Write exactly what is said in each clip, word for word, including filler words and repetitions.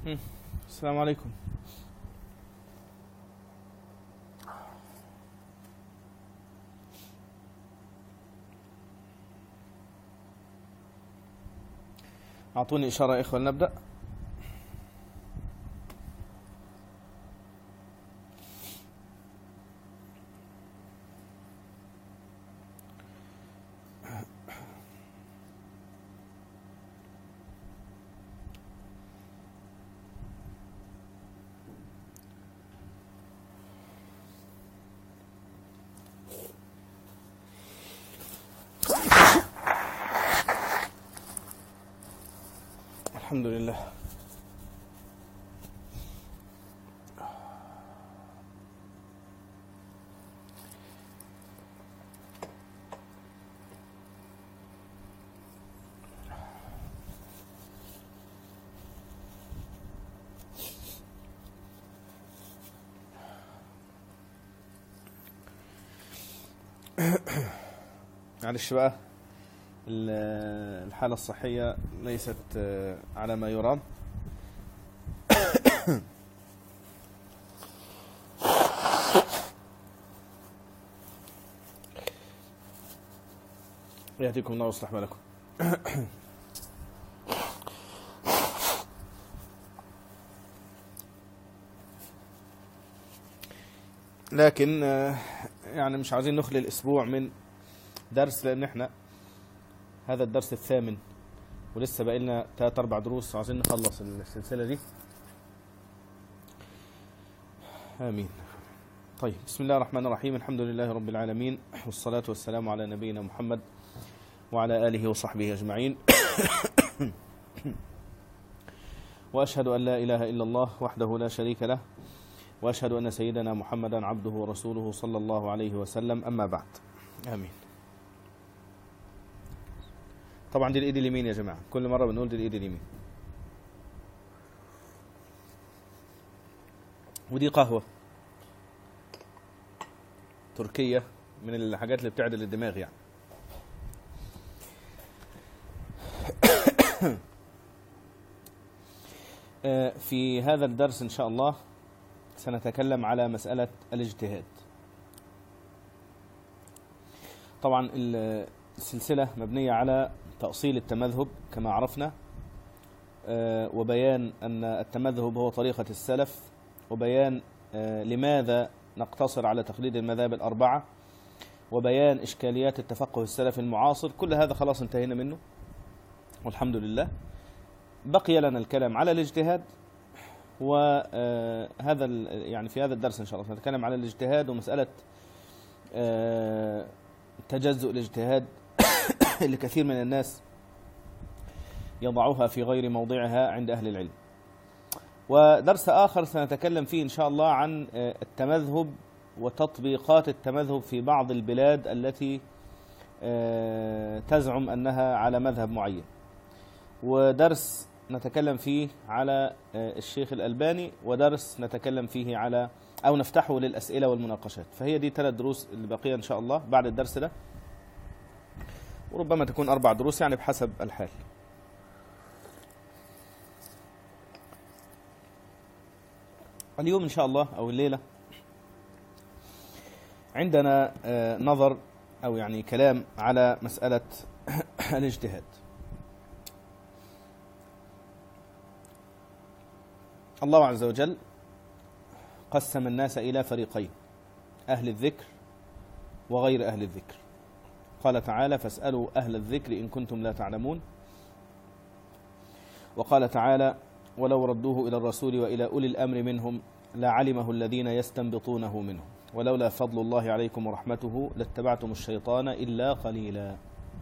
السلام عليكم. أعطوني إشارة يا إخوة نبدأ. الحمد لله. معلش بقى، الحالة الصحية ليست على ما يرام. يهديكم الله ويصلح بالكم. لكن يعني مش عايزين نخلي الأسبوع من درس، لأن احنا هذا الدرس الثامن ولسه باقي لنا ثلاث أربع دروس، عايزين نخلص السلسلة دي. آمين. طيب، بسم الله الرحمن الرحيم. الحمد لله رب العالمين، والصلاة والسلام على نبينا محمد وعلى آله وصحبه أجمعين. وأشهد أن لا إله إلا الله وحده لا شريك له، وأشهد أن سيدنا محمدا عبده ورسوله صلى الله عليه وسلم. أما بعد. آمين. طبعا دي الإيد اليمين يا جماعة، كل مرة بنقول دي الإيد اليمين. ودي قهوة تركية من الحاجات اللي بتعدل الدماغ يعني. في هذا الدرس إن شاء الله سنتكلم على مسألة الاجتهاد. طبعا السلسلة مبنية على تأصيل التمذهب كما عرفنا، وبيان أن التمذهب هو طريقة السلف، وبيان لماذا نقتصر على تقليد المذاهب الأربعة، وبيان إشكاليات التفقه السلفي المعاصر. كل هذا خلاص انتهينا منه والحمد لله. بقي لنا الكلام على الاجتهاد، وهذا يعني في هذا الدرس إن شاء الله نتكلم على الاجتهاد ومسألة تجزؤ الاجتهاد اللي كثير من الناس يضعوها في غير موضعها عند أهل العلم. ودرس آخر سنتكلم فيه إن شاء الله عن التمذهب وتطبيقات التمذهب في بعض البلاد التي تزعم أنها على مذهب معين. ودرس نتكلم فيه على الشيخ الألباني، ودرس نتكلم فيه على أو نفتحه للأسئلة والمناقشات. فهي دي ثلاث دروس اللي بقية إن شاء الله بعد الدرس ده، وربما تكون أربع دروس يعني بحسب الحال. اليوم إن شاء الله أو الليلة عندنا نظر أو يعني كلام على مسألة الاجتهاد. الله عز وجل قسم الناس إلى فريقين، أهل الذكر وغير أهل الذكر. قال تعالى: فاسألوا أهل الذكر إن كنتم لا تعلمون. وقال تعالى: ولو ردوه إلى الرسول وإلى أولي الأمر منهم لعلمه الذين يستنبطونه منهم ولولا فضل الله عليكم ورحمته لاتبعتم الشيطان إلا قليلا.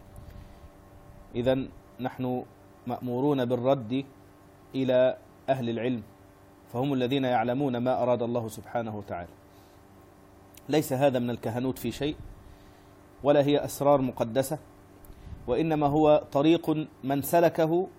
إذن نحن مأمورون بالرد إلى أهل العلم، فهم الذين يعلمون ما أراد الله سبحانه وتعالى. ليس هذا من الكهنوت في شيء، ولا هي أسرار مقدسة، وإنما هو طريق من سلكه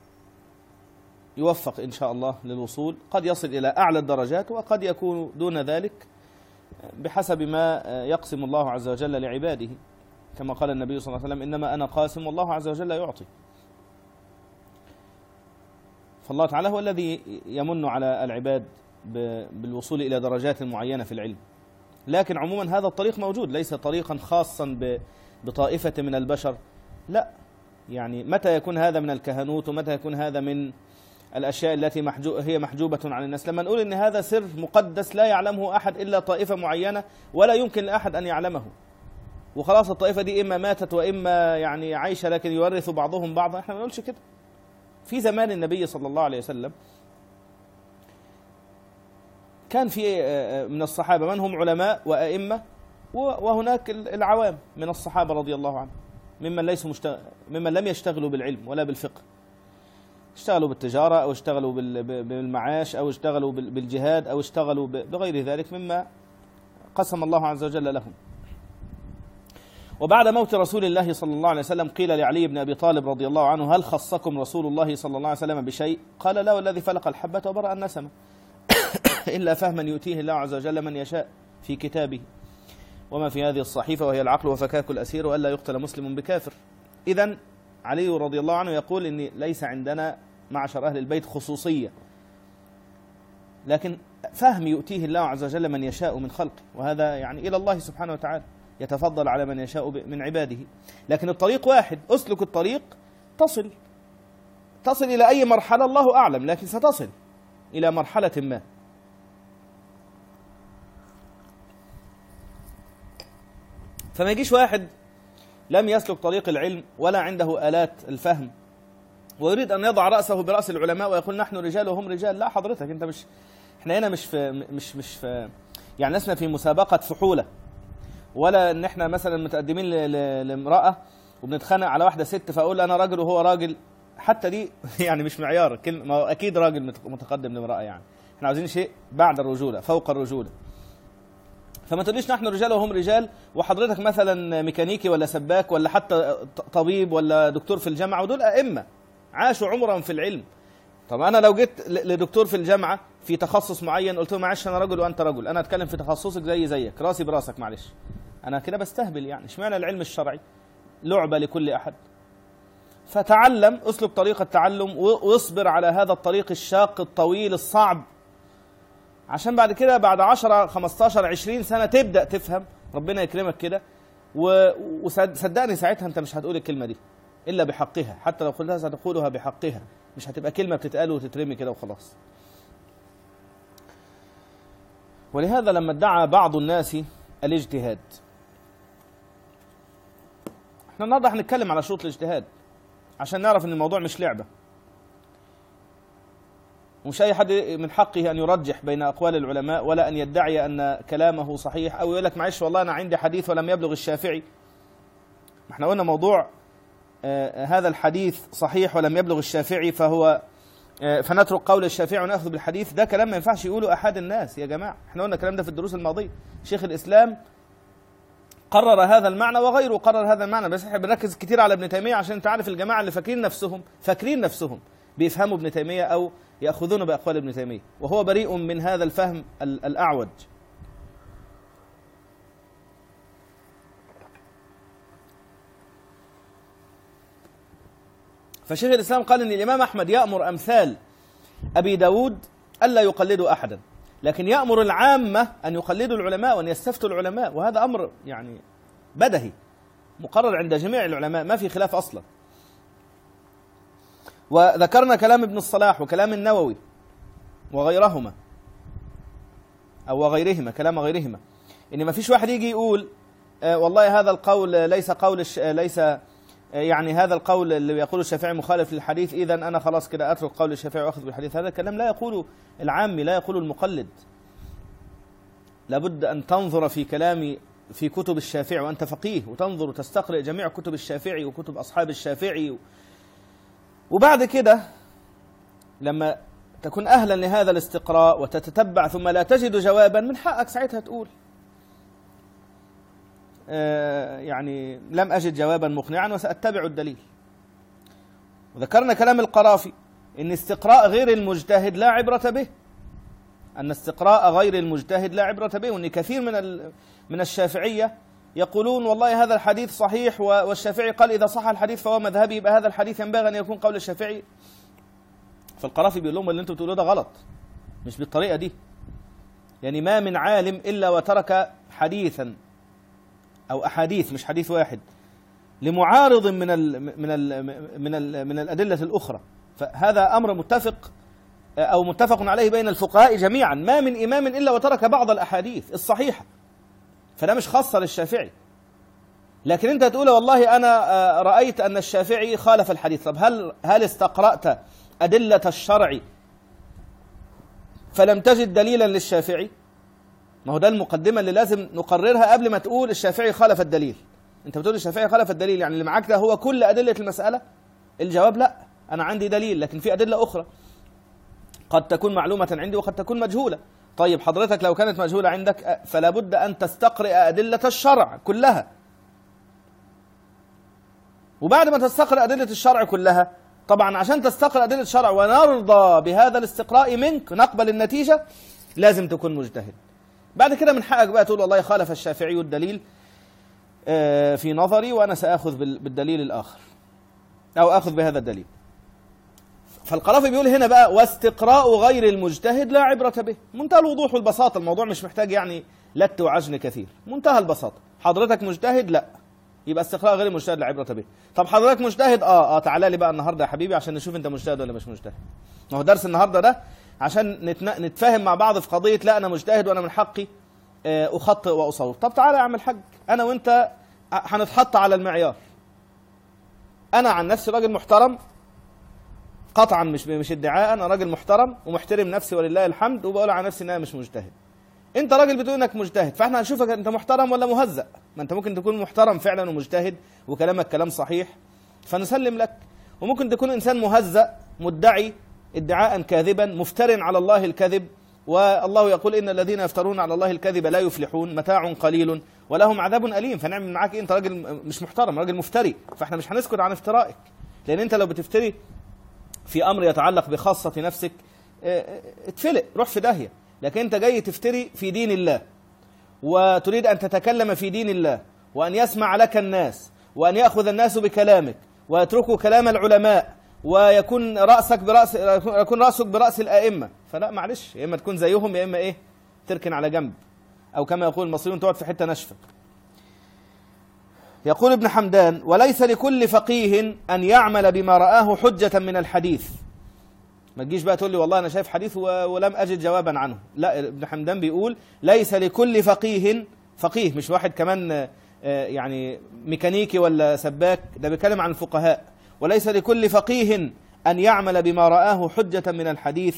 يوفق إن شاء الله للوصول. قد يصل إلى أعلى الدرجات، وقد يكون دون ذلك بحسب ما يقسم الله عز وجل لعباده، كما قال النبي صلى الله عليه وسلم: إنما أنا قاسم والله عز وجل يعطي. فالله تعالى هو الذي يمن على العباد بالوصول إلى درجات معينة في العلم. لكن عموما هذا الطريق موجود، ليس طريقا خاصا بطائفة من البشر، لا. يعني متى يكون هذا من الكهنوت ومتى يكون هذا من الأشياء التي محجو هي محجوبة عن الناس؟ لما نقول إن هذا سر مقدس لا يعلمه أحد إلا طائفة معينة ولا يمكن لأحد أن يعلمه، وخلاص الطائفة دي إما ماتت وإما يعني عايشة لكن يورث بعضهم بعضا، إحنا ما نقولش كده. في زمان النبي صلى الله عليه وسلم كان في من الصحابة من هم علماء وأئمة، وهناك العوام من الصحابة رضي الله عنهم ممن ليسوا مشتغل ممن لم يشتغلوا بالعلم ولا بالفقه، اشتغلوا بالتجارة أو اشتغلوا بالمعاش أو اشتغلوا بالجهاد أو اشتغلوا بغير ذلك مما قسم الله عز وجل لهم. وبعد موت رسول الله صلى الله عليه وسلم قيل لعلي بن أبي طالب رضي الله عنه: هل خصكم رسول الله صلى الله عليه وسلم بشيء؟ قال: لا والذي فلق الحبة وبرأ النسمة إلا فهما يؤتيه الله عز وجل من يشاء في كتابه، وما في هذه الصحيفة وهي العقل وفكاك الأسير وألا يقتل مسلم بكافر. إذن علي رضي الله عنه يقول إن ليس عندنا معشر أهل البيت خصوصية، لكن فهم يؤتيه الله عز وجل من يشاء من خلقه، وهذا يعني إلى الله سبحانه وتعالى، يتفضل على من يشاء من عباده. لكن الطريق واحد، أسلك الطريق تصل تصل إلى أي مرحلة الله أعلم، لكن ستصل إلى مرحلة ما. فما يجيش واحد لم يسلك طريق العلم ولا عنده آلات الفهم ويريد أن يضع رأسه برأس العلماء ويقول نحن رجال وهم رجال. لا حضرتك، أنت مش احنا هنا مش في مش مش في يعني لسنا في مسابقة فحولة، ولا ان احنا مثلا متقدمين لامرأة وبنتخانق على واحدة ست فاقول انا راجل وهو راجل، حتى دي يعني مش معيار كلمة، ما هو اكيد راجل متقدم لامرأة، يعني احنا عاوزين شيء بعد الرجولة فوق الرجولة. فما تقوليش نحن رجال وهم رجال وحضرتك مثلا ميكانيكي ولا سباك ولا حتى طبيب ولا دكتور في الجامعة، ودول أئمة عاشوا عمرا في العلم. طب انا لو جيت لدكتور في الجامعة في تخصص معين قلت له معلش انا رجل وانت رجل، انا اتكلم في تخصصك زي زيك راسي براسك، معلش انا كده بستهبل، يعني اشمعنى العلم الشرعي لعبة لكل احد؟ فتعلم، اسلك طريق التعلم واصبر على هذا الطريق الشاق الطويل الصعب، عشان بعد كده بعد عشرة خمستاشر عشرين سنة تبدأ تفهم، ربنا يكرمك كده، وصدقني ساعتها انت مش هتقول الكلمة دي إلا بحقها، حتى لو قلتها ستقولها بحقها، مش هتبقى كلمة بتتقال وتترمي كده وخلاص. ولهذا لما ادعى بعض الناس الاجتهاد، احنا النهارده هنتكلم على شروط الاجتهاد عشان نعرف ان الموضوع مش لعبة، ومش اي حد من حقه ان يرجح بين اقوال العلماء ولا ان يدعي ان كلامه صحيح، او يقول لك معلش والله انا عندي حديث ولم يبلغ الشافعي. احنا قلنا موضوع آه هذا الحديث صحيح ولم يبلغ الشافعي فهو آه فنترك قول الشافعي ونأخذ بالحديث، ده كلام ما ينفعش يقوله احد الناس يا جماعة. احنا قلنا الكلام ده في الدروس الماضية، شيخ الاسلام قرر هذا المعنى وغيره قرر هذا المعنى، بس احنا بنركز كتير على ابن تيمية عشان انت عارف الجماعة اللي فاكرين نفسهم فاكرين نفسهم بيفهموا ابن تيمية او يأخذون بأقوال ابن تيمية، وهو بريء من هذا الفهم الأعوج. فشيخ الإسلام قال إن الإمام أحمد يأمر أمثال أبي داود ألا يقلدوا أحدا، لكن يأمر العامة أن يقلدوا العلماء وأن يستفتوا العلماء، وهذا أمر يعني بدهي مقرر عند جميع العلماء، ما في خلاف أصلا. وذكرنا كلام ابن الصلاح وكلام النووي وغيرهما أو وغيرهما كلام غيرهما، إن ما فيش واحد يجي يقول آه والله هذا القول ليس قول الش... ليس آه يعني هذا القول اللي يقول الشافعي مخالف للحديث، إذا أنا خلاص كده أترك قول الشافعي وأخذ بالحديث. هذا الكلام لا يقوله العامي، لا يقوله المقلد. لابد أن تنظر في كلام في كتب الشافعي وأنت فقيه، وتنظر وتستقرئ جميع كتب الشافعي وكتب أصحاب الشافعي، وبعد كده لما تكون أهلا لهذا الاستقراء وتتتبع ثم لا تجد جوابا، من حقك ساعتها تقول آه يعني لم أجد جوابا مقنعا وسأتبع الدليل. وذكرنا كلام القرافي إن استقراء غير المجتهد لا عبرة به، أن استقراء غير المجتهد لا عبرة به، وأن كثير من من الشافعية يقولون والله هذا الحديث صحيح والشافعي قال إذا صح الحديث فهو مذهبي، يبقى هذا الحديث ينبغي أن يكون قول الشافعي. فالقرافي بيقول لهم اللي انتوا بتقولوه ده غلط، مش بالطريقة دي. يعني ما من عالم إلا وترك حديثا أو أحاديث، مش حديث واحد، لمعارض من ال من ال من ال من الأدلة الأخرى. فهذا أمر متفق أو متفق عليه بين الفقهاء جميعا، ما من إمام إلا وترك بعض الأحاديث الصحيحة، فده مش خاصة للشافعي. لكن أنت تقول والله أنا رأيت أن الشافعي خالف الحديث، طب هل هل استقرأت أدلة الشرع فلم تجد دليلا للشافعي؟ ما هو ده المقدمة اللي لازم نقررها قبل ما تقول الشافعي خالف الدليل. أنت بتقول الشافعي خالف الدليل، يعني اللي معاك ده هو كل أدلة المسألة؟ الجواب لا، أنا عندي دليل لكن في أدلة أخرى قد تكون معلومة عندي وقد تكون مجهولة. طيب حضرتك لو كانت مجهولة عندك فلا بد أن تستقرئ أدلة الشرع كلها، وبعد ما تستقرئ أدلة الشرع كلها، طبعا عشان تستقرئ أدلة الشرع ونرضى بهذا الاستقراء منك نقبل النتيجة، لازم تكون مجتهد. بعد كده من حقك بقى تقول والله خالف الشافعي الدليل في نظري وأنا سأخذ بالدليل الآخر أو أخذ بهذا الدليل. فالقرافي بيقول هنا بقى واستقراء غير المجتهد لا عبرة به. منتهى الوضوح والبساطة، الموضوع مش محتاج يعني لت وعجن كثير، منتهى البساطة. حضرتك مجتهد؟ لا، يبقى استقراء غير المجتهد لا عبرة به. طب حضرتك مجتهد؟ اه اه تعالى لي بقى النهارده يا حبيبي عشان نشوف انت مجتهد ولا مش مجتهد. ما هو درس النهارده ده عشان نتفاهم مع بعض في قضية لا أنا مجتهد وأنا من حقي أخطئ وأصوب. طب تعالى يا عم الحاج، أنا وأنت هنتحط على المعيار. أنا عن نفسي راجل محترم قطعا، مش مش ادعاء، أنا راجل محترم ومحترم نفسي ولله الحمد، وبقول على نفسي إن أنا مش مجتهد. أنت راجل بتقول إنك مجتهد، فإحنا هنشوفك أنت محترم ولا مهزأ. ما أنت ممكن تكون محترم فعلا ومجتهد وكلامك كلام صحيح فنسلم لك، وممكن تكون إنسان مهزأ مدعي ادعاء كاذبا مفتر على الله الكذب، والله يقول إن الذين يفترون على الله الكذب لا يفلحون، متاع قليل ولهم عذاب أليم. فنعمل معاك إيه؟ أنت راجل مش محترم، راجل مفتري، فإحنا مش هنسكت عن افترائك، لأن أنت لو بتفتري في أمر يتعلق بخاصة نفسك اتفلق، روح في داهية. لكن أنت جاي تفتري في دين الله وتريد أن تتكلم في دين الله وأن يسمع لك الناس وأن يأخذ الناس بكلامك ويتركوا كلام العلماء ويكون رأسك برأس يكون رأسك برأس الآئمة. فلا معلش، يا إما تكون زيهم يا إما إيه تركن على جنب، أو كما يقول المصريون تقعد في حتة ناشفة. يقول ابن حمدان وليس لكل فقيه أن يعمل بما رآه حجة من الحديث. ما تجيش بقى تقول لي والله أنا شايف حديث ولم أجد جوابا عنه. لا، ابن حمدان بيقول ليس لكل فقيه، فقيه مش واحد كمان يعني ميكانيكي ولا سباك، ده بيتكلم عن الفقهاء. وليس لكل فقيه أن يعمل بما رآه حجة من الحديث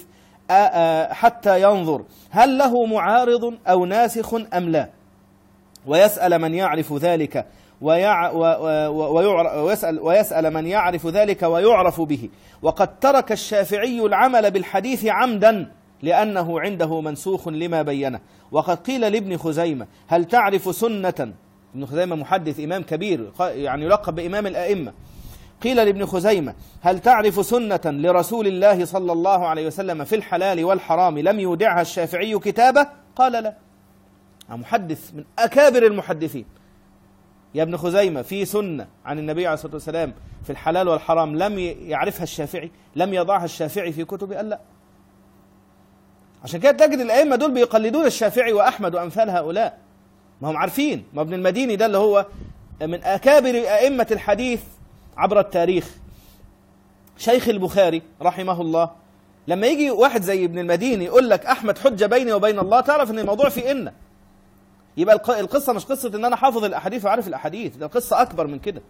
حتى ينظر هل له معارض أو ناسخ أم لا، ويسأل من يعرف ذلك ويع ويسأل, ويسأل من يعرف ذلك ويعرف به. وقد ترك الشافعي العمل بالحديث عمدا لأنه عنده منسوخ لما بينه. وقد قيل لابن خزيمة هل تعرف سنة، ابن خزيمة محدث إمام كبير يعني يلقب بإمام الأئمة، قيل لابن خزيمة هل تعرف سنة لرسول الله صلى الله عليه وسلم في الحلال والحرام لم يودعها الشافعي كتابه؟ قال لا. محدث من أكابر المحدثين، يا ابن خزيمة في سنة عن النبي عليه الصلاة والسلام في الحلال والحرام لم يعرفها الشافعي، لم يضعها الشافعي في كتبه؟ قال لا. عشان كده تجد الأئمة دول بيقلدون الشافعي وأحمد وأمثال هؤلاء، ما هم عارفين. ما ابن المديني ده اللي هو من أكابر أئمة الحديث عبر التاريخ، شيخ البخاري رحمه الله، لما يجي واحد زي ابن المديني يقول لك أحمد حجة بيني وبين الله، تعرف أن الموضوع في إن يبقى القصة مش قصة أن أنا حافظ الأحاديث وعارف الأحاديث، ده القصة أكبر من كده.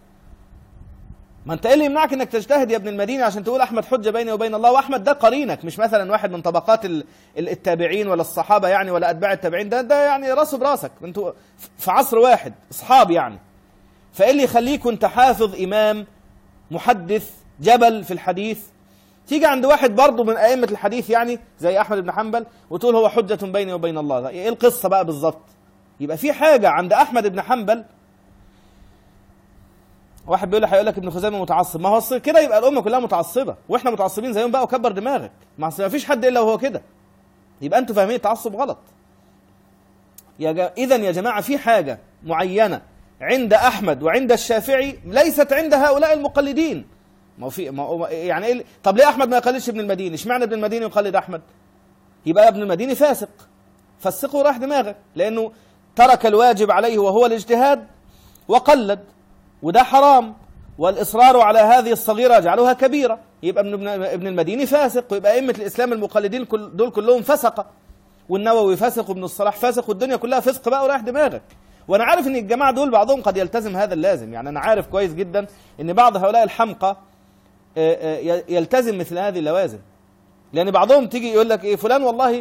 ما أنت إيه اللي يمنعك أنك تجتهد يا ابن المديني عشان تقول أحمد حجة بيني وبين الله؟ وأحمد ده قرينك، مش مثلا واحد من طبقات التابعين ولا الصحابة يعني ولا أتباع التابعين، ده ده يعني راسه براسك، أنتوا في عصر واحد أصحاب يعني. فإيه اللي يخليك أنت حافظ إمام محدث جبل في الحديث تيجي عند واحد برضه من أئمة الحديث يعني زي أحمد بن حنبل وتقول هو حجة بيني وبين الله؟ ده إيه القصة بقى بالظبط؟ يبقى في حاجة عند أحمد بن حنبل. واحد بيقول لي هيقول لك ابن خزيمة متعصب، ما هو كده يبقى الأمة كلها متعصبة وإحنا متعصبين زيهم بقى، وكبر دماغك، ما فيش حد إلا وهو كده، يبقى أنتوا فاهمين التعصب غلط. يا إذن يا جماعة في حاجة معينة عند أحمد وعند الشافعي ليست عند هؤلاء المقلدين. ما هو في ما هو يعني ايه؟ طب ليه احمد ما يقلدش ابن المديني؟ اشمعنى ابن المديني يقلد احمد؟ يبقى ابن المديني فاسق، فسقه وراح دماغك، لانه ترك الواجب عليه وهو الاجتهاد وقلد، وده حرام، والاصرار على هذه الصغيره يجعلها كبيره، يبقى ابن ابن المديني فاسق، ويبقى ائمه الاسلام المقلدين دول كلهم فسقه، والنووي فاسق وابن الصلاح فاسق، والدنيا كلها فسق بقى وراح دماغك. وانا عارف ان الجماعه دول بعضهم قد يلتزم هذا اللازم، يعني انا عارف كويس جدا ان بعض هؤلاء الحمقى يلتزم مثل هذه اللوازم، لان بعضهم تيجي يقول لك ايه فلان والله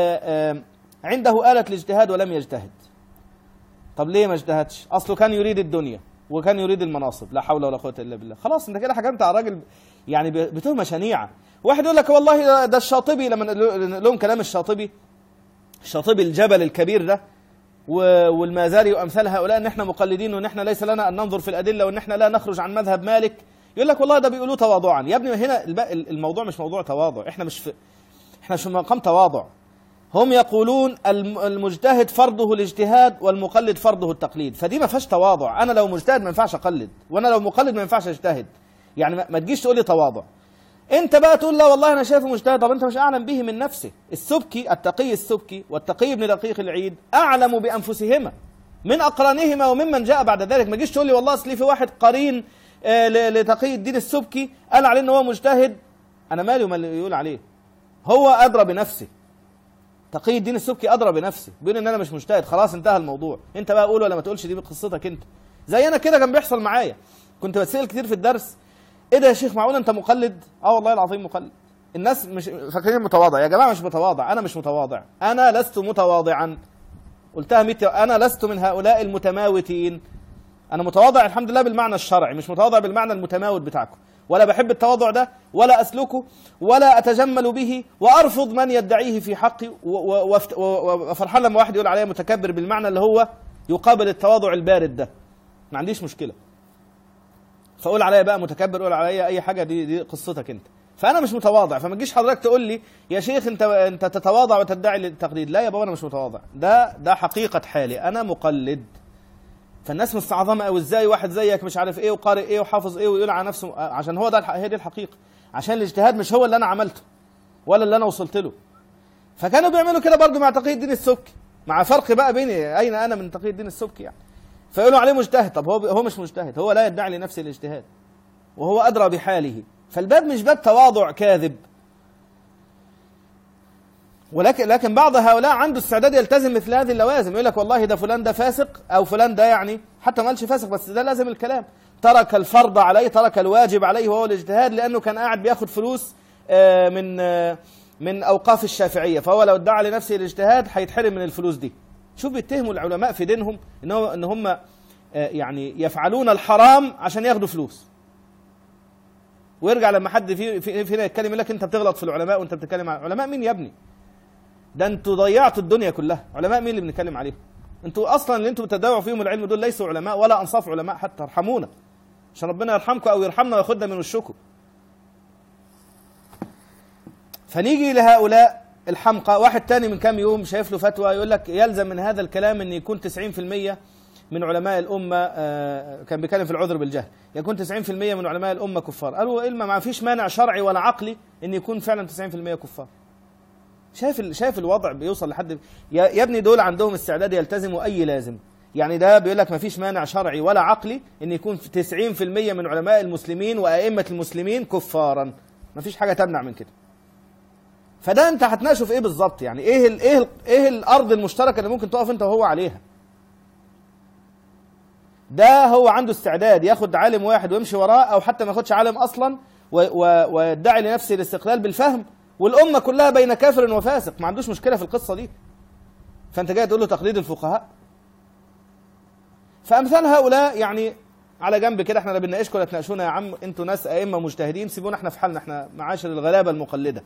عنده آلة الاجتهاد ولم يجتهد. طب ليه ما اجتهدش؟ اصله كان يريد الدنيا وكان يريد المناصب، لا حول ولا قوه الا بالله. خلاص انت كده حكمت على الراجل يعني بتهمه شنيعه. واحد يقول لك والله ده الشاطبي، لما لهم كلام الشاطبي، الشاطبي الجبل الكبير ده والمازاري وامثال هؤلاء، ان احنا مقلدين وان احنا ليس لنا ان ننظر في الادله وان احنا لا نخرج عن مذهب مالك، يقول لك والله ده بيقولوه تواضعا. يا ابني هنا الموضوع مش موضوع تواضع، احنا مش في احنا مش في مقام تواضع. هم يقولون المجتهد فرضه الاجتهاد والمقلد فرضه التقليد، فدي ما فيهاش تواضع. انا لو مجتهد ما ينفعش اقلد، وانا لو مقلد ما ينفعش اجتهد. يعني ما تجيش تقول لي تواضع. انت بقى تقول لا والله انا شايفه مجتهد، طب انت مش اعلم به من نفسه. السبكي التقي السبكي والتقي ابن دقيق العيد اعلم بانفسهما من اقرانهما وممن جاء بعد ذلك. ما تجيش تقول لي والله اصل في واحد قرين آه لتقي الدين السبكي قال عليه ان هو مجتهد، انا مالي وما اللي يقول عليه، هو ادرى بنفسه. تقي الدين السبكي ادرى بنفسه، بيقول ان انا مش مجتهد، خلاص انتهى الموضوع. انت بقى قول ولا ما تقولش، دي بقصتك انت. زي انا كده كان بيحصل معايا، كنت بتسال كتير في الدرس، ايه ده يا شيخ معقول انت مقلد؟ اه والله العظيم مقلد. الناس مش فاكرين متواضع، يا جماعه مش متواضع، انا مش متواضع، انا لست متواضعا. قلتها ميت، انا لست من هؤلاء المتماوتين. انا متواضع الحمد لله بالمعنى الشرعي، مش متواضع بالمعنى المتماوت بتاعكم. ولا بحب التواضع ده ولا اسلكه ولا اتجمل به، وارفض من يدعيه في حقي، وفرحان لما واحد يقول عليا متكبر بالمعنى اللي هو يقابل التواضع البارد ده، ما عنديش مشكله. فقول عليا بقى متكبر، قول عليا اي حاجه، دي دي قصتك انت. فانا مش متواضع، فما تجيش حضرتك تقول لي يا شيخ انت انت تتواضع وتدعي التقليد. لا يا بابا انا مش متواضع، ده ده حقيقه حالي، انا مقلد. فالناس مستعظمه قوي ازاي واحد زيك مش عارف ايه وقارئ ايه وحافظ ايه ويقول على نفسه، عشان هو ده هي دي الحقيقه، عشان الاجتهاد مش هو اللي انا عملته ولا اللي انا وصلت له. فكانوا بيعملوا كده برضو مع تقي الدين السبكي، مع فرق بقى بيني اين انا من تقي الدين السبكي يعني. فيقولوا عليه مجتهد، طب هو هو مش مجتهد، هو لا يدعي لنفسه الاجتهاد وهو ادرى بحاله. فالباب مش باب تواضع كاذب، ولكن لكن بعض هؤلاء عنده استعداد يلتزم مثل هذه اللوازم، يقول لك والله ده فلان ده فاسق، او فلان ده يعني حتى ما قالش فاسق بس ده لازم الكلام، ترك الفرض عليه، ترك الواجب عليه وهو الاجتهاد، لانه كان قاعد بياخد فلوس من من اوقاف الشافعيه، فهو لو ادعى لنفسه الاجتهاد هيتحرم من الفلوس دي. شوف بيتهموا العلماء في دينهم ان ان هم يعني يفعلون الحرام عشان ياخدوا فلوس. ويرجع لما حد في فينا يتكلم يقول لك انت بتغلط في العلماء وانت بتتكلم عن العلماء. مين يا ابني؟ ده انتوا ضيعتوا الدنيا كلها. علماء مين اللي بنتكلم عليهم؟ انتوا اصلا اللي انتوا بتدعوا فيهم العلم دول ليسوا علماء ولا انصاف علماء حتى. ارحمونا عشان ربنا يرحمكم او يرحمنا وياخدنا من وشكم. فنيجي لهؤلاء الحمقى. واحد تاني من كام يوم شايف له فتوى يقول لك يلزم من هذا الكلام ان يكون تسعين في المية من علماء الامه، كان بيتكلم في العذر بالجهل، يكون تسعين في المية من علماء الامه كفار. قالوا إلما ما فيش مانع شرعي ولا عقلي ان يكون فعلا تسعين في المية كفار. شايف شايف الوضع بيوصل لحد يا, يا ابني دول عندهم استعداد يلتزموا اي لازم. يعني ده بيقول لك ما فيش مانع شرعي ولا عقلي ان يكون تسعين في المية من علماء المسلمين وائمه المسلمين كفارا، ما فيش حاجه تمنع من كده. فده انت هتناقشه في ايه بالظبط؟ يعني ايه ال ايه ال ايه الارض المشتركه اللي ممكن تقف انت وهو عليها؟ ده هو عنده استعداد ياخد عالم واحد ويمشي وراه، او حتى ما ياخدش عالم اصلا ويدعي لنفسه الاستقلال بالفهم، والامه كلها بين كافر وفاسق، ما عندوش مشكله في القصه دي. فانت جاي تقول له تقليد الفقهاء؟ فامثال هؤلاء يعني على جنب كده، احنا لا بنناقشكم ولا تناقشونا يا عم، انتوا ناس ائمه مجتهدين، سيبونا احنا في حالنا، احنا معاشر الغلابه المقلده.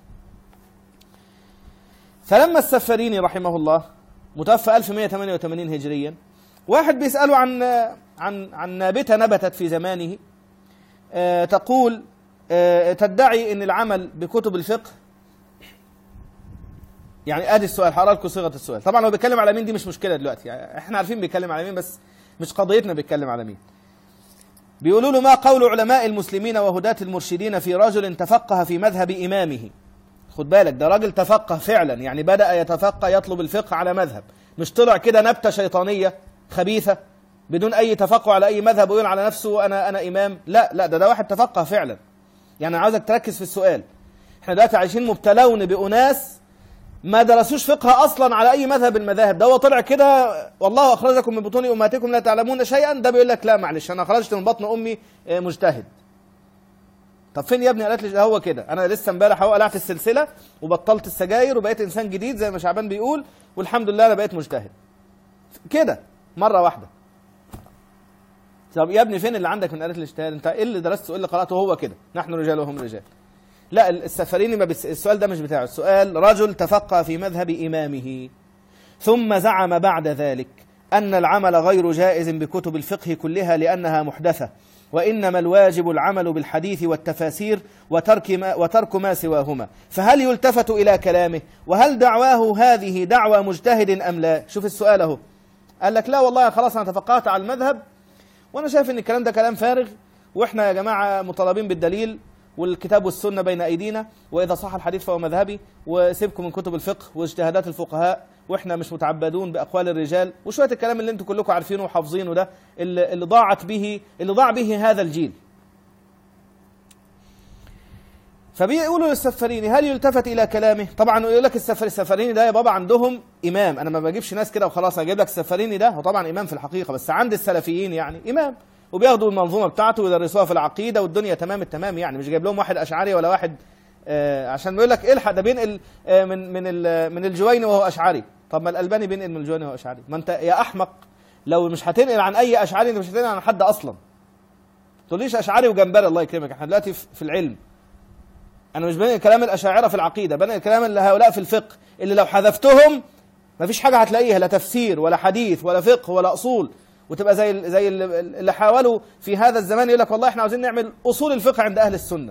فلما السفاريني رحمه الله متوفى ألف ومئة وثمانية وثمانين هجريا، واحد بيسأله عن عن عن نابتة نبتت في زمانه آه تقول آه تدعي ان العمل بكتب الفقه، يعني ادي السؤال، هقرا لكم صيغه السؤال. طبعا هو بيتكلم على مين دي مش مشكله دلوقتي، يعني احنا عارفين بيتكلم على مين بس مش قضيتنا بيتكلم على مين. بيقولوا له: ما قول علماء المسلمين وهداة المرشدين في رجل تفقه في مذهب إمامه؟ خد بالك، ده راجل تفقه فعلا، يعني بدأ يتفقه يطلب الفقه على مذهب، مش طلع كده نبتة شيطانية خبيثة بدون أي تفقه على أي مذهب ويقول على نفسه أنا أنا إمام. لا لا، ده ده واحد تفقه فعلا. يعني عاوزك تركز في السؤال. احنا دلوقتي عايشين مبتلون بأناس ما درسوش فقه أصلا على أي مذهب المذاهب. ده هو طلع كده: والله أخرجكم من بطون أمهاتكم لا تعلمون شيئا. ده بيقول لك: لا معلش، أنا خرجت من بطن أمي مجتهد. طب فين يا ابني؟ قالت لي هو كده. انا لسه امبارح اهو قلعت السلسله وبطلت السجاير وبقيت انسان جديد زي ما شعبان بيقول، والحمد لله انا بقيت مجتهد كده مره واحده. طب يا ابني فين اللي عندك من آلة الاجتهاد؟ انت ايه اللي درسته وايه اللي قراته؟ هو كده: نحن رجال وهم رجال. لا، السفريني ما بس السؤال ده مش بتاعه. السؤال: رجل تفقه في مذهب امامه ثم زعم بعد ذلك ان العمل غير جائز بكتب الفقه كلها لانها محدثه، وإنما الواجب العمل بالحديث والتفاسير وترك ما, وترك ما سواهما، فهل يلتفت إلى كلامه؟ وهل دعواه هذه دعوى مجتهد أم لا؟ شوف السؤال أهو. قال لك: لا والله خلاص أنا تفقهت على المذهب وأنا شايف إن الكلام ده كلام فارغ، وإحنا يا جماعة مطالبين بالدليل والكتاب والسنة بين أيدينا، وإذا صح الحديث فهو مذهبي، وسيبكم من كتب الفقه واجتهادات الفقهاء، واحنا مش متعبدون باقوال الرجال، وشويه الكلام اللي انتم كلكم عارفينه وحافظينه ده، اللي, اللي ضاعت به اللي ضاع به هذا الجيل. فبيقولوا للسفريني: هل يلتفت الى كلامه؟ طبعا يقول لك السفر السفريني ده يا بابا عندهم امام. انا ما بجيبش ناس كده وخلاص، اجيب لك السفريني ده هو طبعا امام في الحقيقه، بس عند السلفيين يعني امام، وبياخدوا المنظومه بتاعته ويدرسوها في العقيده والدنيا تمام التمام. يعني مش جايب لهم واحد اشعري ولا واحد آه عشان بيقول لك الحق ده بينقل آه من من من الجويني وهو اشعري. طب ما الألباني بينقل من الجويني وهو أشعري. ما أنت يا أحمق لو مش هتنقل عن أي أشعري أنت مش هتنقل عن حد أصلا. ما تقوليش أشعري وجنبري، الله يكرمك، احنا دلوقتي في العلم. أنا مش بنقل كلام الأشاعرة في العقيدة، بنقل كلام اللي هؤلاء في الفقه، اللي لو حذفتهم مفيش حاجة هتلاقيها، لا تفسير ولا حديث ولا فقه ولا أصول، وتبقى زي زي اللي حاولوا في هذا الزمان يقول لك والله احنا عاوزين نعمل أصول الفقه عند أهل السنة،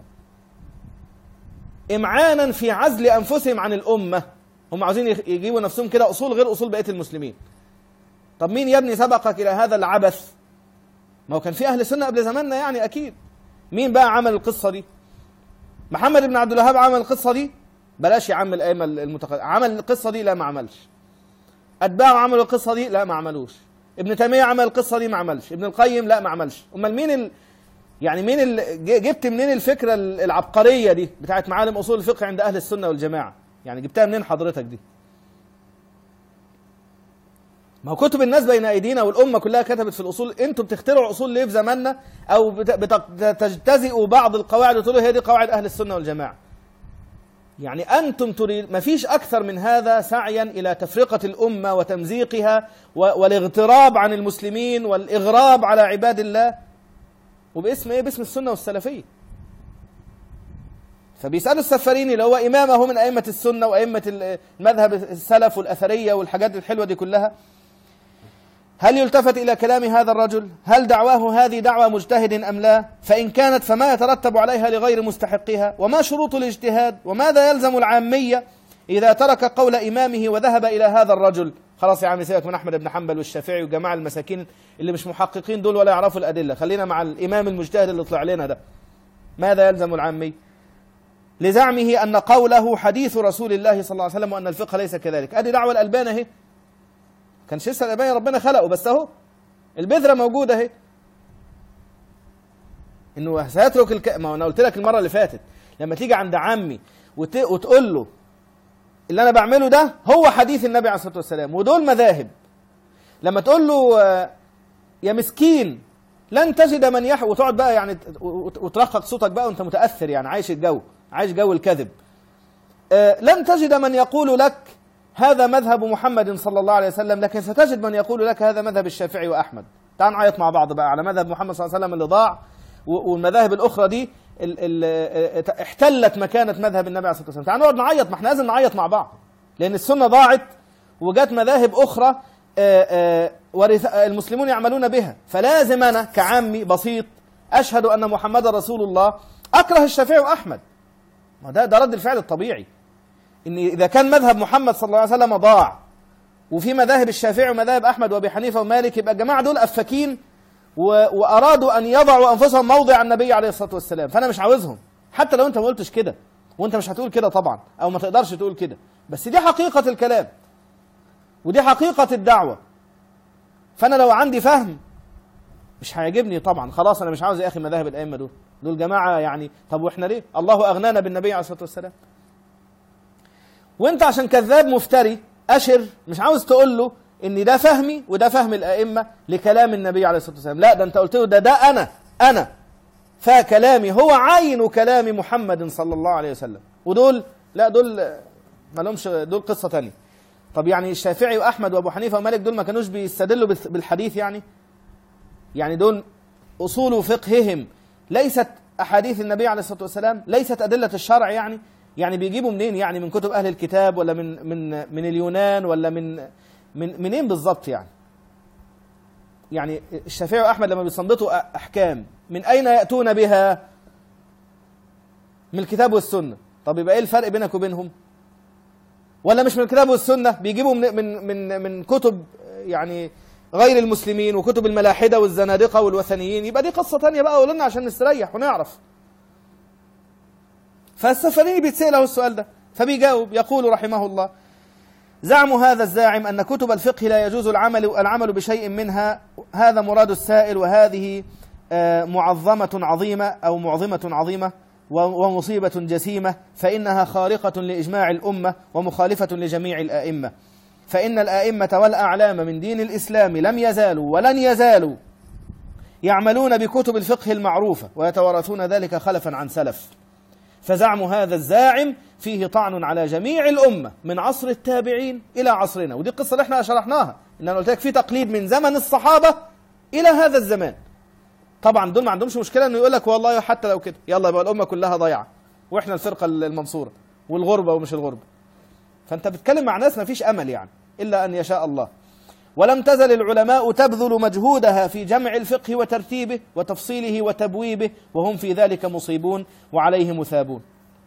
إمعانا في عزل أنفسهم عن الأمة. هم عاوزين يجيبوا نفسهم كده أصول غير أصول بقية المسلمين. طب مين يا ابني سبقك إلى هذا العبث؟ ما هو كان في أهل السنة قبل زماننا يعني أكيد. مين بقى عمل القصة دي؟ محمد بن عبد الوهاب عمل القصة دي؟ بلاش يا عم الأئمة المتقدمين. عمل القصة دي؟ لا ما عملش. أتباعه عملوا القصة دي؟ لا ما عملوش. ابن تيمية عمل القصة دي؟ ما عملش. ابن القيم؟ لا ما عملش. أمال مين ال... يعني مين ال... جبت منين الفكرة العبقرية دي بتاعت معالم أصول الفقه عند أهل السنة والجماعة؟ يعني جبتها منين حضرتك دي؟ ما هو كتب الناس بين ايدينا والامه كلها كتبت في الاصول. انتوا بتخترعوا اصول ليه في زماننا؟ او بتجتزئوا بعض القواعد وتقولوا هي دي قواعد اهل السنه والجماعه. يعني انتم تريد، ما فيش اكثر من هذا سعيا الى تفرقه الامه وتمزيقها والاغتراب عن المسلمين والاغراب على عباد الله، وباسم ايه؟ باسم السنه والسلفيه. فبيسألوا السفريني اللي هو إمامه من أئمة السنة وأئمة المذهب السلف والأثرية والحاجات الحلوة دي كلها: هل يلتفت إلى كلام هذا الرجل؟ هل دعواه هذه دعوة مجتهد أم لا؟ فإن كانت فما يترتب عليها لغير مستحقها؟ وما شروط الاجتهاد؟ وماذا يلزم العامية إذا ترك قول إمامه وذهب إلى هذا الرجل؟ خلاص يا عم سيبك من أحمد بن حنبل والشافعي والجماعة المساكين اللي مش محققين دول ولا يعرفوا الأدلة، خلينا مع الإمام المجتهد اللي طلع لنا ده. ماذا يلزم العامية؟ لزعمه أن قوله حديث رسول الله صلى الله عليه وسلم وأن الفقه ليس كذلك. أدي دعوة الألباني اهي. كانش لسه الألباني ربنا خلقه، بس اهو البذرة موجودة اهي. إنه سيترك الك... ما أنا قلت لك المرة اللي فاتت، لما تيجي عند عمي وت... وتقول له اللي أنا بعمله ده هو حديث النبي عليه الصلاة والسلام ودول مذاهب، لما تقول له يا مسكين لن تجد من يح وتقعد بقى يعني وترقق صوتك بقى وأنت متأثر، يعني عايش الجو، عايش جو الكذب. أه لن تجد من يقول لك هذا مذهب محمد صلى الله عليه وسلم، لكن ستجد من يقول لك هذا مذهب الشافعي وأحمد. تعال نعيط مع بعض بقى على مذهب محمد صلى الله عليه وسلم اللي ضاع، والمذاهب الأخرى دي ال ال احتلت مكانة مذهب النبي عليه الصلاة والسلام. تعال نقعد نعيط، ما احنا لازم نعيط مع بعض، لأن السنة ضاعت وجات مذاهب أخرى أه أه المسلمون يعملون بها. فلازم أنا كعامي بسيط أشهد أن محمد رسول الله أكره الشافعي وأحمد. ما ده ده رد الفعل الطبيعي، ان اذا كان مذهب محمد صلى الله عليه وسلم ضاع وفي مذاهب الشافعي ومذاهب احمد وابي حنيفه ومالك، يبقى الجماعه دول افاكين وأرادوا أن يضعوا أنفسهم موضع النبي عليه الصلاة والسلام، فأنا مش عاوزهم حتى لو أنت ما قلتش كده، وأنت مش هتقول كده طبعا أو ما تقدرش تقول كده، بس دي حقيقة الكلام ودي حقيقة الدعوة. فأنا لو عندي فهم مش هيعجبني طبعا، خلاص أنا مش عاوز يا أخي مذاهب الأئمة دول دول جماعة يعني. طب وإحنا ليه؟ الله أغنانا بالنبي عليه الصلاة والسلام. وأنت عشان كذاب مفتري أشر مش عاوز تقول له إن ده فهمي وده فهم الأئمة لكلام النبي عليه الصلاة والسلام، لا ده أنت قلت له ده ده أنا أنا فكلامي هو عين كلام محمد صلى الله عليه وسلم، ودول لا دول ما لهمش، دول قصة تانية. طب يعني الشافعي وأحمد وأبو حنيفة ومالك دول ما كانوش بيستدلوا بالحديث يعني؟ يعني دول أصول فقههم ليست أحاديث النبي عليه الصلاة والسلام، ليست أدلة الشرع يعني. يعني بيجيبوا منين يعني؟ من كتب أهل الكتاب ولا من من من اليونان ولا من من منين بالضبط يعني؟ يعني الشافعي وأحمد لما بيستنبطوا أحكام من أين يأتون بها؟ من الكتاب والسنة. طب يبقى إيه الفرق بينك وبينهم؟ ولا مش من الكتاب والسنة بيجيبوا من من من من كتب يعني غير المسلمين وكتب الملاحدة والزنادقة والوثنيين؟ يبقى دي قصة تانية بقى، قولوا لنا عشان نستريح ونعرف. فالسفريني بيتسأله السؤال ده فبيجاوب يقول رحمه الله: زعم هذا الزاعم أن كتب الفقه لا يجوز العمل العمل بشيء منها، هذا مراد السائل، وهذه معظمة عظيمة أو معظمة عظيمة ومصيبة جسيمة، فإنها خارقة لإجماع الأمة ومخالفة لجميع الآئمة، فإن الآئمة والأعلام من دين الإسلام لم يزالوا ولن يزالوا يعملون بكتب الفقه المعروفة ويتوارثون ذلك خلفا عن سلف. فزعم هذا الزاعم فيه طعن على جميع الأمة من عصر التابعين إلى عصرنا، ودي القصة اللي احنا شرحناها، إن أنا قلت لك في تقليد من زمن الصحابة إلى هذا الزمان. طبعا دول ما عندهمش مشكلة إنه يقول لك والله حتى لو كده يلا يبقى الأمة كلها ضيعة وإحنا الفرقة المنصورة والغربة ومش الغربة. فأنت بتتكلم مع ناس ما فيش أمل يعني إلا أن يشاء الله. ولم تزل العلماء تبذل مجهودها في جمع الفقه وترتيبه وتفصيله وتبويبه، وهم في ذلك مصيبون وعليه مثابون.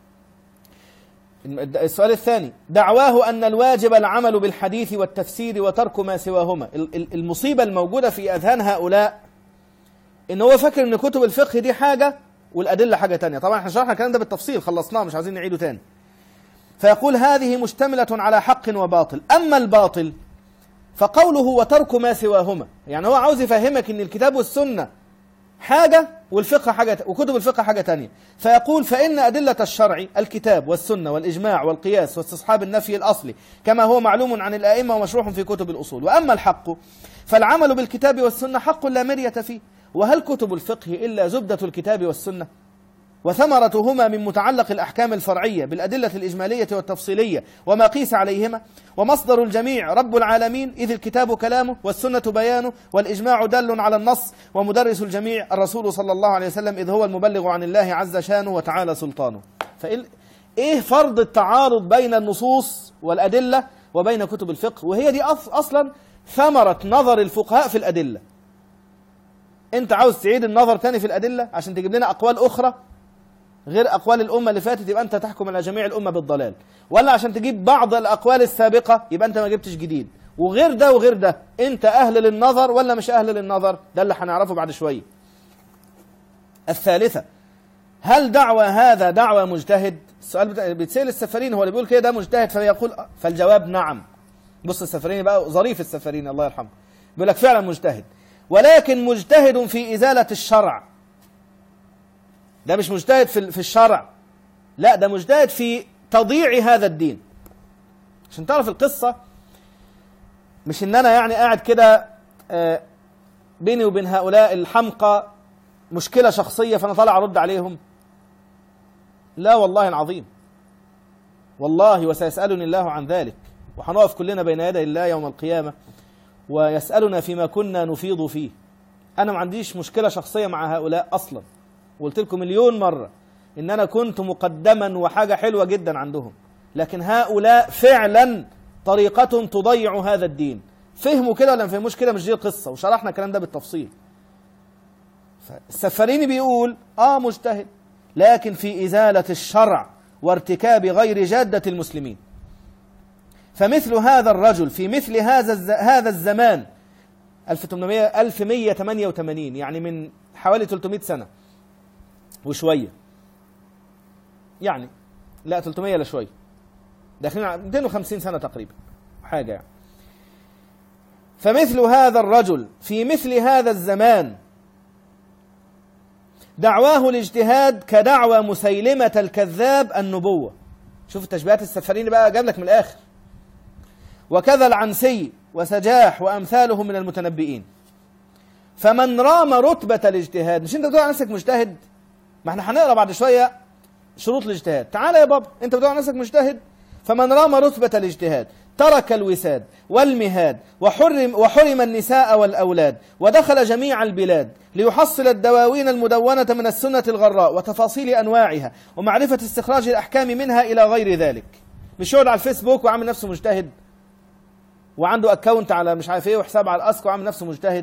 السؤال الثاني: دعواه أن الواجب العمل بالحديث والتفسير وترك ما سواهما. المصيبة الموجودة في أذهان هؤلاء إن هو فاكر إن كتب الفقه دي حاجة والأدلة حاجة تانية. طبعا احنا شرحنا الكلام ده بالتفصيل خلصناه مش عايزين نعيده تاني. فيقول: هذه مشتملة على حق وباطل، أما الباطل فقوله وترك ما سواهما، يعني هو عاوز يفهمك ان الكتاب والسنة حاجة والفقه حاجة وكتب الفقه حاجة تانية. فيقول: فإن أدلة الشرع الكتاب والسنة والإجماع والقياس واستصحاب النفي الأصلي كما هو معلوم عن الآئمة ومشروح في كتب الأصول، وأما الحق فالعمل بالكتاب والسنة حق لا مرية فيه، وهل كتب الفقه إلا زبدة الكتاب والسنة؟ وثمرتهما من متعلق الأحكام الفرعية بالأدلة الإجمالية والتفصيلية وما قيس عليهما، ومصدر الجميع رب العالمين، إذ الكتاب كلامه والسنة بيانه والإجماع دل على النص، ومدرس الجميع الرسول صلى الله عليه وسلم، إذ هو المبلغ عن الله عز شانه وتعالى سلطانه. فإيه فرض التعارض بين النصوص والأدلة وبين كتب الفقه؟ وهي دي أصلا ثمرة نظر الفقهاء في الأدلة. أنت عاوز تعيد النظر تاني في الأدلة عشان تجيب لنا أقوال أخرى غير أقوال الأمة اللي فاتت يبقى أنت تحكم على جميع الأمة بالضلال، ولا عشان تجيب بعض الأقوال السابقة يبقى أنت ما جبتش جديد، وغير ده وغير ده أنت أهل للنظر ولا مش أهل للنظر؟ ده اللي هنعرفه بعد شوية. الثالثة: هل دعوى هذا دعوى مجتهد؟ السؤال بيتسأل السفرين، هو اللي بيقول كده ده مجتهد، فيقول فالجواب نعم. بص السفرين بقى ظريف، السفرين الله يرحمه بيقول لك فعلا مجتهد، ولكن مجتهد في إزالة الشرع. ده مش مجتهد في الشرع، لا ده مجتهد في تضييع هذا الدين. عشان تعرف القصة مش ان انا يعني قاعد كده بيني وبين هؤلاء الحمقى مشكلة شخصية فانا طالع ارد عليهم، لا والله العظيم، والله وسيسألني الله عن ذلك، وحنقف كلنا بين يدي الله يوم القيامة ويسألنا فيما كنا نفيض فيه. انا ما عنديش مشكلة شخصية مع هؤلاء اصلا، وقلت لكم مليون مرة إن أنا كنت مقدما وحاجة حلوة جدا عندهم، لكن هؤلاء فعلا طريقة تضيع هذا الدين. فهموا كده ولا ما فهموش كده مش دي القصة، وشرحنا الكلام ده بالتفصيل. السفريني بيقول آه مجتهد لكن في إزالة الشرع وارتكاب غير جادة المسلمين. فمثل هذا الرجل في مثل هذا هذا الزمان ألف ومئة وثمانية وثمانين، يعني من حوالي ثلاثمئة سنة وشوية، يعني لا ثلاثمئة لا شوية، داخلين على مئتين وخمسين سنة تقريبا حاجة يعني. فمثل هذا الرجل في مثل هذا الزمان دعواه الاجتهاد كدعوى مسيلمة الكذاب النبوة. شوف التشبيهات السفرين بقى، جاب لك من الآخر. وكذا العنسي وسجاح وأمثالهم من المتنبئين. فمن رام رتبة الاجتهاد، مش انت بتقول على نفسك مجتهد؟ ما احنا هنقرا بعد شوية شروط الاجتهاد. تعالى يا بابا، انت بتقول على نفسك مجتهد؟ فمن رام رتبة الاجتهاد ترك الوساد والمهاد وحرم, وحرم النساء والأولاد ودخل جميع البلاد ليحصل الدواوين المدونة من السنة الغراء وتفاصيل أنواعها ومعرفة استخراج الأحكام منها إلى غير ذلك. مش يقعد على الفيسبوك وعامل نفسه مجتهد وعنده أكاونت على مش عارف ايه وحساب على الأسك وعامل نفسه مجتهد.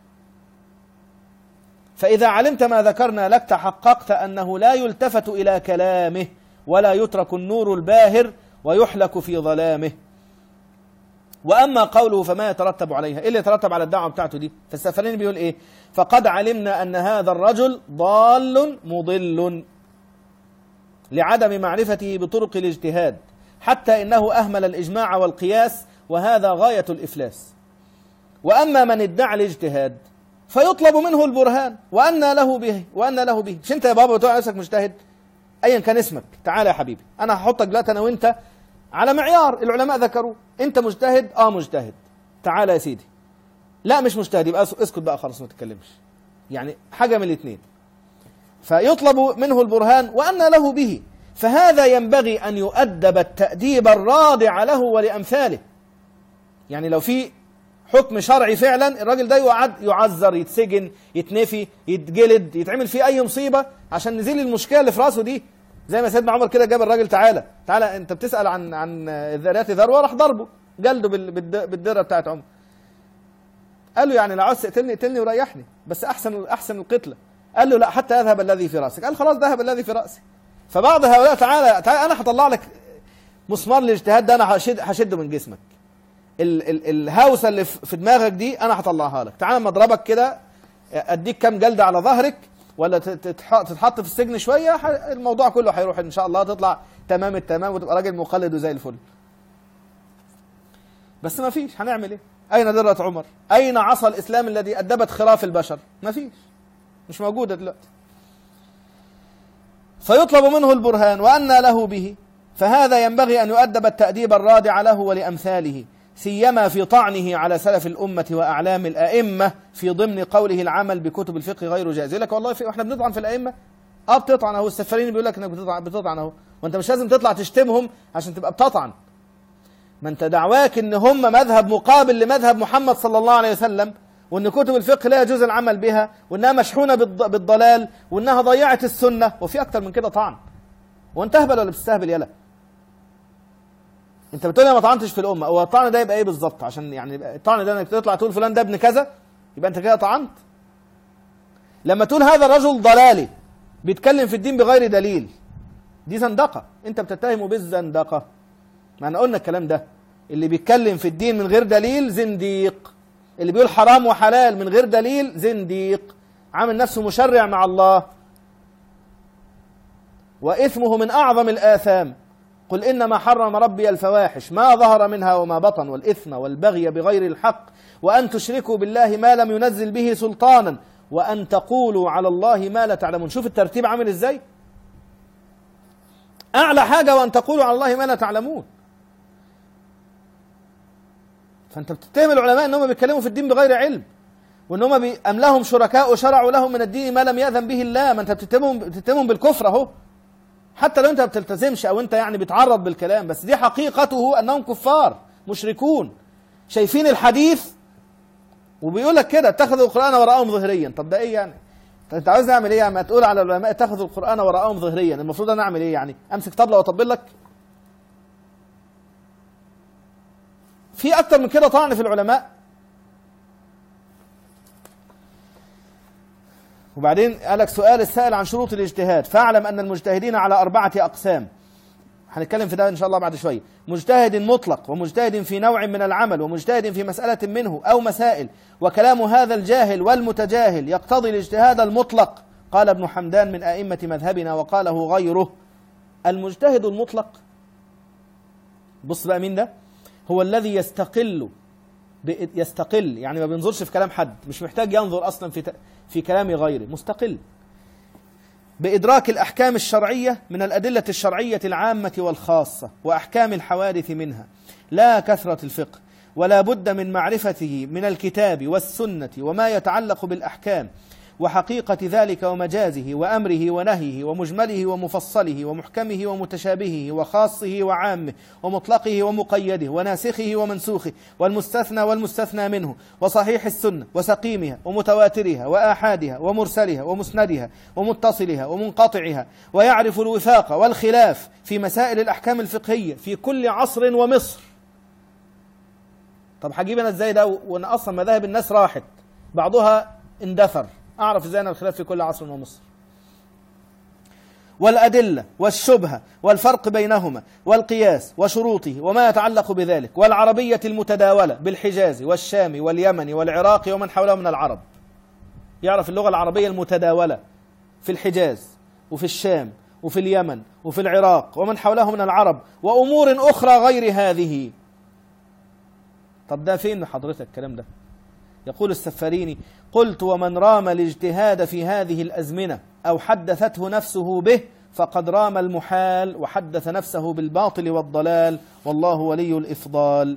فإذا علمت ما ذكرنا لك تحققت أنه لا يلتفت إلى كلامه ولا يترك النور الباهر ويحلك في ظلامه. وأما قوله فما يترتب عليها، إيه اللي يترتب على الدعوة بتاعته دي؟ فالسفرين بيقول إيه؟ فقد علمنا أن هذا الرجل ضال مضل لعدم معرفته بطرق الاجتهاد، حتى إنه أهمل الإجماع والقياس، وهذا غاية الإفلاس. وأما من ادعى الاجتهاد فيطلب منه البرهان وأن له به وأن له به. مش أنت يا بابا بتقول على نفسك مجتهد؟ أيا كان اسمك، تعالى يا حبيبي، أنا هحطك دلوقتي أنا وأنت على معيار العلماء ذكروه. أنت مجتهد؟ آه مجتهد. تعالى يا سيدي. لا مش مجتهد، يبقى اسكت بقى خلاص ما تتكلمش. يعني حاجة من الاثنين. فيطلب منه البرهان وأن له به، فهذا ينبغي أن يؤدب التأديب الرادع له ولأمثاله. يعني لو في حكم شرعي فعلا الراجل ده يعد يعذر، يتسجن، يتنفي، يتجلد، يتعمل فيه أي مصيبة عشان نزيل المشكلة اللي في راسه دي. زي ما سيدنا عمر كده جاب الراجل، تعالى تعالى انت بتسأل عن عن الذريات ذروة، راح ضربه جلده بالدرة بتاعت عمر. قال له يعني لو عاوز تقتلني اقتلني وريحني، بس احسن احسن القتلة. قال له لا حتى يذهب الذي في راسك. قال خلاص ذهب الذي في راسي. فبعض هؤلاء تعالى تعالى انا هطلع لك مسمار الاجتهاد ده، انا هشد هشده من جسمك. ال ال الهوسه اللي في دماغك دي انا هطلعها لك. تعالى اما اضربك كده اديك كام جلده على ظهرك، ولا تتحط في السجن شويه، الموضوع كله هيروح ان شاء الله، تطلع تمام التمام وتبقى راجل مقلد وزي الفل. بس ما فيش، هنعمل ايه؟ اين درة عمر؟ اين عصا الاسلام الذي ادبت خراف البشر؟ ما فيش، مش موجوده دلوقتي. فيطلب منه البرهان وأن له به، فهذا ينبغي أن يؤدب التأديب الرادع له ولأمثاله، سيما في طعنه على سلف الأمة وأعلام الأئمة في ضمن قوله العمل بكتب الفقه غير جائز. يقول لك والله في احنا بنطعن في الأئمة؟ اه بتطعن اهو. السفرين بيقول لك انك بتطعن بتطعن اهو، وانت مش لازم تطلع تشتمهم عشان تبقى بتطعن. ما انت دعواك ان هم مذهب مقابل لمذهب محمد صلى الله عليه وسلم، وان كتب الفقه لا يجوز العمل بها، وانها مشحونة بالضلال، وانها ضيعت السنة، وفي اكتر من كده طعن. وانت اهبل ولا بتستهبل؟ يلا انت بتقول لي ما طعنتش في الامه، هو الطعن ده يبقى ايه بالظبط؟ عشان يعني الطعن ده انك تطلع تقول فلان ده ابن كذا يبقى انت كده طعنت. لما تقول هذا الرجل ضلالي بيتكلم في الدين بغير دليل، دي زندقه، انت بتتهمه بالزندقه. ما احنا قلنا الكلام ده، اللي بيتكلم في الدين من غير دليل زنديق، اللي بيقول حرام وحلال من غير دليل زنديق، عامل نفسه مشرع مع الله. واثمه من اعظم الاثام، قل إنما حرم ربي الفواحش ما ظهر منها وما بطن والإثم والبغي بغير الحق وأن تشركوا بالله ما لم ينزل به سلطانا وأن تقولوا على الله ما لا تعلمون. شوف الترتيب عامل إزاي؟ أعلى حاجة وأن تقولوا على الله ما لا تعلمون. فأنت بتتهم العلماء أنهم بيتكلموا في الدين بغير علم، وأنهم أم لهم شركاء شرعوا لهم من الدين ما لم يأذن به الله. ما أنت بتتهمهم بتتهمهم بالكفر أهو، حتى لو انت ما بتلتزمش او انت يعني بتعرض بالكلام، بس دي حقيقته انهم كفار مشركون شايفين الحديث وبيقول لك كده اتخذوا القرآن وراءهم ظهريا. طب ده ايه يعني؟ انت عاوز نعمل ايه يعني؟ ما تقول على العلماء اتخذوا القرآن وراءهم ظهريا، المفروض انا اعمل ايه يعني؟ امسك طبلة واطبل لك؟ في اكتر من كده طعن في العلماء. وبعدين قالك سؤال السائل عن شروط الاجتهاد، فاعلم أن المجتهدين على أربعة أقسام هنتكلم في ده إن شاء الله بعد شوية. مجتهد مطلق، ومجتهد في نوع من العمل، ومجتهد في مسألة منه أو مسائل. وكلام هذا الجاهل والمتجاهل يقتضي الاجتهاد المطلق. قال ابن حمدان من أئمة مذهبنا وقاله غيره: المجتهد المطلق، بص بقى مين ده، هو الذي يستقل يستقل يعني ما بينظرش في كلام حد، مش محتاج ينظر أصلا في في كلام غيره، مستقل بإدراك الأحكام الشرعية من الأدلة الشرعية العامة والخاصة وأحكام الحوادث منها، لا كثرة الفقه، ولا بد من معرفته من الكتاب والسنة وما يتعلق بالأحكام وحقيقة ذلك ومجازه وأمره ونهيه ومجمله ومفصله ومحكمه ومتشابهه وخاصه وعامه ومطلقه ومقيده وناسخه ومنسوخه والمستثنى والمستثنى منه وصحيح السنة وسقيمها ومتواترها وآحادها ومرسلها ومسندها ومتصلها ومنقطعها، ويعرف الوفاق والخلاف في مسائل الأحكام الفقهية في كل عصر ومصر. طب هجيب أنا إزاي ده وأن أصلا مذاهب الناس راحت بعضها اندثر؟ أعرف إزاي أنا الخلاف في كل عصر ومصر؟ والأدلة والشبهة والفرق بينهما والقياس وشروطه وما يتعلق بذلك، والعربية المتداولة بالحجاز والشام واليمن والعراق ومن حولهم من العرب. يعرف اللغة العربية المتداولة في الحجاز وفي الشام وفي اليمن وفي العراق ومن حولهم من العرب وأمور أخرى غير هذه. طب ده فين حضرتك الكلام ده؟ يقول السفاريني: قلت: ومن رام الاجتهاد في هذه الأزمنة أو حدثته نفسه به فقد رام المحال وحدث نفسه بالباطل والضلال، والله ولي الإفضال.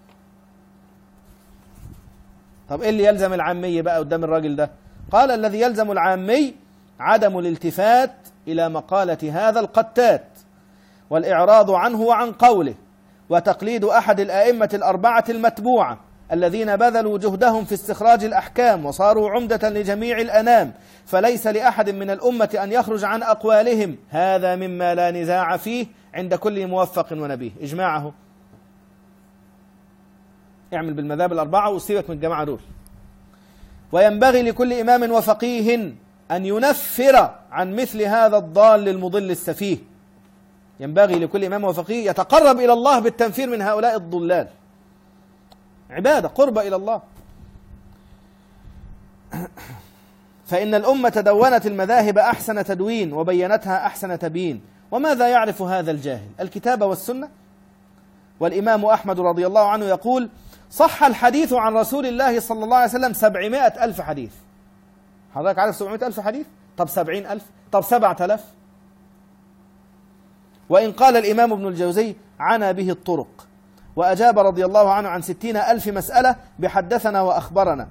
طب إيه اللي يلزم العامي بقى قدام الراجل ده؟ قال: الذي يلزم العامي عدم الالتفات إلى مقالة هذا القتات، والإعراض عنه وعن قوله، وتقليد أحد الآئمة الأربعة المتبوعة الذين بذلوا جهدهم في استخراج الأحكام وصاروا عمدة لجميع الأنام، فليس لأحد من الأمة أن يخرج عن أقوالهم، هذا مما لا نزاع فيه عند كل موفق ونبيه. إجماعه اعمل بالمذاهب الأربعة وسيبك من الجماعة دول. وينبغي لكل إمام وفقيه أن ينفر عن مثل هذا الضال المضل السفيه. ينبغي لكل إمام وفقيه يتقرب إلى الله بالتنفير من هؤلاء الضلال، عبادة قربة إلى الله. فإن الأمة دونت المذاهب أحسن تدوين وبينتها أحسن تبيين. وماذا يعرف هذا الجاهل؟ الكتاب والسنة. والإمام أحمد رضي الله عنه يقول: صح الحديث عن رسول الله صلى الله عليه وسلم سبعمائة ألف حديث. حضرتك عارف سبعمائة ألف حديث؟ طب سبعين ألف؟ طب سبعة ألاف؟ وإن قال الإمام ابن الجوزي: عنا به الطرق، وأجاب رضي الله عنه عن ستين ألف مسألة بحدثنا وأخبرنا،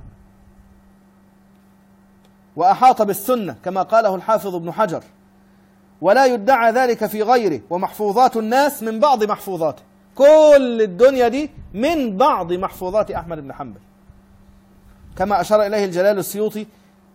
وأحاط بالسنة كما قاله الحافظ ابن حجر، ولا يدعى ذلك في غيره. ومحفوظات الناس من بعض محفوظاته، كل الدنيا دي من بعض محفوظات أحمد بن حنبل، كما أشار إليه الجلال السيوطي.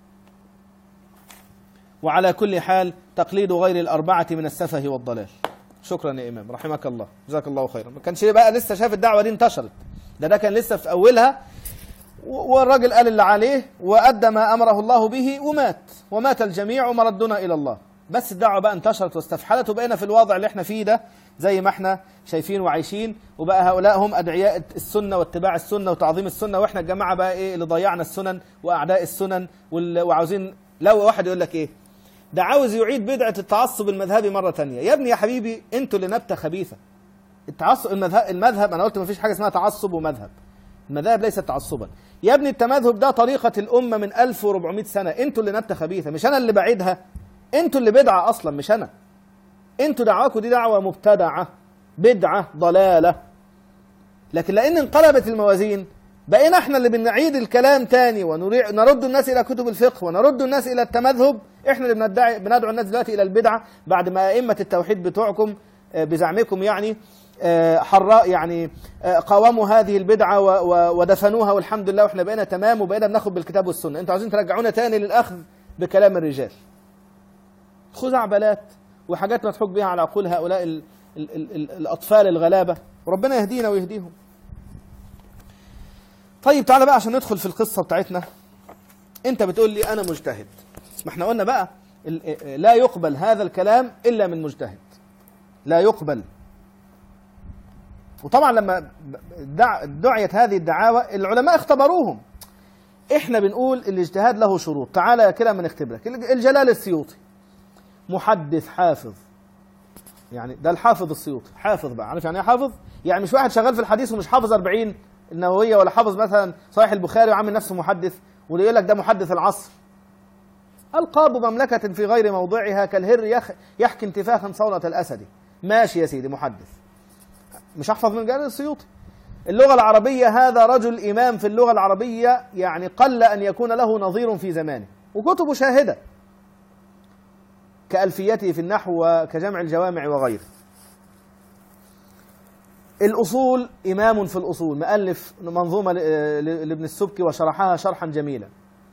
وعلى كل حال تقليد غير الأربعة من السفه والضلال. شكرا يا إمام، رحمك الله، جزاك الله خيرا. ما كانش بقى لسه شاف الدعوة دي انتشرت، ده ده كان لسه في أولها، والراجل قال اللي عليه وأدى ما أمره الله به ومات، ومات الجميع ومردنا إلى الله. بس الدعوة بقى انتشرت واستفحلت، وبقينا في الوضع اللي احنا فيه ده زي ما احنا شايفين وعايشين. وبقى هؤلاء هم أدعياء السنة واتباع السنة وتعظيم السنة، واحنا الجماعة بقى ايه اللي ضيعنا السنن وأعداء السنن. وعاوزين لو واحد يقول لك ايه ده عاوز يعيد بدعة التعصب المذهبي مرة تانية. يا ابني يا حبيبي، انتوا اللي نبتة خبيثة. التعصب المذهب, المذهب انا قلت ما فيش حاجة اسمها تعصب ومذهب، المذاهب ليست تعصبا. يا ابني التمذهب ده طريقة الأمة من ألف وأربعمائة سنة، انتوا اللي نبتة خبيثة، مش انا اللي بعيدها، انتوا اللي بدعة اصلا مش انا. انتوا دعواكم دي دعوة مبتدعة، بدعة ضلالة. لكن لأن انقلبت الموازين بقينا احنا اللي بنعيد الكلام تاني ونرد الناس إلى كتب الفقه ونرد الناس إلى التمذهب. احنا اللي بندعي بندعو الناس دلوقتي إلى البدعة بعد ما أئمة التوحيد بتوعكم بزعمكم يعني حراء يعني قاوموا هذه البدعة ودفنوها، والحمد لله واحنا بقينا تمام وبقينا بناخد بالكتاب والسنة. انتوا عايزين ترجعونا تاني للأخذ بكلام الرجال، خزعبلات وحاجات مضحوك بها على عقول هؤلاء ال ال ال ال الأطفال الغلابة، وربنا يهدينا ويهديهم. طيب تعالى بقى عشان ندخل في القصة بتاعتنا. انت بتقول لي انا مجتهد، ما احنا قلنا بقى لا يقبل هذا الكلام الا من مجتهد، لا يقبل وطبعا لما دعيت هذه الدعاوى العلماء اختبروهم. احنا بنقول الاجتهاد له شروط. تعالى كده ما نختبرك. الجلال السيوطي محدث حافظ، يعني ده الحافظ السيوطي حافظ بقى. عارف يعني ايه حافظ؟ يعني مش واحد شغال في الحديث ومش حافظ أربعين النووية ولا حافظ مثلا صحيح البخاري وعامل نفسه محدث واللي يقول لك ده محدث العصر. ألقاب مملكة في غير موضعها كالهر يخ يحكي انتفاخا صولة الأسد. ماشي يا سيدي محدث، مش أحفظ من جلال السيوطي. اللغة العربية هذا رجل إمام في اللغة العربية، يعني قل أن يكون له نظير في زمانه، وكتب شاهدة كألفيته في النحو وكجمع الجوامع وغيره. الأصول إمام في الأصول، مؤلف منظومة لابن السبكي وشرحها شرحا جميلا.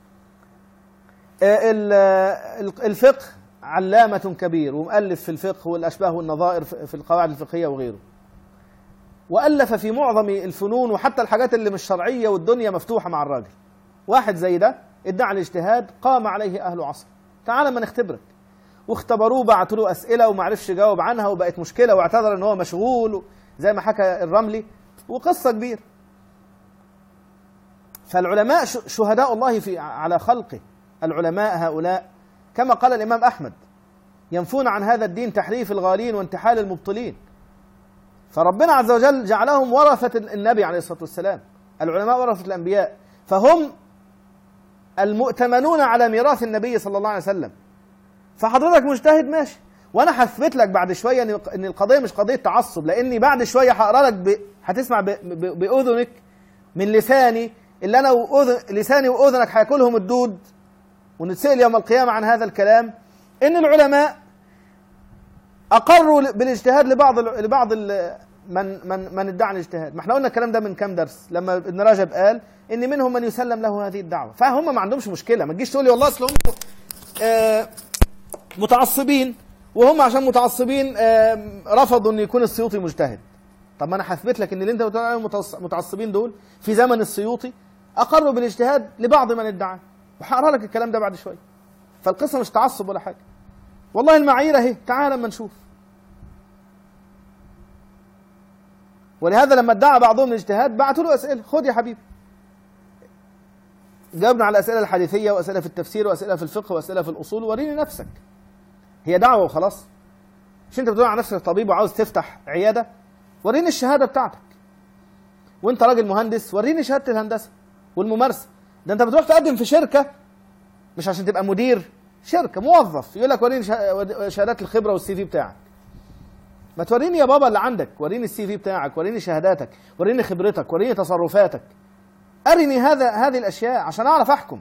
الفقه علامة كبير ومؤلف في الفقه والأشباه والنظائر في القواعد الفقهية وغيره، وألف في معظم الفنون وحتى الحاجات اللي مش شرعية والدنيا مفتوحة مع الراجل. واحد زي ده ادعى الاجتهاد قام عليه أهل عصر. تعال ما نختبرك. واختبروه، بعتوا له أسئلة وما عرفش يجاوب عنها وبقت مشكلة، واعتذر ان هو مشغول زي ما حكى الرملي، وقصة كبيرة. فالعلماء شهداء الله في على خلقه. العلماء هؤلاء كما قال الإمام أحمد ينفون عن هذا الدين تحريف الغالين وانتحال المبطلين. فربنا عز وجل جعلهم ورثة النبي عليه الصلاة والسلام. العلماء ورثة الأنبياء، فهم المؤتمنون على ميراث النبي صلى الله عليه وسلم. فحضرتك مجتهد ماشي، وانا هثبت لك بعد شويه ان القضيه مش قضيه تعصب، لاني بعد شويه هقرا لك ب... هتسمع ب... ب... باذنك من لساني اللي انا وأذن... لساني واذنك هياكلهم الدود، ونتسال يوم القيامه عن هذا الكلام، ان العلماء اقروا بالاجتهاد لبعض ال... لبعض ال... من من من ادعى الاجتهاد. ما احنا قلنا الكلام ده من كام درس لما ابن رجب قال ان منهم من يسلم له هذه الدعوه. فهم ما عندهمش مشكله. ما تجيش تقول لي والله اصل هم آه متعصبين، وهم عشان متعصبين رفضوا ان يكون السيوطي مجتهد. طب ما انا هثبت لك ان اللي انت بتقول عليهم متعصبين دول في زمن السيوطي اقروا بالاجتهاد لبعض من ادعى، وهقرا لك الكلام ده بعد شويه. فالقصه مش تعصب ولا حاجه، والله المعايير اهي، تعال لما نشوف. ولهذا لما ادعى بعضهم الاجتهاد بعتوا له اسئله، خد يا حبيبي. جاوبنا على اسئله الحديثيه واسئله في التفسير واسئله في الفقه واسئله في الاصول، وريني نفسك. هي دعوة وخلاص؟ مش انت بتقول على نفسك طبيب وعاوز تفتح عيادة؟ وريني الشهادة بتاعتك. وانت راجل مهندس وريني شهادة الهندسة والممارسة. ده انت بتروح تقدم في شركة مش عشان تبقى مدير شركة، موظف، يقول لك وريني شهادات الخبرة والسي في بتاعك. ما توريني يا بابا اللي عندك، وريني السي في بتاعك، وريني شهاداتك، وريني خبرتك، وريني تصرفاتك. أرني هذا هذه الأشياء عشان أعرف أحكم.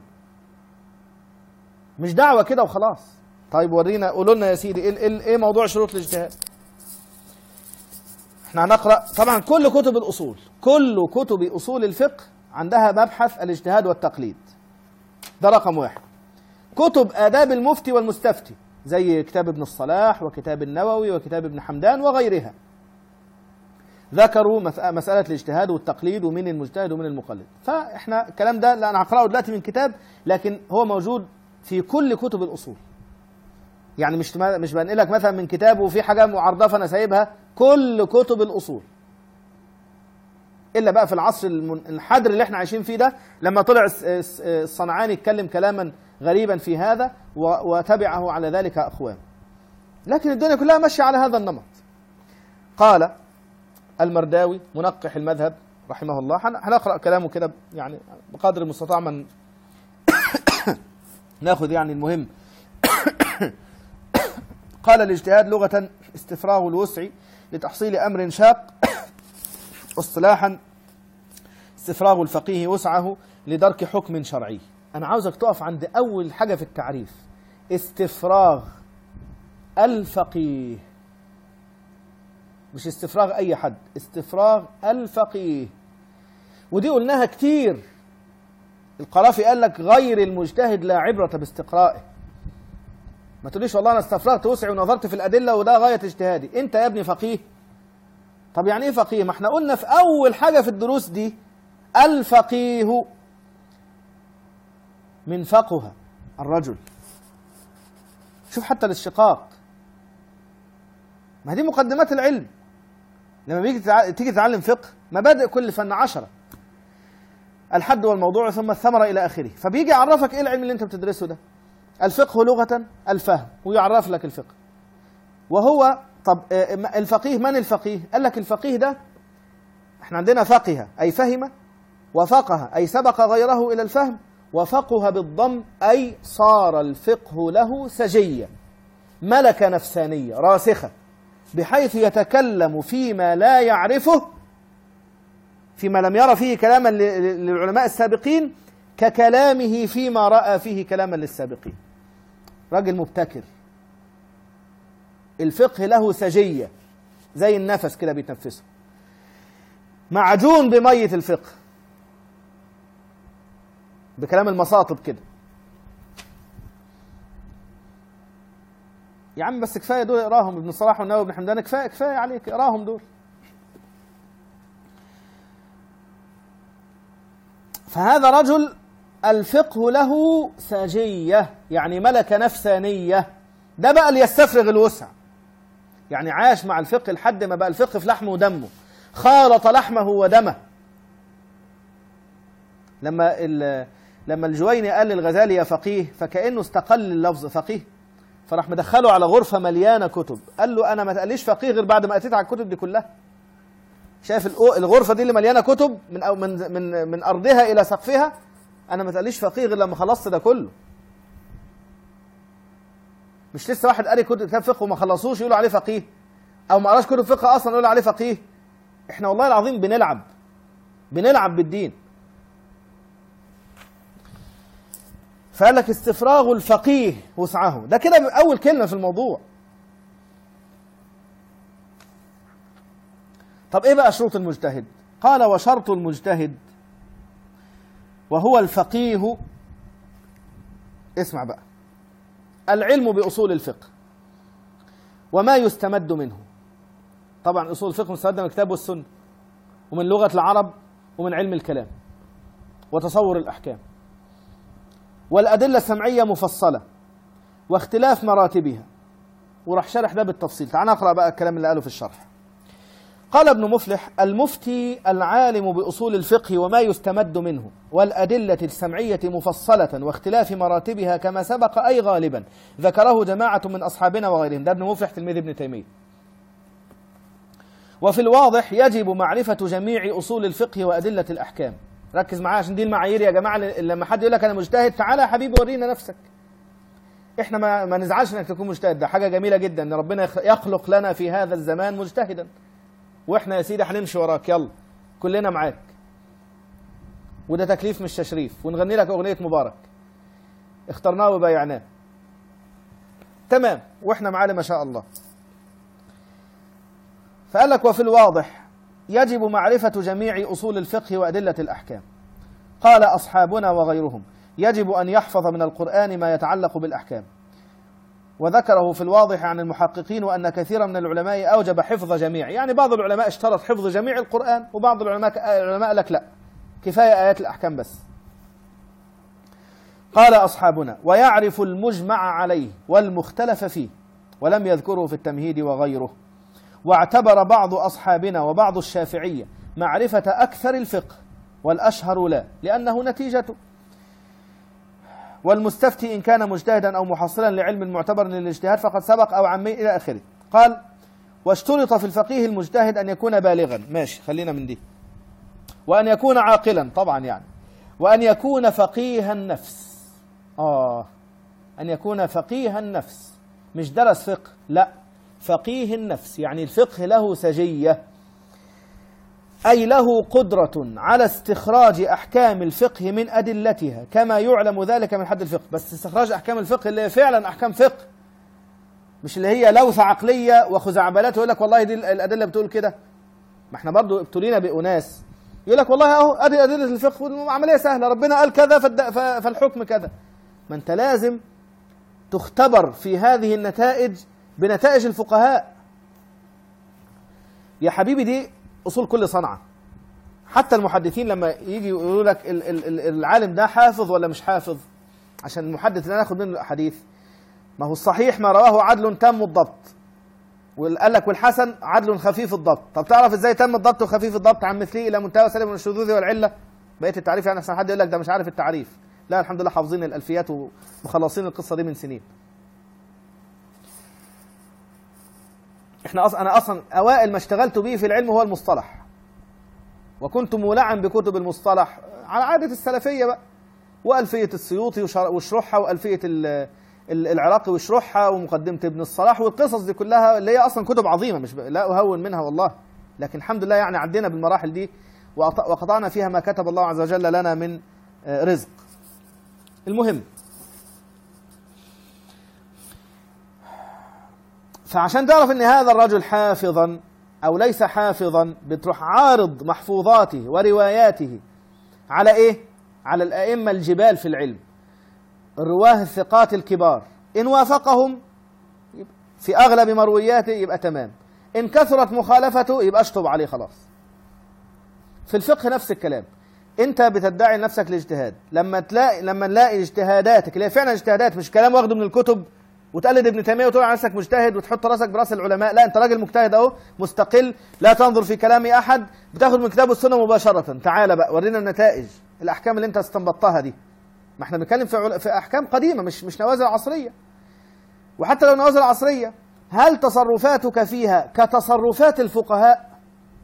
مش دعوة كده وخلاص. طيب ورينا، قولوا لنا يا سيدي ايه ايه موضوع شروط الاجتهاد. احنا هنقرا طبعا كل كتب الاصول، كل كتب اصول الفقه عندها مبحث الاجتهاد والتقليد. ده رقم واحد. كتب آداب المفتي والمستفتي زي كتاب ابن الصلاح وكتاب النووي وكتاب ابن حمدان وغيرها، ذكروا مسألة الاجتهاد والتقليد ومين المجتهد ومين المقلد. فاحنا الكلام ده لا انا هقراه دلوقتي من كتاب، لكن هو موجود في كل كتب الاصول. يعني مش مش بنقلك مثلا من كتاب وفي حاجه معرضه انا سايبها، كل كتب الاصول. الا بقى في العصر الحاضر اللي احنا عايشين فيه ده، لما طلع الصنعاني يتكلم كلاما غريبا في هذا وتبعه على ذلك اقوام. لكن الدنيا كلها ماشيه على هذا النمط. قال المرداوي منقح المذهب رحمه الله، هنقرا كلامه كده يعني بقدر المستطاع من ناخذ يعني المهم. قال الاجتهاد لغة استفراغ الوسع لتحصيل أمر شاق، اصطلاحا استفراغ الفقيه وسعه لدرك حكم شرعي. أنا عاوزك تقف عند أول حاجة في التعريف، استفراغ الفقيه، مش استفراغ أي حد، استفراغ الفقيه. ودي قلناها كتير. القرافي قال لك غير المجتهد لا عبرة باستقرائه. ما تقوليش والله انا استفرغت وسعي ونظرت في الادله وده غايه اجتهادي. انت يا ابني فقيه؟ طب يعني ايه فقيه؟ ما احنا قلنا في اول حاجه في الدروس دي الفقيه من فقه الرجل. شوف حتى الاشتقاق، ما دي مقدمات العلم. لما بيجي تتع... تيجي تتعلم فقه، مبادئ كل فن عشرة: الحد والموضوع ثم الثمرة إلى آخره. فبيجي يعرفك إيه العلم اللي أنت بتدرسه ده. الفقه لغة الفهم، ويعرف لك الفقه. وهو طب الفقيه، من الفقيه؟ قال لك الفقيه ده احنا عندنا فقه أي فهم، وفقه أي سبق غيره إلى الفهم، وفقه بالضم أي صار الفقه له سجية، ملكة نفسانية راسخة، بحيث يتكلم فيما لا يعرفه، فيما لم يرى فيه كلاما للعلماء السابقين، ككلامه فيما رأى فيه كلاما للسابقين. راجل مبتكر. الفقه له سجية زي النفس كده بيتنفسه، معجون بمية الفقه، بكلام المصاطب كده. يا عم بس كفاية دول اقراهم، ابن الصلاح والنووي وابن حمدان، كفاية كفاية عليك، اقراهم دول. فهذا رجل الفقه له سجية، يعني ملكة نفسانية. ده بقى اللي يستفرغ الوسع، يعني عاش مع الفقه لحد ما بقى الفقه في لحمه ودمه، خالط لحمه ودمه. لما لما الجويني قال للغزالي يا فقيه، فكأنه استقل اللفظ فقيه، فراح مدخله على غرفة مليانة كتب. قال له أنا ما تقليش فقيه غير بعد ما أتيت على الكتب دي كلها. شايف الغرفة دي اللي مليانة كتب من أو من من من أرضها إلى سقفها، أنا ما تقليش فقيه غير لما خلصت ده كله. مش لسه واحد قاري كتاب فقه وما خلصوش يقولوا عليه فقيه، أو ما قراش كتب فقه أصلا يقولوا عليه فقيه. إحنا والله العظيم بنلعب بنلعب بالدين. فقال لك استفراغ الفقيه وسعه، ده كده أول كلمة في الموضوع. طب إيه بقى شروط المجتهد؟ قال وشرط المجتهد وهو الفقيه، اسمع بقى، العلم بأصول الفقه وما يستمد منه. طبعا أصول الفقه مستمد من الكتاب والسنة، ومن لغة العرب، ومن علم الكلام وتصور الأحكام، والأدلة السمعية مفصلة واختلاف مراتبها. وراح شرح ده بالتفصيل. تعال نقرأ بقى الكلام اللي قاله في الشرح. قال ابن مفلح: المفتي العالم بأصول الفقه وما يستمد منه والأدلة السمعية مفصلة واختلاف مراتبها كما سبق، أي غالبا ذكره جماعة من أصحابنا وغيرهم. ده ابن مفلح تلميذ ابن تيمية. وفي الواضح يجب معرفة جميع أصول الفقه وأدلة الأحكام. ركز معايا عشان دي المعايير يا جماعة. لما حد يقول لك أنا مجتهد، تعالى يا حبيبي ورينا نفسك. احنا ما, ما نزعلش انك تكون مجتهد، ده حاجة جميلة جدا ان ربنا يخلق لنا في هذا الزمان مجتهدا، واحنا يا سيدي هنمشي وراك، يلا كلنا معاك، وده تكليف مش تشريف، ونغني لك اغنية مبارك اخترناه وبايعناه. تمام، واحنا معاه ما شاء الله. فقال لك وفي الواضح يجب معرفة جميع أصول الفقه وأدلة الأحكام. قال أصحابنا وغيرهم: يجب أن يحفظ من القرآن ما يتعلق بالأحكام. وذكره في الواضح عن المحققين وأن كثيرا من العلماء أوجب حفظ جميع، يعني بعض العلماء اشترط حفظ جميع القرآن، وبعض العلماء العلماء لك لا، كفاية آيات الأحكام بس. قال أصحابنا: ويعرف المجمع عليه والمختلف فيه، ولم يذكره في التمهيد وغيره. واعتبر بعض أصحابنا وبعض الشافعية معرفة أكثر الفقه والأشهر لا، لأنه نتيجته. والمستفتي إن كان مجتهدا أو محصلا لعلم معتبر للاجتهاد فقد سبق أو عمي إلى آخره. قال: واشترط في الفقيه المجتهد أن يكون بالغا، ماشي خلينا من دي، وأن يكون عاقلا طبعا يعني، وأن يكون فقيه النفس. آه أن يكون فقيه النفس، مش درس فقه، لا، فقيه النفس، يعني الفقه له سجية، أي له قدرة على استخراج أحكام الفقه من أدلتها كما يعلم ذلك من حد الفقه. بس استخراج أحكام الفقه اللي هي فعلا أحكام فقه، مش اللي هي لوثة عقلية وخزعبلات ويقول لك والله دي الأدلة بتقول كده. ما احنا برضو ابتلينا بأناس يقول لك والله اهو ادي أدلة الفقه والعملية سهلة، ربنا قال كذا فالحكم كذا. ما انت لازم تختبر في هذه النتائج بنتائج الفقهاء يا حبيبي. دي أصول كل صنعة. حتى المحدثين لما يجي يقولوا لك العالم ده حافظ ولا مش حافظ، عشان المحدث اللي ناخد منه الأحاديث، ما هو الصحيح ما رواه عدل تام الضبط، وقال لك والحسن عدل خفيف الضبط. طب تعرف ازاي تم الضبط وخفيف الضبط عن مثله الى منتهى وسلم من الشذوذ والعله؟ بقيت التعريف يعني احسن حد يقول لك ده مش عارف التعريف. لا الحمد لله حافظين الالفيات ومخلصين القصه دي من سنين. احنا اصلا انا اصلا اوائل ما اشتغلت به في العلم هو المصطلح، وكنت مولعا بكتب المصطلح على عاده السلفيه بقى، والفيه السيوطي واشرحها، والفيه العراقي واشرحها، ومقدمه ابن الصلاح، والقصص دي كلها اللي هي اصلا كتب عظيمه، مش ب... لا اهون منها والله، لكن الحمد لله يعني عدينا بالمراحل دي وقطعنا فيها ما كتب الله عز وجل لنا من رزق. المهم، فعشان تعرف ان هذا الرجل حافظا او ليس حافظا بتروح عارض محفوظاته ورواياته على ايه؟ على الائمه الجبال في العلم، الرواه الثقات الكبار، ان وافقهم في اغلب مروياته يبقى تمام، ان كثرت مخالفته يبقى اشطب عليه خلاص. في الفقه نفس الكلام، انت بتدعي نفسك الاجتهاد، لما تلاقي لما نلاقي اجتهاداتك اللي هي فعلا اجتهادات مش كلام واخده من الكتب وتقلد ابن تيميه وتقول على نفسك مجتهد وتحط راسك براس العلماء، لا انت راجل مجتهد اهو مستقل، لا تنظر في كلام احد، بتاخد من كتاب السنه مباشره. تعالى بقى ورينا النتائج، الاحكام اللي انت استنبطتها دي. ما احنا بنتكلم في عل... في احكام قديمه، مش مش نوازل عصريه. وحتى لو نوازل عصريه، هل تصرفاتك فيها كتصرفات الفقهاء؟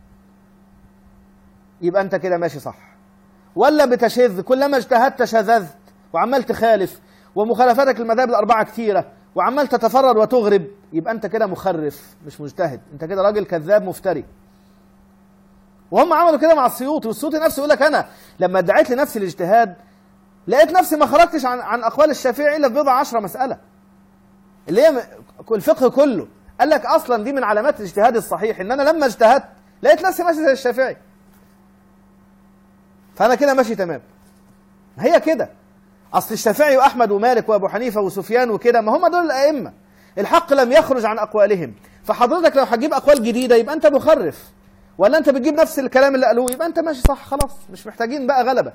يبقى انت كده ماشي صح. ولا بتشذ، كلما اجتهدت شذذت وعمال تخالف، ومخالفتك للمذاهب الاربعه كثيره وعمال تتفرد وتغرب، يبقى انت كده مخرف مش مجتهد، انت كده راجل كذاب مفتري. وهم عملوا كده مع السيوطي، والسيوطي نفسه يقول لك انا لما ادعيت لنفسي الاجتهاد لقيت نفسي ما خرجتش عن عن اقوال الشافعي الا في بضع عشرة مساله اللي هي الفقه كله. قال لك اصلا دي من علامات الاجتهاد الصحيح، ان انا لما اجتهدت لقيت نفسي ماشي زي الشافعي، فانا كده ماشي تمام. هي كده، اصل الشافعي واحمد ومالك وابو حنيفه وسفيان وكده، ما هم دول الائمه، الحق لم يخرج عن اقوالهم. فحضرتك لو هتجيب اقوال جديده يبقى انت مخرف، ولا انت بتجيب نفس الكلام اللي قالوه يبقى انت ماشي صح خلاص، مش محتاجين بقى غلبه.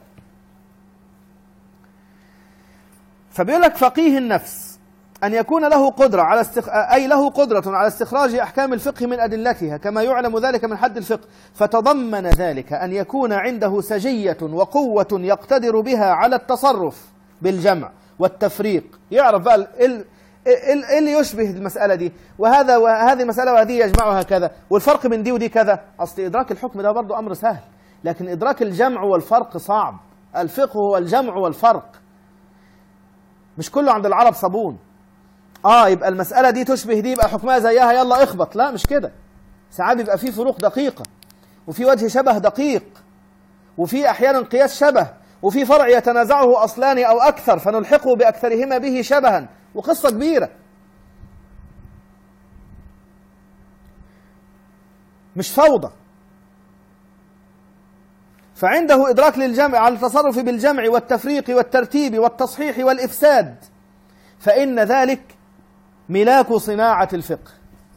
فبيقول لك فقيه النفس أن يكون له قدرة على استخ... أي له قدرة على استخراج أحكام الفقه من أدلتها كما يعلم ذلك من حد الفقه، فتضمن ذلك أن يكون عنده سجية وقوة يقتدر بها على التصرف بالجمع والتفريق. يعرف بقى إيه اللي يشبه المسألة دي، وهذا وهذه مسألة وهذه يجمعها كذا، والفرق من دي ودي كذا. أصل إدراك الحكم ده برضو أمر سهل، لكن إدراك الجمع والفرق صعب. الفقه هو الجمع والفرق، مش كله عند العرب صابون. اه يبقى المسألة دي تشبه دي يبقى حكمها زيها يلا اخبط، لا مش كده. ساعات بيبقى في فروق دقيقة، وفي وجه شبه دقيق، وفي احيانا قياس شبه، وفي فرع يتنازعه اصلان او اكثر فنلحقه باكثرهما به شبها، وقصة كبيرة مش فوضى. فعنده إدراك للجمع على التصرف بالجمع والتفريق والترتيب والتصحيح والإفساد، فإن ذلك ملاك صناعة الفقه.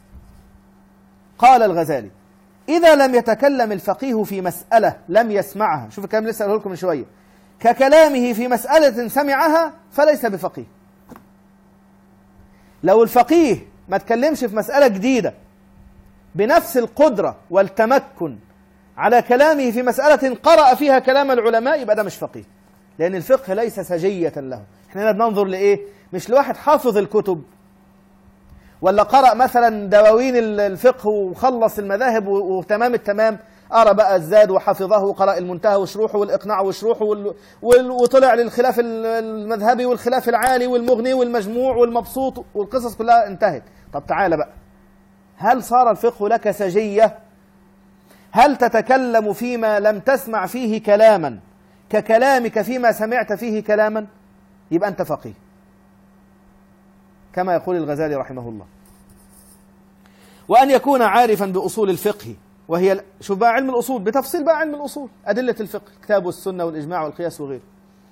قال الغزالي: إذا لم يتكلم الفقيه في مسألة لم يسمعها، شوف الكلام لسه أقوله لكم من شوية، ككلامه في مسألة سمعها فليس بفقيه. لو الفقيه ما تكلمش في مسألة جديدة بنفس القدرة والتمكن على كلامه في مسألة قرأ فيها كلام العلماء يبقى ده مش فقيه، لأن الفقه ليس سجية له. احنا هنا بننظر لإيه؟ مش لواحد حافظ الكتب ولا قرأ مثلا دواوين الفقه وخلص المذاهب وتمام التمام، قرأ بقى الزاد وحفظه وقرأ المنتهى وشروحه والإقناع وشروحه وطلع للخلاف المذهبي والخلاف العالي والمغني والمجموع والمبسوط والقصص كلها انتهت. طب تعالى بقى، هل صار الفقه لك سجية؟ هل تتكلم فيما لم تسمع فيه كلاما ككلامك فيما سمعت فيه كلاما؟ يبقى أنت فقيه كما يقول الغزالي رحمه الله. وأن يكون عارفا بأصول الفقه، وهي شوف بقى علم الأصول بتفصيل بقى علم الأصول، أدلة الفقه، الكتاب والسنة والإجماع والقياس وغيره.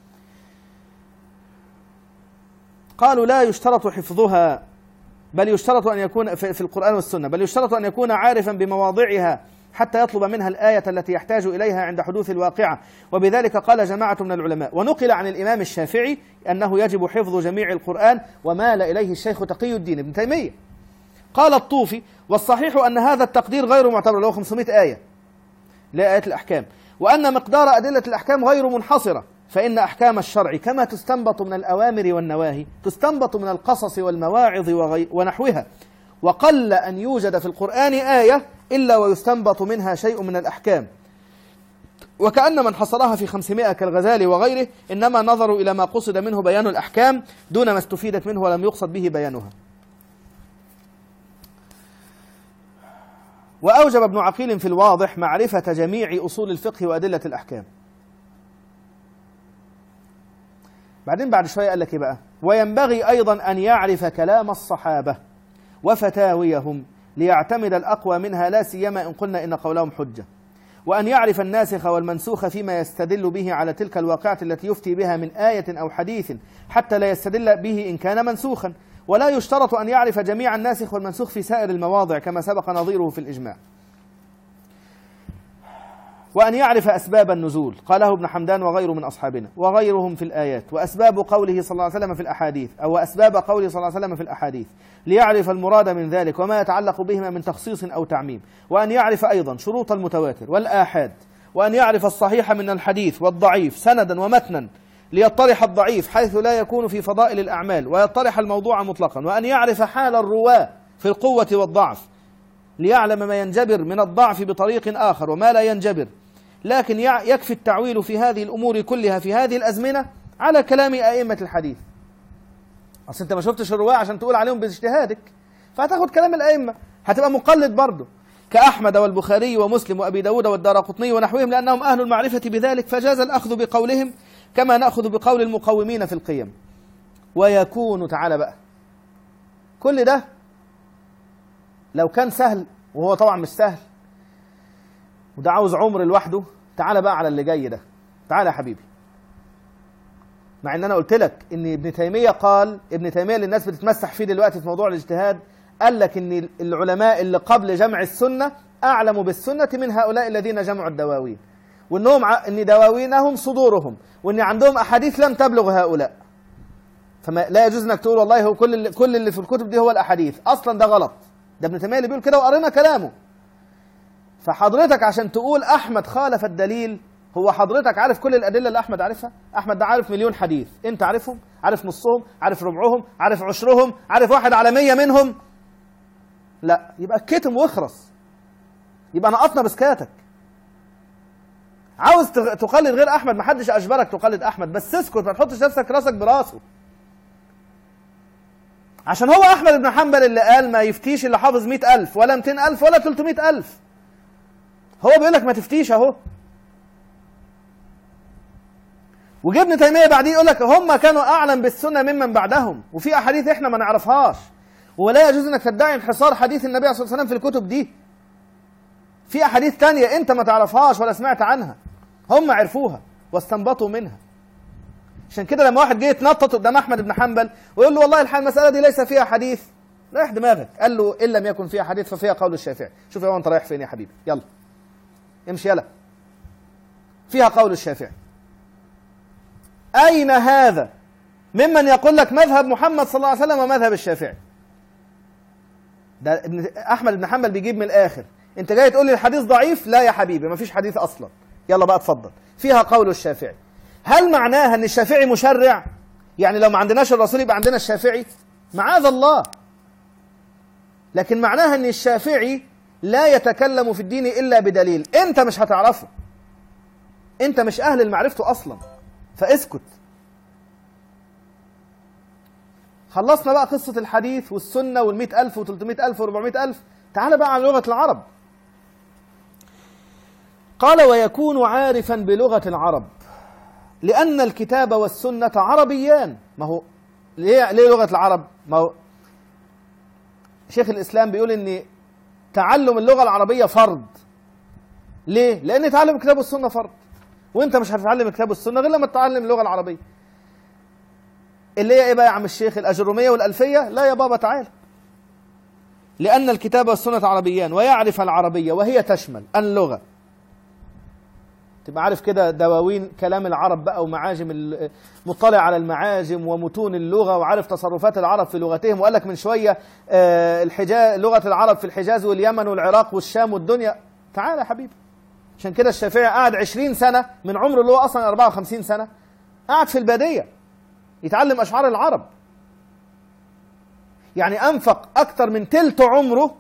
قالوا لا يشترط حفظها، بل يشترط أن يكون في القرآن والسنة، بل يشترط أن يكون عارفا بمواضعها حتى يطلب منها الآية التي يحتاج إليها عند حدوث الواقعة. وبذلك قال جماعة من العلماء. ونقل عن الإمام الشافعي أنه يجب حفظ جميع القرآن، ومال إليه الشيخ تقي الدين ابن تيمية. قال الطوفي: والصحيح أن هذا التقدير غير معتبر، اللي هو خمسمائة آية لآيات الأحكام، وأن مقدار أدلة الأحكام غير منحصرة، فإن أحكام الشرع كما تستنبط من الأوامر والنواهي تستنبط من القصص والمواعظ ونحوها، وقل أن يوجد في القرآن آية إلا ويستنبط منها شيء من الأحكام، وكأن من حصرها في خمسمائة كالغزالي وغيره إنما نظروا إلى ما قصد منه بيان الأحكام دون ما استفيدت منه ولم يقصد به بيانها. وأوجب ابن عقيل في الواضح معرفة جميع أصول الفقه وأدلة الأحكام. بعدين بعد شوية قال لك إيه بقى؟ وينبغي أيضا أن يعرف كلام الصحابة وفتاويهم ليعتمد الأقوى منها، لا سيما إن قلنا إن قولهم حجة، وأن يعرف الناسخ والمنسوخ فيما يستدل به على تلك الواقعة التي يفتي بها من آية أو حديث، حتى لا يستدل به إن كان منسوخا، ولا يشترط أن يعرف جميع الناسخ والمنسوخ في سائر المواضع كما سبق نظيره في الإجماع. وأن يعرف أسباب النزول، قاله ابن حمدان وغيره من أصحابنا وغيرهم في الآيات، وأسباب قوله صلى الله عليه وسلم في الأحاديث، أو أسباب قوله صلى الله عليه وسلم في الأحاديث، ليعرف المراد من ذلك وما يتعلق بهما من تخصيص أو تعميم. وأن يعرف أيضا شروط المتواتر والآحاد، وأن يعرف الصحيح من الحديث والضعيف سندا ومتنا، ليطرح الضعيف حيث لا يكون في فضائل الأعمال ويطرح الموضوع مطلقا. وأن يعرف حال الرواة في القوة والضعف، ليعلم ما ينجبر من الضعف بطريق آخر وما لا ينجبر. لكن يكفي التعويل في هذه الأمور كلها في هذه الأزمنة على كلام أئمة الحديث. أصل أنت ما شفتش الرواة عشان تقول عليهم باجتهادك، فهتاخد كلام الأئمة، هتبقى مقلد برضه، كأحمد والبخاري ومسلم وأبي داود والدارقطني ونحوهم، لأنهم أهل المعرفة بذلك، فجاز الأخذ بقولهم كما نأخذ بقول المقومين في القيم. ويكون، تعالى بقى، كل ده لو كان سهل، وهو طبعا مش سهل، وده عاوز عمر لوحده. تعالى بقى على اللي جاي ده، تعالى يا حبيبي. مع ان انا قلت لك ان ابن تيمية قال، ابن تيمية اللي الناس بتتمسح فيه دلوقتي في موضوع الاجتهاد، قال لك ان العلماء اللي قبل جمع السنة اعلم بالسنة من هؤلاء الذين جمعوا الدواوين، وانهم ع... ان دواوينهم صدورهم، وان عندهم احاديث لم تبلغ هؤلاء. فما لا يجوز انك تقول والله هو كل اللي... كل اللي في الكتب دي هو الاحاديث، اصلا ده غلط. ده ابن تيمية اللي بيقول كده وقرينا كلامه. فحضرتك عشان تقول أحمد خالف الدليل، هو حضرتك عارف كل الأدلة اللي أحمد عارفها؟ أحمد ده عارف مليون حديث، أنت عارفهم؟ عارف نصهم؟ عارف ربعهم؟ عارف عشرهم؟ عارف واحد على مية منهم؟ لا، يبقى كتم واخرس، يبقى نقطنا بسكاتك. عاوز تقلد غير أحمد، محدش أجبرك تقلد أحمد، بس اسكت، ما تحطش نفسك راسك براسه. عشان هو أحمد بن حنبل اللي قال ما يفتيش اللي حافظ مئة ألف ولا مئتين ألف ولا ثلاثمئة ألف. هو بيقول لك ما تفتيش اهو. وجه ابن تيمية بعدين يقول لك هم كانوا اعلم بالسنة ممن بعدهم، وفي احاديث احنا ما نعرفهاش، ولا يجوز انك تدعي انحصار حديث النبي صلى الله عليه وسلم في الكتب دي. في احاديث تانية انت ما تعرفهاش ولا سمعت عنها، هم عرفوها واستنبطوا منها. عشان كده لما واحد جه يتنطط قدام احمد بن حنبل ويقول له والله الحال المسألة دي ليس فيها حديث، رايح دماغك. قال له ان لم يكن فيها حديث ففيها قول الشافعي. شوف يا انت رايح فين يا حبيبي، يلا امشي يلا، فيها قول الشافعي. أين هذا ممن يقول لك مذهب محمد صلى الله عليه وسلم ومذهب الشافعي؟ ده ابن أحمد بن حنبل بيجيب من الآخر. أنت جاي تقول لي الحديث ضعيف؟ لا يا حبيبي، ما فيش حديث أصلا. يلا بقى اتفضل، فيها قول الشافعي. هل معناها أن الشافعي مشرع؟ يعني لو ما عندناش الرسول يبقى عندنا الشافعي؟ معاذ الله. لكن معناها أن الشافعي لا يتكلم في الدين إلا بدليل، أنت مش هتعرفه، أنت مش أهل المعرفة أصلا، فاسكت. خلصنا بقى قصة الحديث والسنة والمئة ألف وثلاثمائة ألف وأربعمائة ألف. تعال بقى على لغة العرب. قال ويكون عارفا بلغة العرب لأن الكتاب والسنة عربيان. ما هو ليه, ليه لغة العرب؟ ما هو شيخ الإسلام بيقول إن تعلم اللغة العربية فرض. ليه؟ لأن تعلم الكتاب والسنة فرض، وأنت مش هتتعلم الكتاب والسنة غير لما تتعلم اللغة العربية. اللي هي إيه بقى يا عم الشيخ؟ الأجرومية والألفية؟ لا يا بابا تعال. لأن الكتاب والسنة عربيان ويعرف العربية وهي تشمل اللغة تبقى عارف كده دواوين كلام العرب بقى ومعاجم، مطلع على المعاجم ومتون اللغة وعارف تصرفات العرب في لغتهم. وقال لك من شوية الحجاز، لغة العرب في الحجاز واليمن والعراق والشام والدنيا. تعال يا حبيبي. عشان كده الشافعي قعد عشرين سنة من عمره اللي هو أصلا أربعة وخمسين سنة قعد في البادية يتعلم أشعار العرب. يعني أنفق أكثر من تلت عمره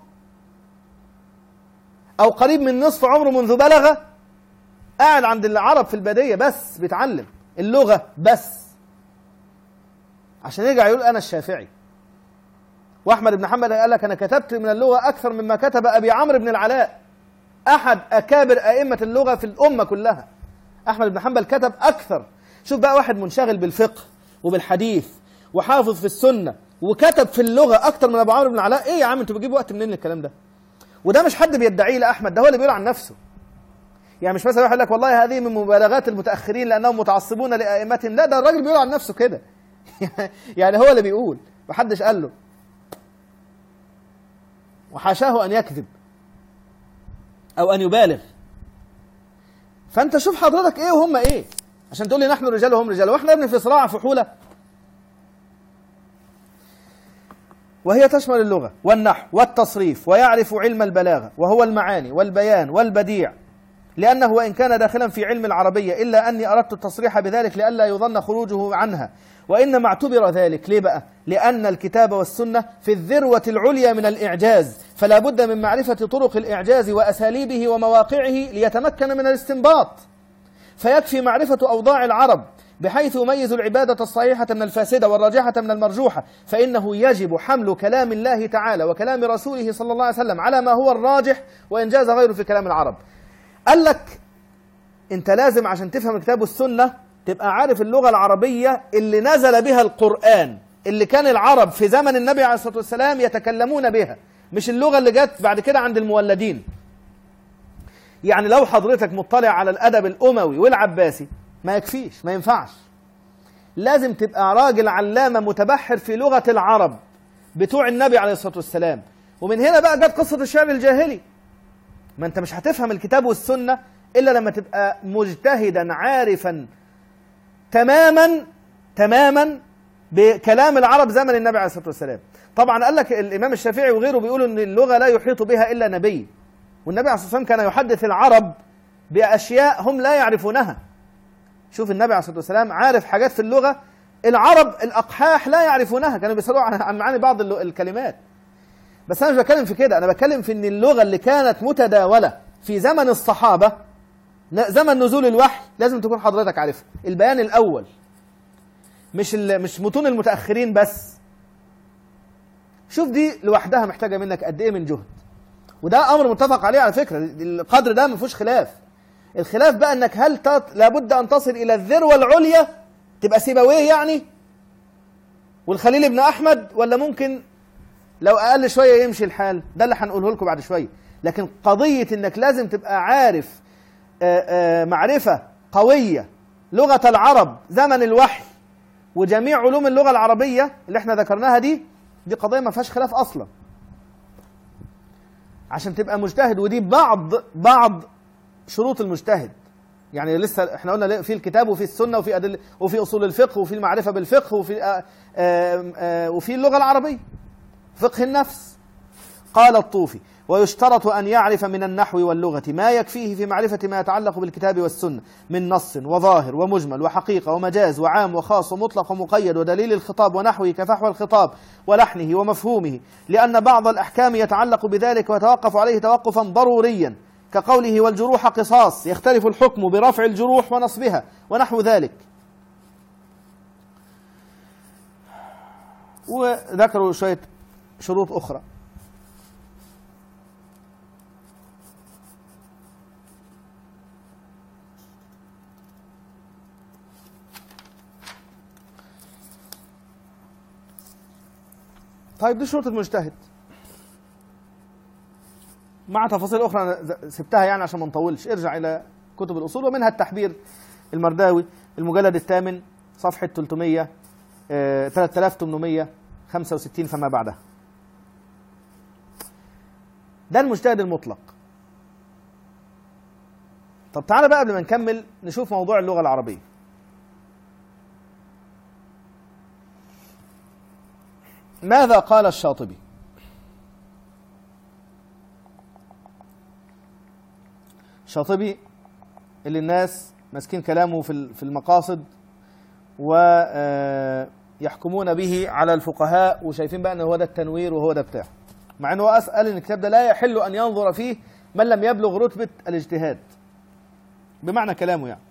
أو قريب من نصف عمره منذ بلغ قاعد عند العرب في البادية بس بيتعلم اللغة بس، عشان يرجع يقول أنا الشافعي. وأحمد بن حنبل قال لك أنا كتبت من اللغة أكثر مما كتب أبي عمرو بن العلاء، أحد أكابر أئمة اللغة في الأمة كلها. أحمد بن حنبل كتب أكثر. شوف بقى واحد منشغل بالفقه وبالحديث وحافظ في السنة وكتب في اللغة أكثر من أبو عمرو بن العلاء. إيه يا عم أنتوا بتجيبوا وقت منين الكلام ده؟ وده مش حد بيدعيه لأحمد، ده هو اللي بيقول عن نفسه. يعني مش مثلا واحد يقول لك والله هذه من مبالغات المتأخرين لأنهم متعصبون لأئمتهم. لا، ده الراجل بيقول عن نفسه كده. يعني هو اللي بيقول، محدش قال له، وحاشاه أن يكذب أو أن يبالغ. فأنت شوف حضرتك إيه وهم إيه عشان تقول لي نحن رجال وهم رجال، وإحنا ابن في صراع فحولة. وهي تشمل اللغة والنحو والتصريف، ويعرف علم البلاغة وهو المعاني والبيان والبديع، لأنه وإن كان داخلا في علم العربية إلا أني أردت التصريح بذلك لئلا يظن خروجه عنها. وإنما اعتبر ذلك ليه بقى؟ لأن الكتاب والسنة في الذروة العليا من الإعجاز، فلا بد من معرفة طرق الإعجاز وأساليبه ومواقعه ليتمكن من الاستنباط. فيكفي معرفة أوضاع العرب بحيث يميز العبادة الصحيحة من الفاسدة والراجحة من المرجوحة، فإنه يجب حمل كلام الله تعالى وكلام رسوله صلى الله عليه وسلم على ما هو الراجح وإن جاز غيره في كلام العرب. قال لك أنت لازم عشان تفهم الكتاب والسنة تبقى عارف اللغة العربية اللي نزل بها القرآن، اللي كان العرب في زمن النبي عليه الصلاة والسلام يتكلمون بها، مش اللغة اللي جت بعد كده عند المولدين. يعني لو حضرتك مطلع على الأدب الأموي والعباسي ما يكفيش، ما ينفعش. لازم تبقى راجل علامة متبحر في لغة العرب بتوع النبي عليه الصلاة والسلام. ومن هنا بقى جت قصة الشعر الجاهلي. ما انت مش هتفهم الكتاب والسنة إلا لما تبقى مجتهدا عارفا تماما تماما بكلام العرب زمن النبي عليه الصلاة والسلام. طبعا قال لك الإمام الشافعي وغيره بيقولوا أن اللغة لا يحيط بها إلا نبي، والنبي عليه الصلاة والسلام كان يحدث العرب بأشياء هم لا يعرفونها. شوف النبي عليه الصلاة والسلام عارف حاجات في اللغة العرب الأقحاح لا يعرفونها، كانوا بيسألوا عن معاني بعض الكلمات. بس أنا مش بتكلم في كده، أنا بتكلم في أن اللغة اللي كانت متداولة في زمن الصحابة زمن نزول الوحي لازم تكون حضرتك عارفها. البيان الأول، مش مش متون المتأخرين بس. شوف دي لوحدها محتاجة منك قد إيه من جهد، وده أمر متفق عليه على فكرة. القدر ده ما فيهوش خلاف. الخلاف بقى انك هل تط... لابد ان تصل الى الذروه العليا تبقى سيبويه يعني والخليل بن احمد، ولا ممكن لو اقل شويه يمشي الحال. ده اللي هنقوله لكم بعد شويه. لكن قضيه انك لازم تبقى عارف آآ آآ معرفه قويه لغه العرب زمن الوحي وجميع علوم اللغه العربيه اللي احنا ذكرناها دي دي قضيه ما فيهاش خلاف اصلا عشان تبقى مجتهد. ودي بعض بعض شروط المجتهد. يعني لسه احنا قلنا في الكتاب وفي السنة وفي أدل وفي أصول الفقه وفي المعرفة بالفقه وفي آآ آآ وفي اللغة العربية فقه النفس. قال الطوفي: ويشترط أن يعرف من النحو واللغة ما يكفيه في معرفة ما يتعلق بالكتاب والسنة من نص وظاهر ومجمل وحقيقة ومجاز وعام وخاص ومطلق ومقيد ودليل الخطاب ونحوه كفحوى الخطاب ولحنه ومفهومه، لأن بعض الأحكام يتعلق بذلك ويتوقف عليه توقفا ضروريا، كقوله: والجروح قصاص، يختلف الحكم برفع الجروح ونصبها ونحو ذلك. وذكروا شوية شروط أخرى. طيب دي شروط المجتهد مع تفاصيل أخرى أنا سبتها يعني عشان ما نطولش. ارجع إلى كتب الأصول ومنها التحبير المرداوي المجلد الثامن صفحة ثلاثمية ثلاثة آلاف وثمانمية وخمسة وستين فما بعدها. ده المجتهد المطلق. طب تعالى بقى قبل ما نكمل نشوف موضوع اللغة العربية. ماذا قال الشاطبي؟ الشاطبي اللي الناس ماسكين كلامه في المقاصد ويحكمون به على الفقهاء وشايفين بقى ان هو ده التنوير وهو ده بتاع، مع انه اسأل ان الكتاب ده لا يحل ان ينظر فيه من لم يبلغ رتبة الاجتهاد بمعنى كلامه. يعني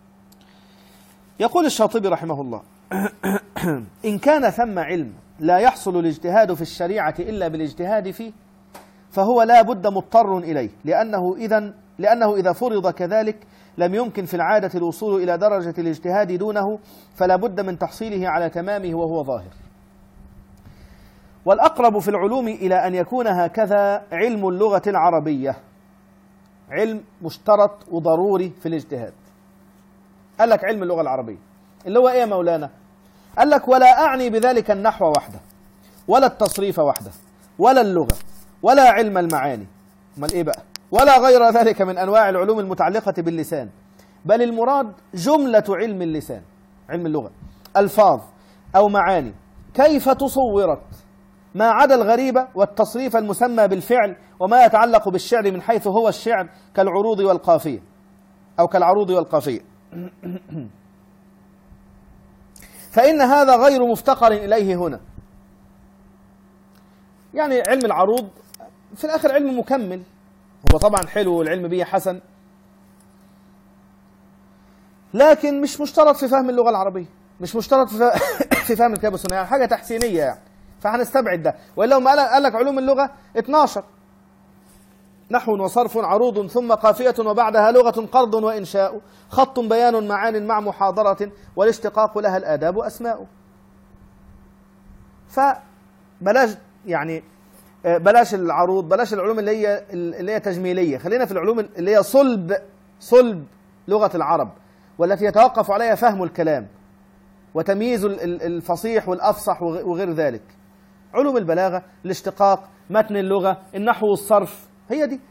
يقول الشاطبي رحمه الله: إن كان ثم علم لا يحصل الاجتهاد في الشريعة إلا بالاجتهاد فيه فهو لا بد مضطر إليه، لأنه إذا لأنه إذا فرض كذلك لم يمكن في العادة الوصول إلى درجة الاجتهاد دونه، فلا بد من تحصيله على تمامه وهو ظاهر. والأقرب في العلوم إلى أن يكون هكذا علم اللغة العربية، علم مشترط وضروري في الاجتهاد. قال لك علم اللغة العربية اللي هو إيه يا مولانا؟ قال لك: ولا أعني بذلك النحو وحده، ولا التصريف وحده، ولا اللغة، ولا علم المعاني، امال إيه بقى؟ ولا غير ذلك من أنواع العلوم المتعلقة باللسان، بل المراد جملة علم اللسان، علم اللغة، ألفاظ أو معاني كيف تصورت، ما عدا الغريبة والتصريف المسمى بالفعل وما يتعلق بالشعر من حيث هو الشعر كالعروض والقافية أو كالعروض والقافية. فإن هذا غير مفتقر إليه هنا. يعني علم العروض في الآخر علم مكمل، هو طبعا حلو والعلم به حسن، لكن مش مشترط في فهم اللغة العربية، مش مشترط في فهم الكتاب والسنة، يعني حاجة تحسينية يعني، فهنستبعد ده. وإلا لو قال لك علوم اللغة اثناشر: نحو وصرف عروض ثم قافية وبعدها لغة قرض وإنشاء، خط بيان معان مع محاضرة، والاشتقاق لها الآداب أسماء. فبلاش يعني بلاش العروض، بلاش العلوم اللي هي اللي هي تجميلية، خلينا في العلوم اللي هي صلب صلب لغة العرب والتي يتوقف عليها فهم الكلام وتمييز الفصيح والأفصح وغير ذلك. علوم البلاغة، الاشتقاق، متن اللغة، النحو والصرف، هي دي.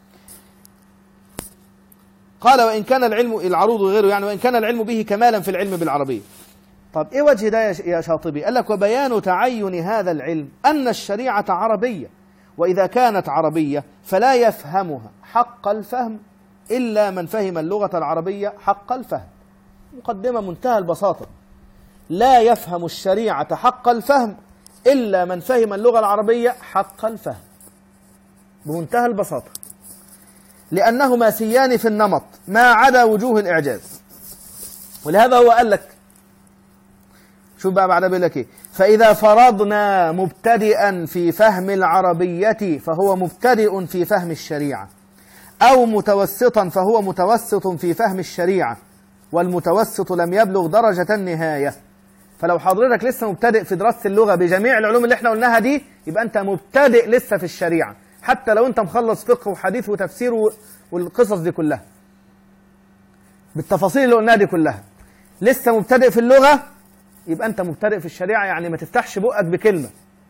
قال: وإن كان العلم العروض وغيره، يعني وإن كان العلم به كمالا في العلم بالعربية. طب إيه وجه ده يا شاطبي؟ قال لك: وبيان تعين هذا العلم أن الشريعة عربية، وإذا كانت عربية فلا يفهمها حق الفهم إلا من فهم اللغة العربية حق الفهم. مقدمة منتهى البساطة: لا يفهم الشريعة حق الفهم إلا من فهم اللغة العربية حق الفهم، بمنتهى البساطة، لأنهما سيان في النمط ما عدا وجوه الإعجاز. ولهذا هو قال لك، شوف بقى بعد بيقول لك إيه: فإذا فرضنا مبتدئا في فهم العربية فهو مبتدئ في فهم الشريعة، أو متوسطا فهو متوسط في فهم الشريعة، والمتوسط لم يبلغ درجة النهاية. فلو حضرتك لسه مبتدئ في دراسة اللغة بجميع العلوم اللي احنا قلناها دي، يبقى انت مبتدئ لسه في الشريعة، حتى لو انت مخلص فقه وحديث وتفسير والقصص دي كلها بالتفاصيل اللي قلناها دي كلها، لسه مبتدئ في اللغة، يبقى انت مبتدئ في الشريعة. يعني ما تفتحش بقك بكلمة.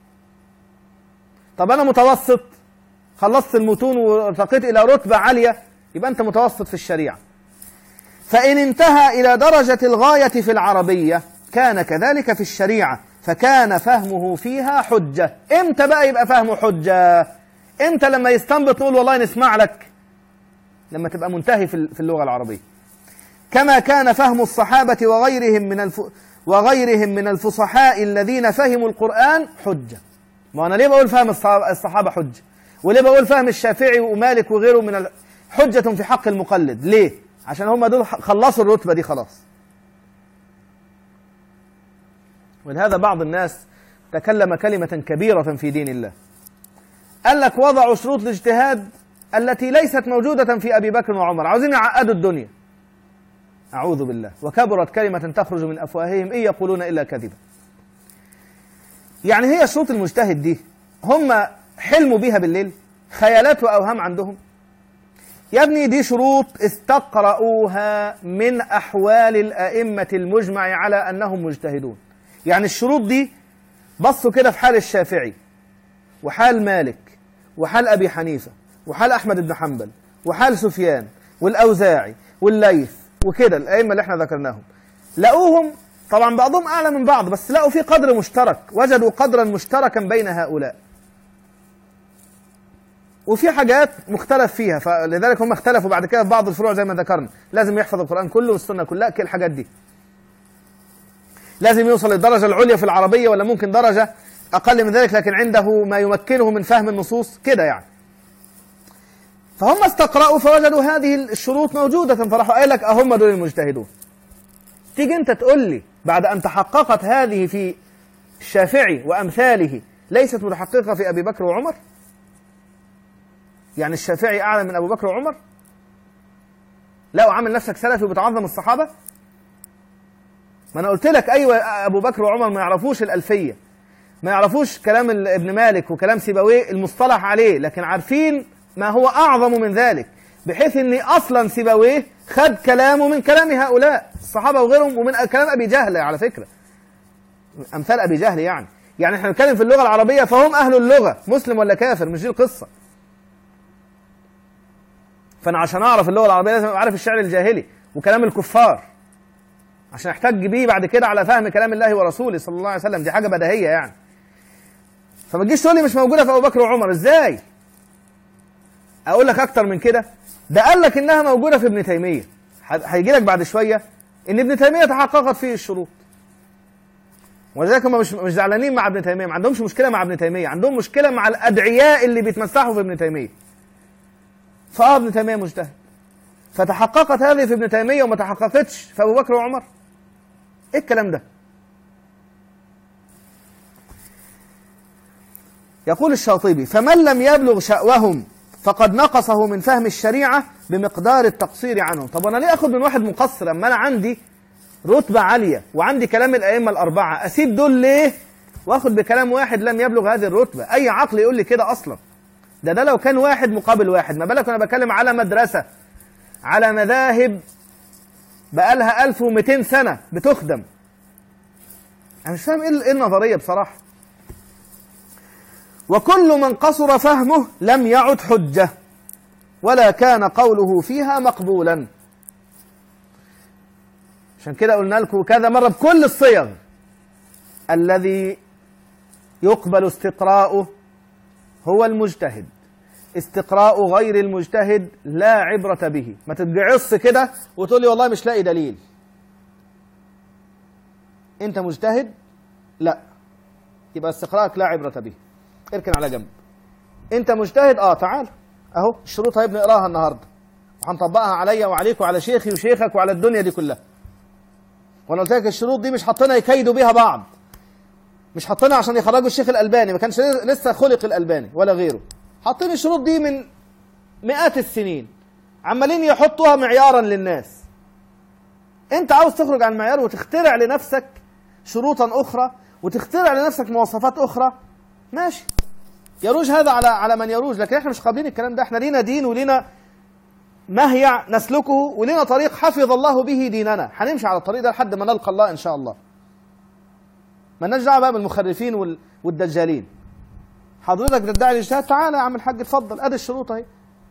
طب انا متوسط، خلصت المتون وارتقيت الى رتبة عالية، يبقى انت متوسط في الشريعة. فإن انتهى إلى درجة الغاية في العربية كان كذلك في الشريعة، فكان فهمه فيها حجة. امتى بقى يبقى فهمه حجة؟ امتى لما يستنبط نقول والله نسمع لك؟ لما تبقى منتهي في اللغة العربية. كما كان فهم الصحابة وغيرهم من الف... وغيرهم من الفصحاء الذين فهموا القرآن حجة. ما أنا ليه بقول فهم الصحابة حجة؟ وليه بقول فهم الشافعي ومالك وغيره من ال... حجة في حق المقلد؟ ليه؟ عشان هم دول خلصوا الرتبة دي خلاص. ولهذا بعض الناس تكلم كلمة كبيرة في دين الله، قال لك: وضعوا شروط الاجتهاد التي ليست موجودة في أبي بكر وعمر، عاوزين يعقدوا الدنيا. أعوذ بالله، وكبرت كلمة تخرج من أفواههم إن يقولون إلا كذبا. يعني هي شروط المجتهد دي هم حلموا بيها بالليل؟ خيالات وأوهام عندهم؟ يا ابني دي شروط استقرأوها من أحوال الأئمة المجمع على أنهم مجتهدون. يعني الشروط دي بصوا كده في حال الشافعي وحال مالك وحال أبي حنيفة وحال أحمد بن حنبل وحال سفيان والأوزاعي والليث وكده الأئمة اللي احنا ذكرناهم، لقوهم طبعا بعضهم أعلى من بعض، بس لقوا في قدر مشترك، وجدوا قدرا مشتركا بين هؤلاء، وفي حاجات مختلف فيها، فلذلك هم اختلفوا بعد كده في بعض الفروع زي ما ذكرنا. لازم يحفظ القرآن كله والسنة كلها، كل الحاجات دي لازم يوصل للدرجة العليا في العربية، ولا ممكن درجة أقل من ذلك لكن عنده ما يمكنه من فهم النصوص كده يعني. فهم استقرأوا فوجدوا هذه الشروط موجودة، فراحوا قال لك أهم دول المجتهدون. تيجي أنت تقول لي بعد أن تحققت هذه في الشافعي وأمثاله ليست متحققة في أبي بكر وعمر؟ يعني الشافعي أعلى من أبو بكر وعمر؟ لا وعامل نفسك سلفي وبتعظم الصحابة؟ ما أنا قلت لك أيوة أبو بكر وعمر ما يعرفوش الألفية، ما يعرفوش كلام ابن مالك وكلام سيبويه المصطلح عليه، لكن عارفين ما هو أعظم من ذلك، بحيث أن أصلا سيبويه خد كلامه من كلام هؤلاء الصحابة وغيرهم، ومن كلام أبي جهل على فكرة، أمثال أبي جهل يعني. يعني احنا نتكلم في اللغة العربية فهم أهل اللغة، مسلم ولا كافر، مش دي القصة. فأنا عشان أعرف اللغة العربية لازم أعرف الشعر الجاهلي وكلام الكفار عشان أحتاج بيه بعد كده على فهم كلام الله ورسوله صلى الله عليه وسلم، دي حاجة بديهية يعني. فما تجيش تقول لي مش موجودة في أبو بكر وعمر، إزاي؟ أقول لك أكتر من كده، ده قال لك إنها موجودة في ابن تيمية، هيجي لك بعد شوية إن ابن تيمية تحققت فيه الشروط، ولذلك هم مش مش زعلانين مع ابن تيمية، ما عندهمش مشكلة مع ابن تيمية، عندهم مشكلة مع الأدعياء اللي بيتمسحوا في ابن تيمية. فآه ابن تيمية مجتهد، فتحققت هذه في ابن تيمية وما تحققتش في أبو بكر وعمر. إيه الكلام ده؟ يقول الشاطبي: فمن لم يبلغ شأوهم فقد نقصه من فهم الشريعة بمقدار التقصير عنهم. طب أنا ليه أخذ من واحد مقصر أما أنا عندي رتبة عالية وعندي كلام الأئمة الأربعة، أسيب دول ليه وأخذ بكلام واحد لم يبلغ هذه الرتبة؟ أي عقل يقول لي كده أصلا؟ ده ده لو كان واحد مقابل واحد، ما بالك أنا بكلم على مدرسة، على مذاهب بقالها ألف ومئتين سنة بتخدم. أنا مش فاهم إيه النظرية بصراحة. وكل من قصر فهمه لم يعد حجة ولا كان قوله فيها مقبولا. عشان كده قلنا لكم كذا مرة بكل الصيغ: الذي يقبل استقراؤه هو المجتهد، استقراء غير المجتهد لا عبرة به. ما تتجعص كده وتقول لي والله مش لاقي دليل. انت مجتهد؟ لا، يبقى استقراءك لا عبرة به، اركن على جنب. انت مجتهد؟ اه تعال اهو الشروط هي بنقراها النهارده وهنطبقها عليا وعليك وعلى شيخي وشيخك وعلى الدنيا دي كلها. وانا قلت لك الشروط دي مش حاطينها يكيدوا بيها بعض، مش حاطينها عشان يخرجوا الشيخ الألباني، ما كانش لسه خلق الألباني ولا غيره. حاطين الشروط دي من مئات السنين، عمالين يحطوها معيارا للناس. انت عاوز تخرج عن المعيار وتخترع لنفسك شروطا اخرى وتخترع لنفسك مواصفات اخرى، ماشي، يروج هذا على على من يروج، لكن احنا مش قابلين الكلام ده. احنا لينا دين ولينا مهيع نسلكه ولينا طريق حفظ الله به ديننا، هنمشي على الطريق ده لحد ما نلقى الله ان شاء الله. مالناش دعوه بقى بالمخرفين والدجالين. حضرتك تدعي الاجتهاد، تعالى يا عم الحاج اتفضل، ادي الشروط اهي.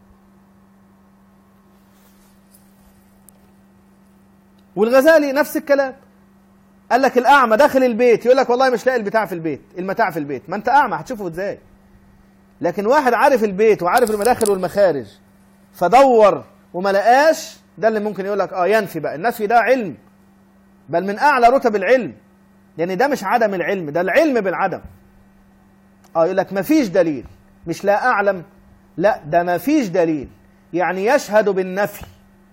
والغزالي نفس الكلام، قال لك الاعمى داخل البيت يقول لك والله مش لاقي البتاع في البيت، المتاع في البيت. ما انت اعمى هتشوفه ازاي؟ لكن واحد عارف البيت وعارف المداخل والمخارج فدور وما لقاش، ده اللي ممكن يقول لك اه ينفي. بقى النفي ده علم، بل من اعلى رتب العلم، يعني ده مش عدم العلم، ده العلم بالعدم. اه يقول لك ما فيش دليل، مش لا اعلم، لا ده ما فيش دليل، يعني يشهد بالنفي.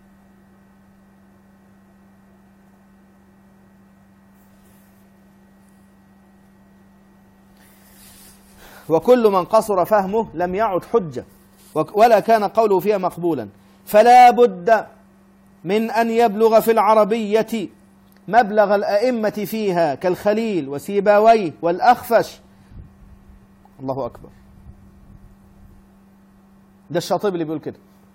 وكل من قصر فهمه لم يعد حجة ولا كان قوله فيها مقبولا، فلا بد من أن يبلغ في العربية مبلغ الأئمة فيها كالخليل وسيباويه والأخفش. الله أكبر، ده الشاطبي اللي بيقول كده.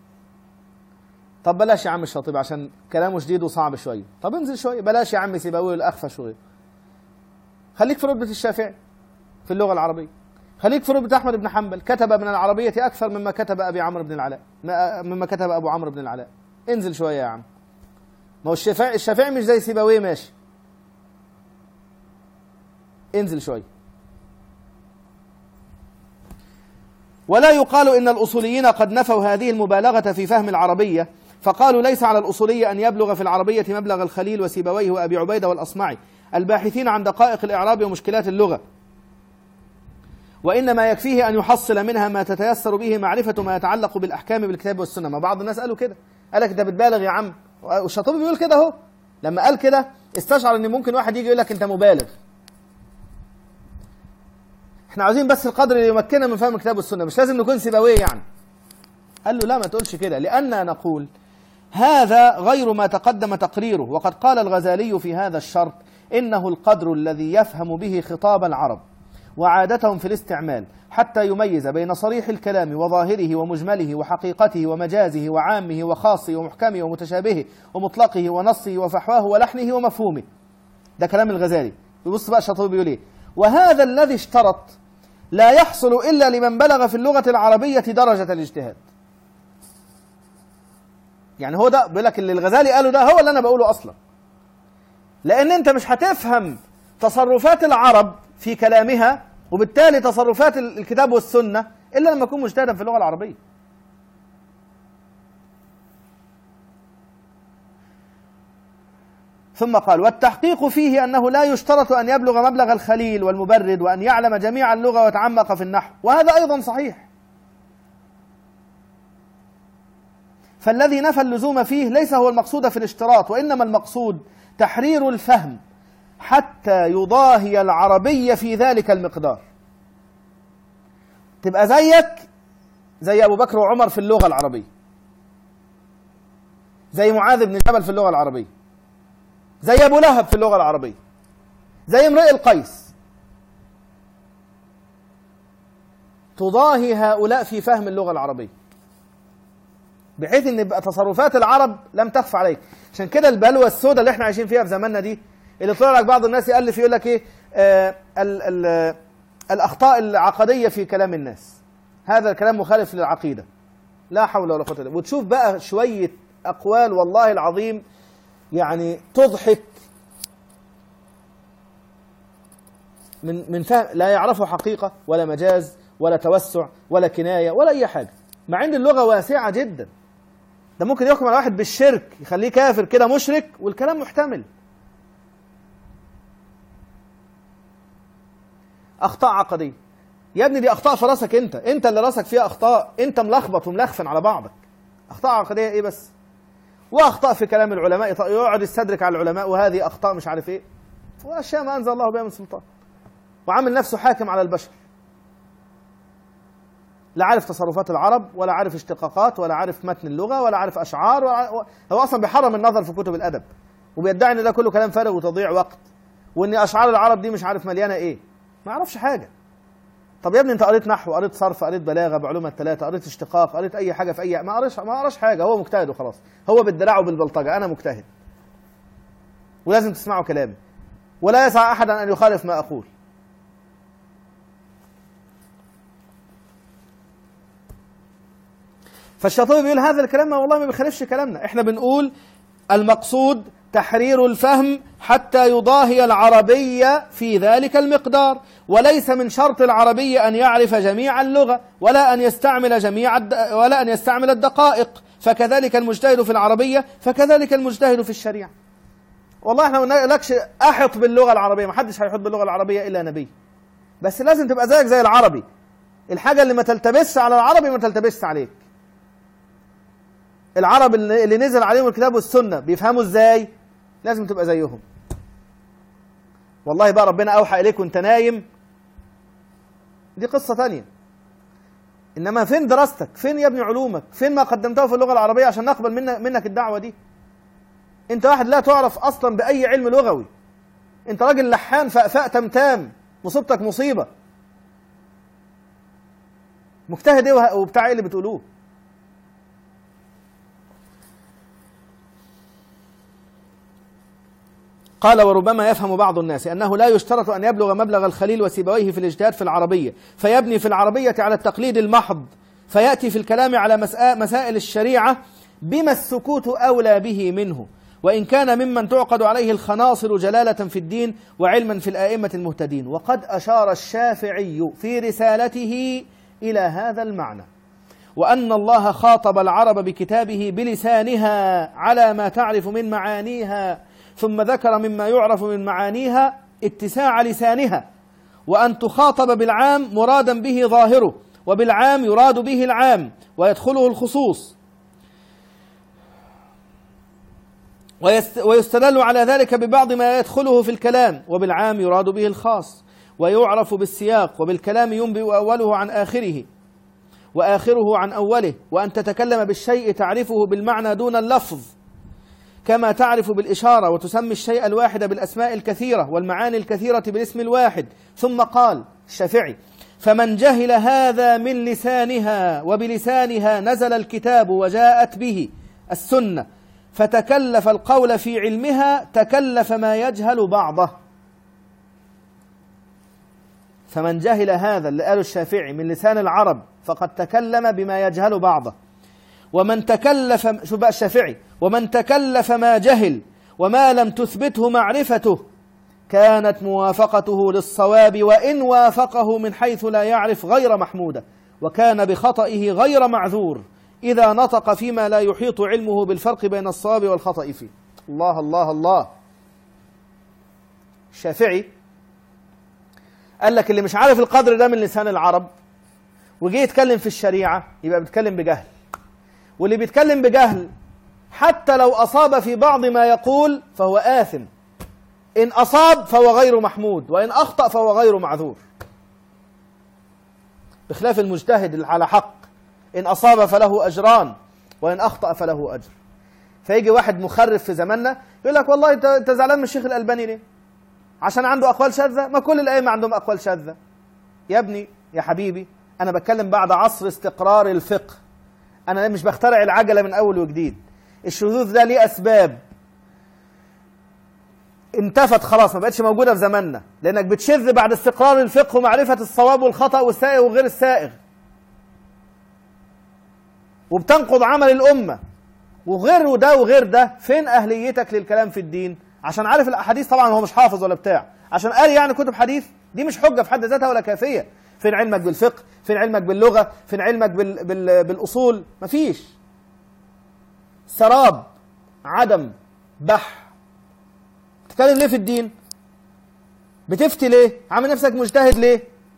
طب بلاش يا عم الشاطبي عشان كلامه شديد وصعب شوية، طب انزل شوية، بلاش يا عم سيباويه والأخفش وغيره، خليك في رتبة الشافعي في اللغة العربية، خليك في رتبة أحمد بن حنبل، كتب من العربية أكثر مما كتب أبي عمرو بن العلاء، مما كتب أبو عمرو بن العلاء. انزل شويه يا عم. ما هو الشافعي الشافعي مش زي سيبويه ماشي. انزل شويه. ولا يقال إن الأصوليين قد نفوا هذه المبالغة في فهم العربية، فقالوا ليس على الأصولي أن يبلغ في العربية مبلغ الخليل وسيبويه وأبي عبيدة والأصمعي الباحثين عن دقائق الإعراب ومشكلات اللغة، وإنما يكفيه أن يحصل منها ما تتيسر به معرفة ما يتعلق بالأحكام بالكتاب والسنة. ما بعض الناس قالوا كده، قال لك أنت بتبالغ يا عم، والشاطبي بيقول كده أهو. لما قال كده استشعر أن ممكن واحد يجي يقول لك أنت مبالغ. احنا عاوزين بس القدر اللي يمكننا من فهم الكتاب والسنة، مش لازم نكون سيبويه يعني. قال له لا، ما تقولش كده، لأننا نقول هذا غير ما تقدم تقريره، وقد قال الغزالي في هذا الشرط إنه القدر الذي يفهم به خطاب العرب وعادتهم في الاستعمال حتى يميز بين صريح الكلام وظاهره ومجمله وحقيقته ومجازه وعامه وخاصه ومحكمه ومتشابهه ومطلقه ونصه وفحواه ولحنه ومفهومه. ده كلام الغزالي. يبص بقى الشاطبي بيقول ايه؟ وهذا الذي اشترط لا يحصل إلا لمن بلغ في اللغة العربية درجة الاجتهاد. يعني هو ده بيقول لك اللي الغزالي قاله ده هو اللي أنا بقوله أصلا، لأن أنت مش هتفهم تصرفات العرب في كلامها وبالتالي تصرفات الكتاب والسنة إلا لما تكون مجتهدا في اللغة العربية. ثم قال والتحقيق فيه أنه لا يشترط أن يبلغ مبلغ الخليل والمبرد وأن يعلم جميع اللغة ويتعمق في النحو، وهذا أيضا صحيح. فالذي نفى اللزوم فيه ليس هو المقصود في الاشتراط، وإنما المقصود تحرير الفهم حتى يضاهي العربية في ذلك المقدار. تبقى زيك زي أبو بكر وعمر في اللغة العربية، زي معاذ بن جبل في اللغة العربية، زي أبو لهب في اللغة العربية، زي امرئ القيس. تضاهي هؤلاء في فهم اللغة العربية بحيث ان يبقى تصرفات العرب لم تخفى عليك. عشان كده البلوى السوداء اللي احنا عايشين فيها في زماننا دي، اللي طلع لك بعض الناس يألف يقول لك ايه آه ال ال الاخطاء العقدية في كلام الناس، هذا الكلام مخالف للعقيدة، لا حول ولا قوة الا بالله. وتشوف بقى شوية اقوال والله العظيم يعني تضحك من من فهم، لا يعرفوا حقيقة ولا مجاز ولا توسع ولا كناية ولا اي حاجة، مع ان اللغة واسعة جدا. ده ممكن يحكم على واحد بالشرك يخليه كافر كده مشرك والكلام محتمل. اخطاء عقدية يا ابني، دي اخطاء في راسك انت، انت اللي راسك فيها اخطاء، انت ملخبط وملخفن على بعضك. اخطاء عقدية ايه بس؟ واخطاء في كلام العلماء، يقعد يستدرك على العلماء وهذه اخطاء مش عارف ايه، واشياء ما انزل الله بها من سلطان، وعامل نفسه حاكم على البشر. لا عارف تصرفات العرب ولا عارف اشتقاقات ولا عارف متن اللغة ولا عارف أشعار ولا... هو أصلا بيحرم النظر في كتب الأدب، وبيدعي إن ده كله كلام فارغ وتضييع وقت، وإن أشعار العرب دي مش عارف مليانة إيه، ما يعرفش حاجة. طب يا ابني أنت قريت نحو، قريت صرف، قريت بلاغة بعلومها الثلاثة، قريت اشتقاق، قريت أي حاجة في أي، ما قراش ما قراش حاجة، هو مجتهد وخلاص، هو بالدراع وبالبلطجة أنا مجتهد ولازم تسمعوا كلامي ولا يسعى أحدا أن يخالف ما أقول. فالشاطبي بيقول هذا الكلام والله ما بيخالفش كلامنا، احنا بنقول المقصود تحرير الفهم حتى يضاهي العربية في ذلك المقدار، وليس من شرط العربية أن يعرف جميع اللغة ولا أن يستعمل جميع الد... ولا أن يستعمل الدقائق، فكذلك المجتهد في العربية فكذلك المجتهد في الشريعة. والله احنا ما قلناش احط باللغة العربية، ما حدش هيحط باللغة العربية إلا نبي، بس لازم تبقى زيك زي العربي، الحاجة اللي ما تلتبسش على العربي ما تلتبسش عليك. العرب اللي نزل عليهم الكتاب والسنة بيفهموا ازاي؟ لازم تبقى زيهم. والله بقى ربنا أوحى إليك وانت نايم، دي قصة تانية. إنما فين دراستك؟ فين يا ابني علومك؟ فين ما قدمته في اللغة العربية عشان نقبل منك, منك الدعوة دي؟ انت واحد لا تعرف أصلا بأي علم لغوي، انت راجل لحان فأفاء تمتام، مصيبتك مصيبة. مجتهد ايه وبتاع ايه اللي بتقولوه؟ قال وربما يفهم بعض الناس أنه لا يشترط أن يبلغ مبلغ الخليل وسيبويه في الاجتهاد في العربية، فيبني في العربية على التقليد المحض، فيأتي في الكلام على مسائل الشريعة بما السكوت أولى به منه، وإن كان ممن تعقد عليه الخناصر جلالة في الدين وعلما في الآئمة المهتدين. وقد أشار الشافعي في رسالته إلى هذا المعنى، وأن الله خاطب العرب بكتابه بلسانها على ما تعرف من معانيها، ثم ذكر مما يعرف من معانيها اتساع لسانها، وأن تخاطب بالعام مرادا به ظاهره، وبالعام يراد به العام ويدخله الخصوص، ويستدل على ذلك ببعض ما يدخله في الكلام، وبالعام يراد به الخاص، ويعرف بالسياق، وبالكلام ينبئ أوله عن آخره وآخره عن أوله، وأن تتكلم بالشيء تعرفه بالمعنى دون اللفظ، كما تعرف بالإشارة، وتسمي الشيء الواحد بالأسماء الكثيرة والمعاني الكثيرة بالاسم الواحد. ثم قال الشافعي: فمن جهل هذا من لسانها، وبلسانها نزل الكتاب وجاءت به السنة، فتكلف القول في علمها، تكلف ما يجهل بعضه. فمن جهل هذا اللي قاله الشافعي من لسان العرب فقد تكلم بما يجهل بعضه. ومن تكلف، شو بقى الشافعي، ومن تكلف ما جهل وما لم تثبته معرفته كانت موافقته للصواب، وإن وافقه من حيث لا يعرف غير محمودة، وكان بخطئه غير معذور إذا نطق فيما لا يحيط علمه بالفرق بين الصواب والخطأ فيه. الله الله الله. الشافعي قال لك اللي مش عارف القدر ده من لسان العرب وجي يتكلم في الشريعة يبقى بيتكلم بجهل، واللي بيتكلم بجهل حتى لو أصاب في بعض ما يقول فهو آثم، إن أصاب فهو غير محمود، وإن أخطأ فهو غير معذور، بخلاف المجتهد على حق، إن أصاب فله أجران وإن أخطأ فله أجر. فيجي واحد مخرف في زماننا يقول لك والله أنت زعلان من الشيخ الألباني ليه؟ عشان عنده أقوال شاذة؟ ما كل الأئمة عندهم أقوال شاذة. يا ابني يا حبيبي، أنا بتكلم بعد عصر استقرار الفقه، أنا مش بخترع العجلة من أول وجديد. الشذوذ ده ليه أسباب انتفت خلاص، ما بقتش موجودة في زماننا، لأنك بتشذ بعد استقرار الفقه ومعرفة الصواب والخطأ والسائغ وغير السائغ، وبتنقض عمل الأمة وغير ده وغير ده. فين أهليتك للكلام في الدين؟ عشان عارف الأحاديث؟ طبعا هو مش حافظ ولا بتاع، عشان قال يعني كتب حديث، دي مش حجة في حد ذاتها ولا كافية. فين علمك بالفقه؟ فين علمك باللغة؟ فين علمك بال... بال... بالأصول؟ مفيش. سراب، عدم، بح. بتتكلم ليه في الدين؟ بتفتي ليه؟ عامل نفسك مجتهد ليه؟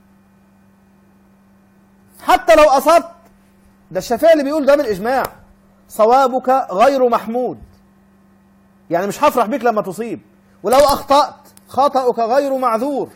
حتى لو أصبت، ده الشافعي اللي بيقول ده بالإجماع، صوابك غير محمود، يعني مش هفرح بيك لما تصيب، ولو أخطأت خطأك غير معذور.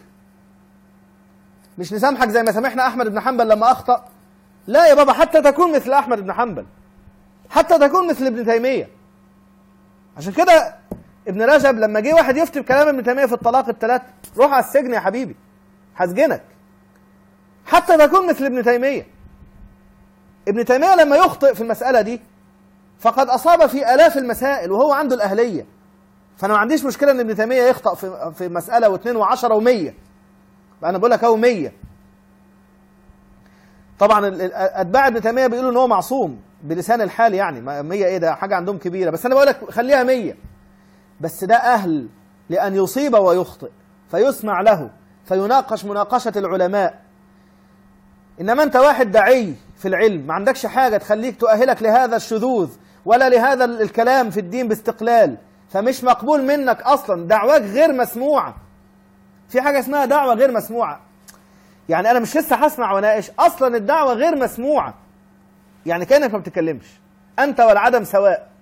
مش نسامحك زي ما سامحنا أحمد بن حنبل لما أخطأ، لا يا بابا، حتى تكون مثل أحمد بن حنبل، حتى تكون مثل ابن تيمية. عشان كده ابن رجب لما جه واحد يفتي بكلام ابن تيمية في الطلاق الثلاث، روح على السجن يا حبيبي، هسجنك، حتى تكون مثل ابن تيمية. ابن تيمية لما يخطئ في المسألة دي فقد أصاب في آلاف المسائل وهو عنده الأهلية. فأنا ما عنديش مشكلة إن ابن تيمية يخطأ في في مسألة واثنين وعشرة ومية، أنا بقول لك أهو مية. طبعا أتباع ابن تيمية بيقولوا إن هو معصوم بلسان الحال، يعني مية إيه ده حاجة عندهم كبيرة، بس أنا بقول لك خليها مية. بس ده أهل لأن يصيب ويخطئ فيسمع له فيناقش مناقشة العلماء. إنما أنت واحد دعي في العلم ما عندكش حاجة تخليك تؤهلك لهذا الشذوذ ولا لهذا الكلام في الدين باستقلال، فمش مقبول منك أصلا، دعواك غير مسموعة. في حاجة اسمها دعوة غير مسموعة، يعني أنا مش لسه هسمع وناقش، أصلا الدعوة غير مسموعة، يعني كأنك ما بتتكلمش، أنت والعدم سواء.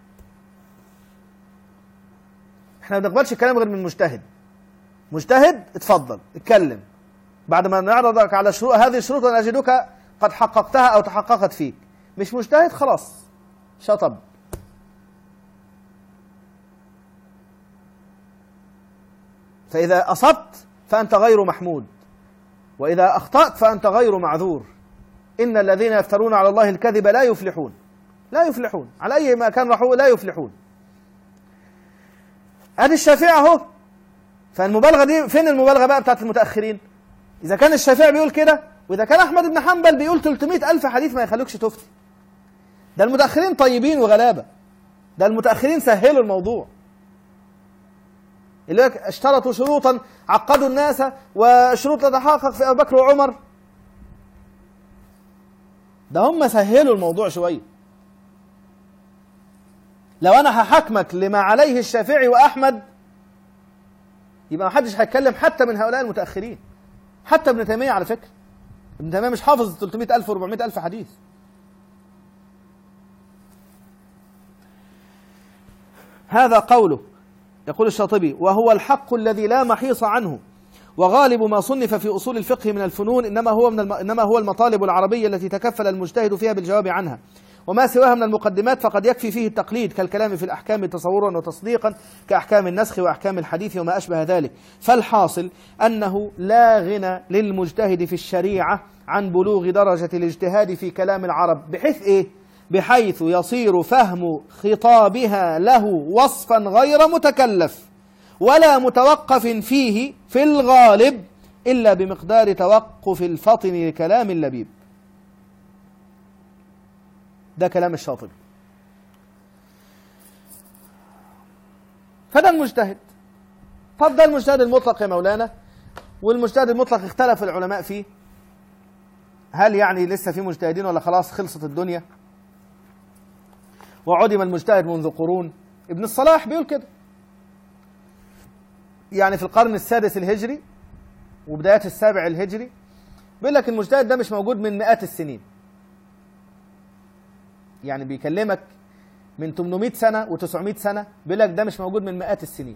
احنا ما بنقبلش الكلام غير من مجتهد. مجتهد اتفضل اتكلم، بعد ما نعرضك على شروط، هذه الشروط ونجدك قد حققتها أو تحققت فيك. مش مجتهد خلاص شطب. فإذا أصبت فأنت غير محمود، وإذا أخطأت فأنت غير معذور. إن الذين يفترون على الله الكذب لا يفلحون، لا يفلحون على أي مكان راحوا، لا يفلحون. هذه الشافعي أهو. فالمبالغة دي فين المبالغة بقى بتاعت المتأخرين؟ إذا كان الشافعي بيقول كده، وإذا كان أحمد بن حنبل بيقول ثلاثمائة ألف حديث ما يخلوكش تفتي، ده المتأخرين طيبين وغلابة، ده المتأخرين سهلوا الموضوع، اللي اشترطوا شروطا عقدوا الناس وشروط تتحقق في أبي بكر وعمر. ده هم سهلوا الموضوع شوية. لو أنا هحكمك لما عليه الشافعي وأحمد يبقى ما حدش هيتكلم حتى من هؤلاء المتأخرين، حتى ابن تيمية على فكرة. ابن تيمية مش حافظ ثلاثمائة ألف وأربعمائة ألف حديث. هذا قوله، يقول الشاطبي: وهو الحق الذي لا محيص عنه، وغالب ما صنف في أصول الفقه من الفنون إنما هو من الم... إنما هو المطالب العربية التي تكفل المجتهد فيها بالجواب عنها، وما سواها من المقدمات فقد يكفي فيه التقليد، كالكلام في الأحكام تصورا وتصديقا كأحكام النسخ وأحكام الحديث وما أشبه ذلك. فالحاصل أنه لا غنى للمجتهد في الشريعة عن بلوغ درجة الاجتهاد في كلام العرب، بحيث إيه؟ بحيث يصير فهم خطابها له وصفا غير متكلف ولا متوقف فيه في الغالب إلا بمقدار توقف الفطن لكلام اللبيب. ده كلام الشاطبي. فده المجتهد. طب ده المجتهد المطلق يا مولانا، والمجتهد المطلق اختلف العلماء فيه، هل يعني لسه في مجتهدين ولا خلاص خلصت الدنيا وعدم المجتهد منذ قرون؟ ابن الصلاح بيقول كده، يعني في القرن السادس الهجري وبدايات السابع الهجري، بيقول لك المجتهد ده مش موجود من مئات السنين، يعني بيكلمك من ثمانمائة سنة وتسعمائة سنة، بيقول لك ده مش موجود من مئات السنين.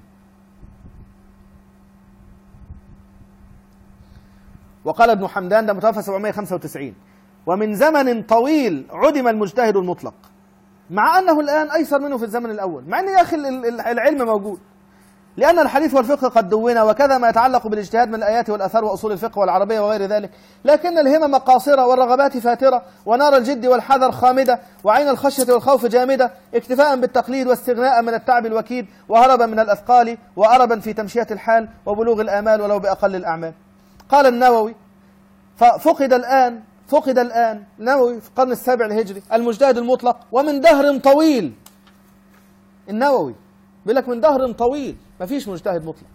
وقال ابن حمدان، ده متوفى سبعمائة وخمسة وتسعين: ومن زمن طويل عدم المجتهد المطلق، مع أنه الآن أيسر منه في الزمن الأول، مع أن يا أخي العلم موجود، لأن الحديث والفقه قد دونا، وكذا ما يتعلق بالاجتهاد من الآيات والآثار وأصول الفقه والعربية وغير ذلك، لكن الهمم قاصرة والرغبات فاترة ونار الجد والحذر خامدة وعين الخشية والخوف جامدة، اكتفاء بالتقليد واستغناء من التعب الوكيد وهربا من الأثقال وأربا في تمشية الحال وبلوغ الآمال ولو بأقل الأعمال. قال النووي: ففقد الآن فقد الآن النووي في القرن السابع الهجري المجتهد المطلق، ومن دهر طويل. النووي بيقول لك من دهر طويل ما فيش مجتهد مطلق.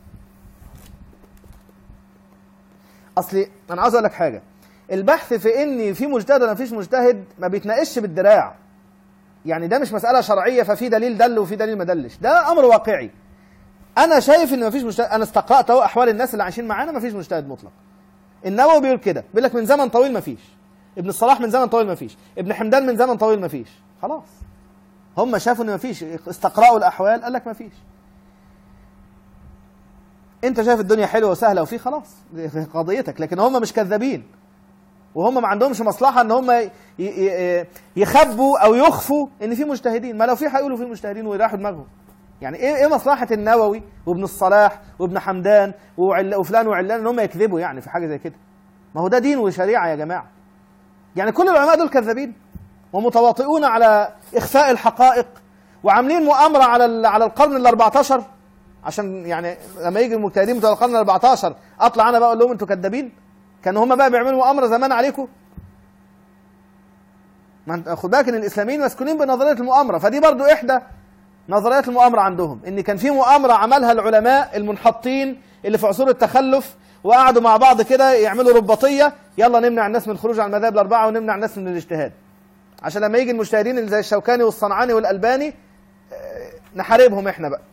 اصلي انا عاوز اقول لك حاجه، البحث في ان في مجتهد ولا ما فيش مجتهد ما بيتناقش بالدراع، يعني ده مش مساله شرعيه ففي دليل دل وفي دليل ما دلش، ده امر واقعي. انا شايف ان ما فيش مجتهد، انا استقرات اهو احوال الناس اللي عايشين معانا، ما فيش مجتهد مطلق. النووي بيقول كده، بيقول لك من زمن طويل ما فيش، ابن الصلاح من زمن طويل ما فيش، ابن حمدان من زمن طويل ما فيش. خلاص هم شافوا ان ما فيش، استقرأوا الاحوال قال لك ما فيش. انت شايف الدنيا حلوه وسهله وفي خلاص في قضيتك، لكن هم مش كذابين، وهم ما عندهمش مصلحه ان هم يخبوا او يخفوا ان في مجتهدين، ما لو في هيقولوا في مجتهدين ويريحوا دماغهم. يعني ايه ايه مصلحه النووي وابن الصلاح وابن حمدان وفلان وعلان ان هم يكذبوا يعني في حاجه زي كده؟ ما هو ده دين وشريعه يا جماعه. يعني كل العلماء دول كذابين ومتواطئون على اخفاء الحقائق وعاملين مؤامره على على القرن الأربعتاشر، عشان يعني لما يجي المجتهدين بتوع القرن الأربعتاشر اطلع انا بقى اقول لهم انتوا كذابين. كانوا هم بقى بيعملوا مؤامره زمان عليكم. ما انت خد بالك ان الاسلاميين مسكونين بنظريه المؤامره، فدي برضو احدى نظريات المؤامره عندهم، ان كان في مؤامره عملها العلماء المنحطين اللي في عصور التخلف، وقعدوا مع بعض كده يعملوا رباطيه، يلا نمنع الناس من الخروج عن المذاهب الاربعه ونمنع الناس من الاجتهاد، عشان لما يجي المجتهدين اللي زي الشوكاني والصنعاني والالباني نحاربهم احنا بقى.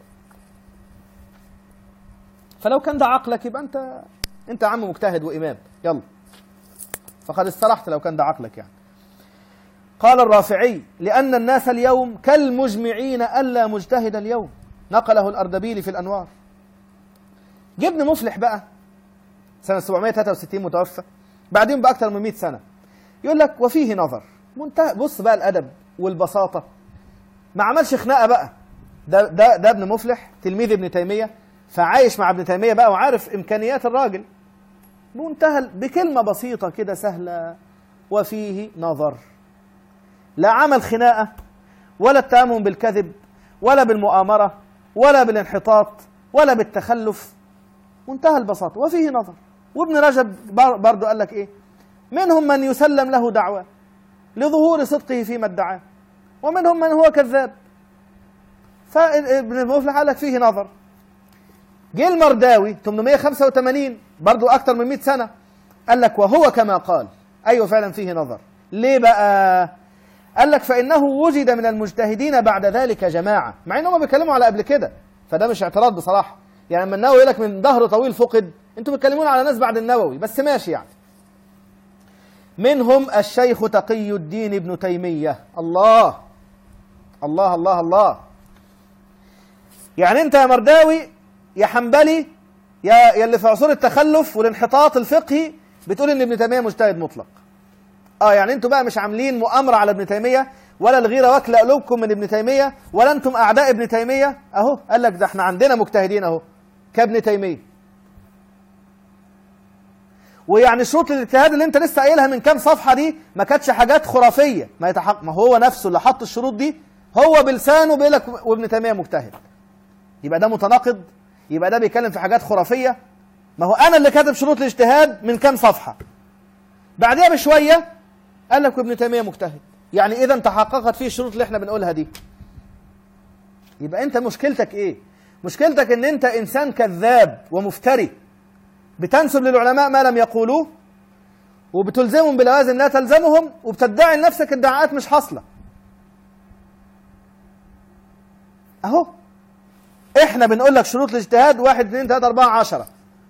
فلو كان ده عقلك يبقى انت انت يا عم مجتهد وامام، يلا فقد استرحت لو كان ده عقلك يعني. قال الرافعي: لأن الناس اليوم كالمجمعين ألا مجتهد اليوم، نقله الأردبيلي في الأنوار. جبن مفلح بقى سنة سبعمائة وثلاثة وستين متوفى، بعدين بأكثر من مئة سنة، يقول لك وفيه نظر منتهى. بص بقى الأدب والبساطة، ما عملش خناقة بقى. ده ده ده ابن مفلح تلميذ ابن تيمية، فعايش مع ابن تيمية بقى وعارف إمكانيات الراجل، منتهى بكلمة بسيطة كده سهلة: وفيه نظر. لا عمل خناقة ولا التأمم بالكذب ولا بالمؤامرة ولا بالانحطاط ولا بالتخلف، منتهى البساطة، وفيه نظر. وابن رجب برضو قال لك ايه: منهم من يسلم له دعوة لظهور صدقه فيما ادعاه، ومنهم من هو كذاب. فابن المفلح قال لك فيه نظر. جه المرداوي ثمانمائة وخمسة وثمانين برضو أكثر من مئة سنة، قال لك وهو كما قال. أيوة فعلا فيه نظر. ليه بقى؟ قال لك فإنه وجد من المجتهدين بعد ذلك جماعة، مع إنهم بيتكلموا على قبل كده، فده مش اعتراض بصراحة. يعني لما النووي يقول لك من ظهر طويل فقد، انتوا بتكلمون على ناس بعد النووي بس ماشي يعني. منهم الشيخ تقي الدين ابن تيمية. الله الله الله الله. يعني انت يا مرداوي يا حنبلي يا يا اللي في عصور التخلف والانحطاط الفقهي بتقول ان ابن تيمية مجتهد مطلق. اه يعني انتوا بقى مش عاملين مؤامرة على ابن تيمية، ولا الغيرة واكلة قلوبكم من ابن تيمية، ولا انتم اعداء ابن تيمية. اهو قال لك ده احنا عندنا مجتهدين اهو كابن تيمية. ويعني شروط الاجتهاد اللي انت لسه قايلها من كام صفحة دي ما كانتش حاجات خرافية، ما يتحقق، ما هو نفسه اللي حط الشروط دي هو بلسانه بيقول لك وابن تيمية مجتهد. يبقى ده متناقض؟ يبقى ده بيتكلم في حاجات خرافية؟ ما هو انا اللي كاتب شروط الاجتهاد من كام صفحة، بعدها بشوية قال لك وابن تيمية مجتهد. يعني اذا تحققت فيه الشروط اللي احنا بنقولها دي. يبقى انت مشكلتك ايه؟ مشكلتك ان انت انسان كذاب ومفتري، بتنسب للعلماء ما لم يقولوه، وبتلزمهم بلوازم لا تلزمهم، وبتدعي لنفسك ادعاءات مش حاصله. اهو احنا بنقول لك شروط الاجتهاد واحد اثنين ثلاثة أربعة عشرة،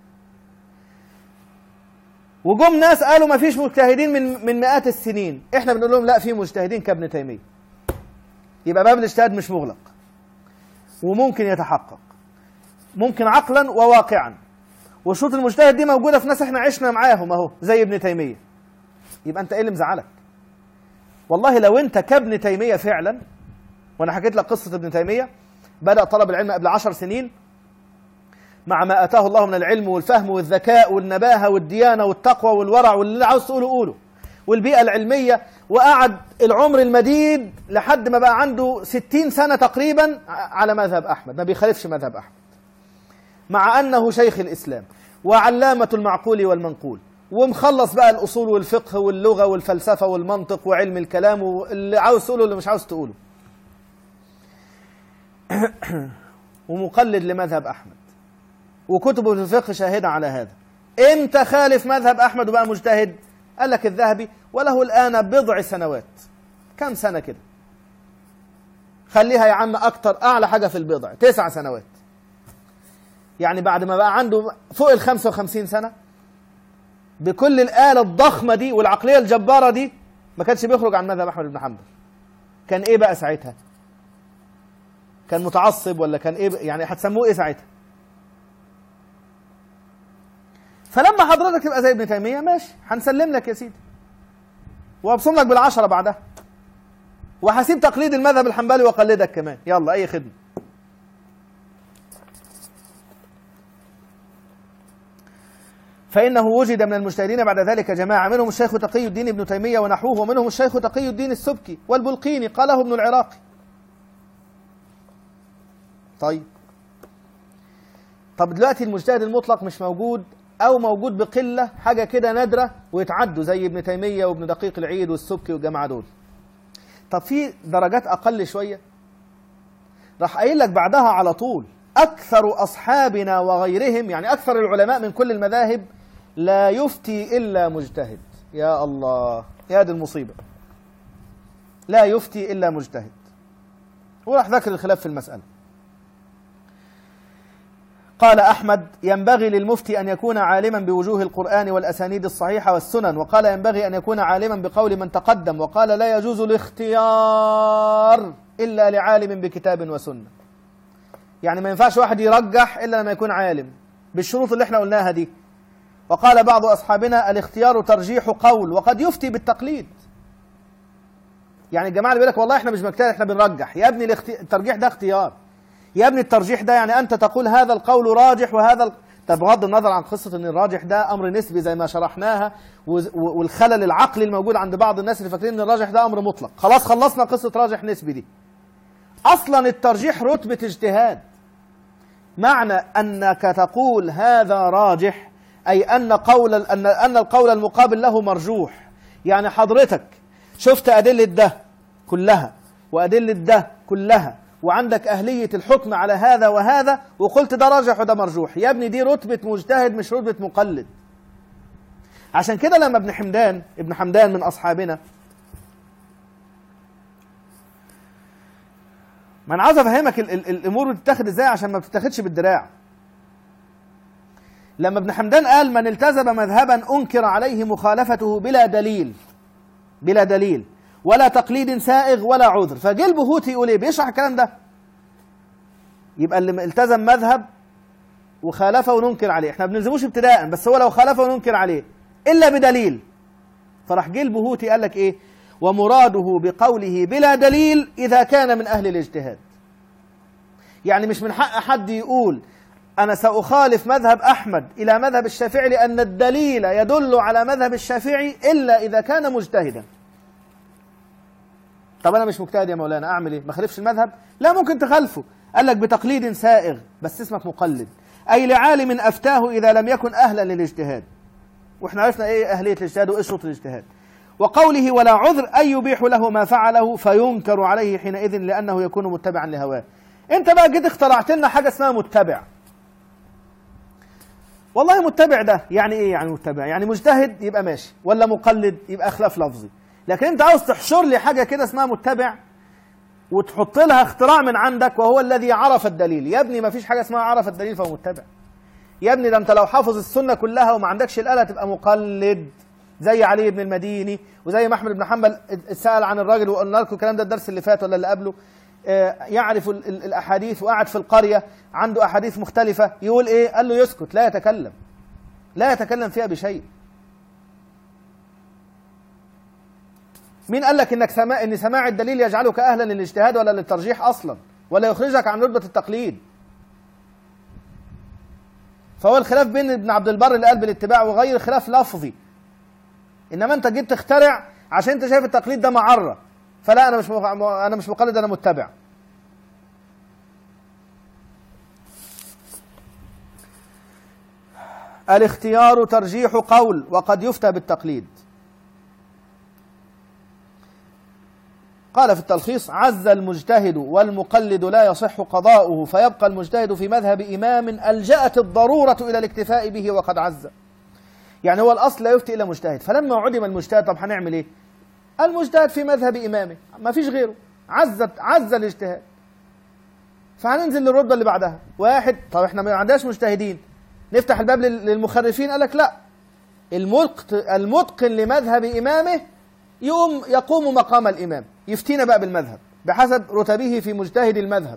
وجم ناس قالوا ما فيش مجتهدين من من مئات السنين، احنا بنقول لهم لا في مجتهدين كابن تيمية. يبقى باب الاجتهاد مش مغلق، وممكن يتحقق، ممكن عقلا وواقعا. وشروط المجتهد دي موجوده في ناس احنا عشنا معاهم اهو زي ابن تيميه. يبقى انت ايه اللي مزعلك؟ والله لو انت كابن تيميه فعلا، وانا حكيت لك قصه ابن تيميه، بدا طلب العلم قبل عشر سنين مع ما اتاه الله من العلم والفهم والذكاء والنباهه والديانه والتقوى والورع واللي عاوز تقوله قوله والبيئه العلميه، وقعد العمر المديد لحد ما بقى عنده ستين سنه تقريبا على مذهب احمد، ما بيخالفش مذهب احمد، مع أنه شيخ الإسلام وعلامة المعقول والمنقول، ومخلص بقى الأصول والفقه واللغة والفلسفة والمنطق وعلم الكلام، واللي عاوز تقوله واللي مش عاوز تقوله، ومقلد لمذهب أحمد، وكتبه في الفقه شاهدة على هذا. إمتى خالف مذهب أحمد وبقى مجتهد؟ قال لك الذهبي وله الآن بضع سنوات. كم سنة كده؟ خليها يا عم أكتر، أعلى حاجة في البضع تسع سنوات. يعني بعد ما بقى عنده فوق ال خمسة وخمسين سنة بكل الآلة الضخمة دي والعقلية الجبارة دي، ما كانش بيخرج عن مذهب أحمد بن حنبل. كان إيه بقى ساعتها؟ كان متعصب ولا كان إيه؟ يعني هتسموه إيه ساعتها؟ فلما حضرتك تبقى زي ابن تيمية ماشي، هنسلم لك يا سيدي، وأبصم لك بالعشرة بعدها، وهسيب تقليد المذهب الحنبلي وأقلدك كمان. يلا أي خدمة. فإنه وجد من المجتهدين بعد ذلك جماعة، منهم الشيخ تقي الدين ابن تيمية ونحوه، ومنهم الشيخ تقي الدين السبكي والبلقيني، قاله ابن العراقي. طيب طب دلوقتي المجتهد المطلق مش موجود، أو موجود بقلة، حاجة كده نادرة ويتعدوا زي ابن تيمية وابن دقيق العيد والسبكي والجماعة دول. طب في درجات أقل شوية، راح قايل لك بعدها على طول أكثر أصحابنا وغيرهم، يعني أكثر العلماء من كل المذاهب، لا يفتي إلا مجتهد. يا الله يا دي المصيبة، لا يفتي إلا مجتهد. وراح ذكر الخلاف في المسألة. قال أحمد ينبغي للمفتي أن يكون عالما بوجوه القرآن والأسانيد الصحيحة والسنن، وقال ينبغي أن يكون عالما بقول من تقدم، وقال لا يجوز الاختيار إلا لعالم بكتاب وسنة. يعني ما ينفعش واحد يرجح إلا لما يكون عالم بالشروط اللي احنا قلناها دي. وقال بعض أصحابنا الاختيار ترجيح قول، وقد يفتي بالتقليد. يعني الجماعة اللي بيقول لك والله احنا مش بنجتهد احنا بنرجح، يا ابني الترجيح ده اختيار، يا ابني الترجيح ده يعني أنت تقول هذا القول راجح وهذا ال... طب بغض النظر عن قصة أن الراجح ده أمر نسبي زي ما شرحناها، والخلل العقلي الموجود عند بعض الناس اللي فاكرين أن الراجح ده أمر مطلق. خلاص خلصنا قصة راجح نسبي دي. أصلا الترجيح رتبة اجتهاد. معنى أنك تقول هذا راجح أي أن قول أن أن القول المقابل له مرجوح. يعني حضرتك شفت أدلة ده كلها وأدلة ده كلها وعندك أهلية الحكم على هذا وهذا وقلت ده راجح وده مرجوح، يا ابني دي رتبة مجتهد مش رتبة مقلد. عشان كده لما ابن حمدان ابن حمدان من أصحابنا، ما أنا عاوز أفهمك ال ال الأمور بتتاخد إزاي عشان ما بتتاخدش بالدراع. لما ابن حمدان قال من التزم مذهبا أنكر عليه مخالفته بلا دليل بلا دليل ولا تقليد سائغ ولا عذر، فجه البهوتي يقول ايه؟ بيشرح الكلام ده. يبقى اللي التزم مذهب وخالفه وننكر عليه، احنا ما بنلزموش ابتداء، بس هو لو خالفه وننكر عليه الا بدليل. فراح جه البهوتي قال لك ايه؟ ومراده بقوله بلا دليل اذا كان من اهل الاجتهاد. يعني مش من حق حد يقول انا ساخالف مذهب احمد الى مذهب الشافعي لان الدليل يدل على مذهب الشافعي الا اذا كان مجتهدا. طب انا مش مجتهد يا مولانا اعمل ايه؟ ما اخالفش المذهب؟ لا، ممكن تخالفه. قال لك بتقليد سائغ، بس اسمك مقلد، اي لعالم افتاه اذا لم يكن اهلا للاجتهاد. واحنا عرفنا ايه اهليه الاجتهاد وايه شروط الاجتهاد. وقوله ولا عذر اي يبيح له ما فعله فينكر عليه حينئذ لانه يكون متبعا لهواه. انت بقى جيت اخترعت لنا حاجه اسمها متبع. والله متبع ده يعني ايه؟ يعني متبع يعني مجتهد يبقى ماشي، ولا مقلد يبقى خلاف لفظي. لكن انت عاوز تحشر لي حاجه كده اسمها متبع وتحط لها اختراع من عندك وهو الذي عرف الدليل. يا ابني ما فيش حاجه اسمها عرف الدليل فهو متبع. يا ابني ده انت لو حافظ السنه كلها وما عندكش الاله تبقى مقلد، زي علي بن المديني وزي ما احمد بن حنبل اتسال عن الراجل وقلنا لكم الكلام ده الدرس اللي فات ولا اللي قبله، يعرف الاحاديث وقعد في القريه عنده احاديث مختلفه، يقول ايه؟ قال له يسكت، لا يتكلم لا يتكلم فيها بشيء. مين قال لك انك سماع ان سماع الدليل يجعلك اهلا للاجتهاد ولا للترجيح اصلا، ولا يخرجك عن رتبه التقليد؟ فهو الخلاف بين ابن عبد البر اللي قال بالاتباع وغير خلاف لفظي، انما انت جيت تخترع عشان انت شايف التقليد ده معره، فلا انا مش انا مش مقلد انا متبع. الاختيار ترجيح قول وقد يفتى بالتقليد. قال في التلخيص عز المجتهد والمقلد لا يصح قضاؤه فيبقى المجتهد في مذهب إمام ألجأت الضرورة إلى الاكتفاء به وقد عز. يعني هو الأصل لا يفتي إلا مجتهد، فلما عدم المجتهد طب هنعمل إيه؟ المجتهد في مذهب إمامه ما فيش غيره، عزت عز الاجتهاد، فهننزل للرتبة اللي بعدها. واحد طب احنا ما عندناش مجتهدين نفتح الباب للمخرفين، قال لك لا، المتقن لمذهب إمامه يقوم يقوم مقام الإمام يفتينا بقى بالمذهب بحسب رتبه في مجتهد المذهب.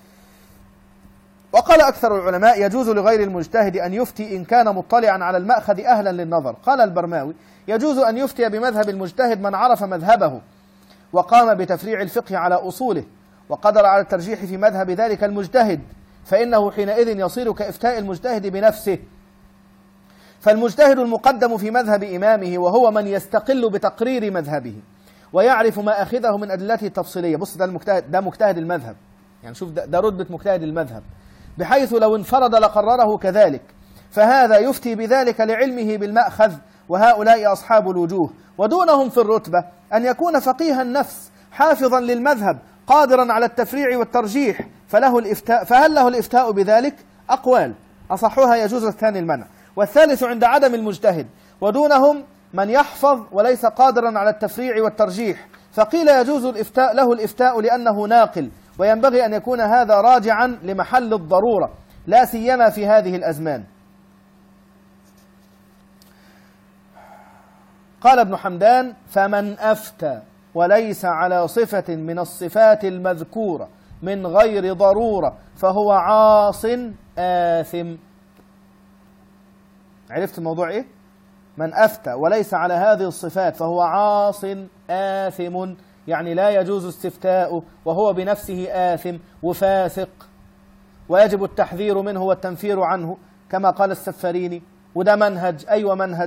وقال أكثر العلماء يجوز لغير المجتهد أن يفتي إن كان مطلعا على المأخذ أهلا للنظر. قال البرماوي يجوز أن يفتي بمذهب المجتهد من عرف مذهبه وقام بتفريع الفقه على أصوله وقدر على الترجيح في مذهب ذلك المجتهد، فإنه حينئذ يصير كإفتاء المجتهد بنفسه. فالمجتهد المقدم في مذهب إمامه وهو من يستقل بتقرير مذهبه ويعرف ما أخذه من أدلته التفصيلية. بص ده المجتهد، ده مجتهد المذهب، يعني شوف ده, ده رتبة مجتهد المذهب، بحيث لو انفرد لقرره كذلك، فهذا يفتي بذلك لعلمه بالمأخذ، وهؤلاء أصحاب الوجوه. ودونهم في الرتبة أن يكون فقيه النفس حافظا للمذهب قادرا على التفريع والترجيح، فله الإفتاء فهل له الإفتاء بذلك؟ أقوال أصحها يجوز الثاني المنع، والثالث عند عدم المجتهد. ودونهم من يحفظ وليس قادرا على التفريع والترجيح، فقيل يجوز الإفتاء له الإفتاء لأنه ناقل، وينبغي أن يكون هذا راجعا لمحل الضرورة لا سيما في هذه الأزمان. قال ابن حمدان فمن أفتى وليس على صفة من الصفات المذكورة من غير ضرورة فهو عاص آثم. عرفت الموضوع إيه؟ من أفتى وليس على هذه الصفات فهو عاص آثم، يعني لا يجوز استفتاؤه وهو بنفسه آثم وفاسق، ويجب التحذير منه والتنفير عنه كما قال السفاريني. وده منهج، أيوة منهج.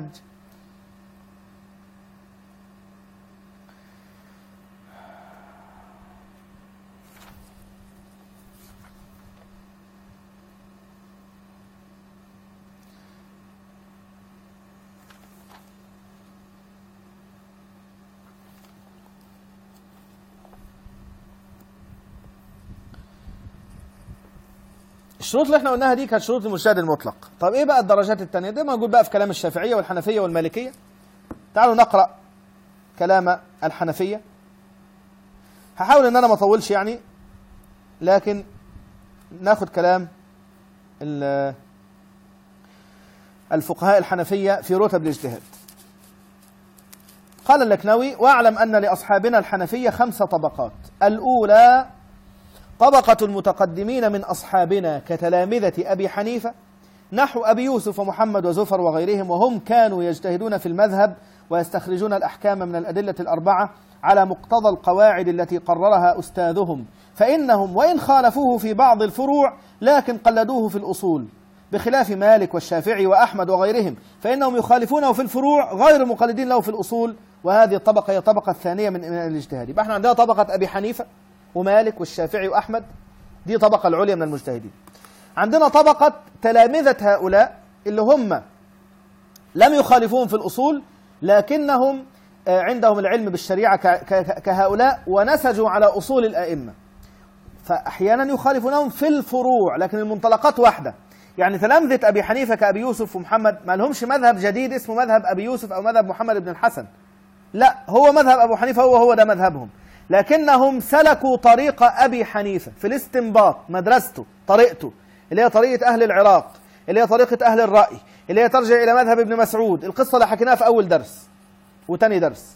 الشروط اللي احنا قلناها دي كانت شروط المجتهد المطلق. طب ايه بقى الدرجات الثانيه؟ ده موجود بقى في كلام الشافعيه والحنفيه والمالكيه. تعالوا نقرا كلام الحنفيه. هحاول ان انا ما اطولش يعني، لكن ناخد كلام الفقهاء الحنفيه في رتب الاجتهاد. قال اللكنوي: واعلم ان لاصحابنا الحنفيه خمس طبقات. الاولى طبقة المتقدمين من أصحابنا كتلامذة أبي حنيفة نحو أبي يوسف ومحمد وزفر وغيرهم، وهم كانوا يجتهدون في المذهب ويستخرجون الأحكام من الأدلة الأربعة على مقتضى القواعد التي قررها أستاذهم، فإنهم وإن خالفوه في بعض الفروع لكن قلدوه في الأصول، بخلاف مالك والشافعي وأحمد وغيرهم فإنهم يخالفونه في الفروع غير مقلدين له في الأصول. وهذه الطبقة هي الطبقة الثانية من الاجتهاد. يبقى احنا عندنا طبقة أبي حنيفة ومالك والشافعي وأحمد، دي طبقة العليا من المجتهدين. عندنا طبقة تلامذة هؤلاء اللي هم لم يخالفوهم في الأصول لكنهم عندهم العلم بالشريعة كهؤلاء ونسجوا على أصول الأئمة، فأحيانا يخالفونهم في الفروع لكن المنطلقات واحدة. يعني تلامذة أبي حنيفة كأبي يوسف ومحمد ما لهمش مذهب جديد اسمه مذهب أبي يوسف أو مذهب محمد بن الحسن، لا، هو مذهب أبو حنيفة هو هو ده مذهبهم، لكنهم سلكوا طريق أبي حنيفة في الاستنباط، مدرسته طريقته اللي هي طريقة أهل العراق، اللي هي طريقة أهل الرأي، اللي هي ترجع إلى مذهب ابن مسعود، القصة اللي حكيناها في أول درس وتاني درس.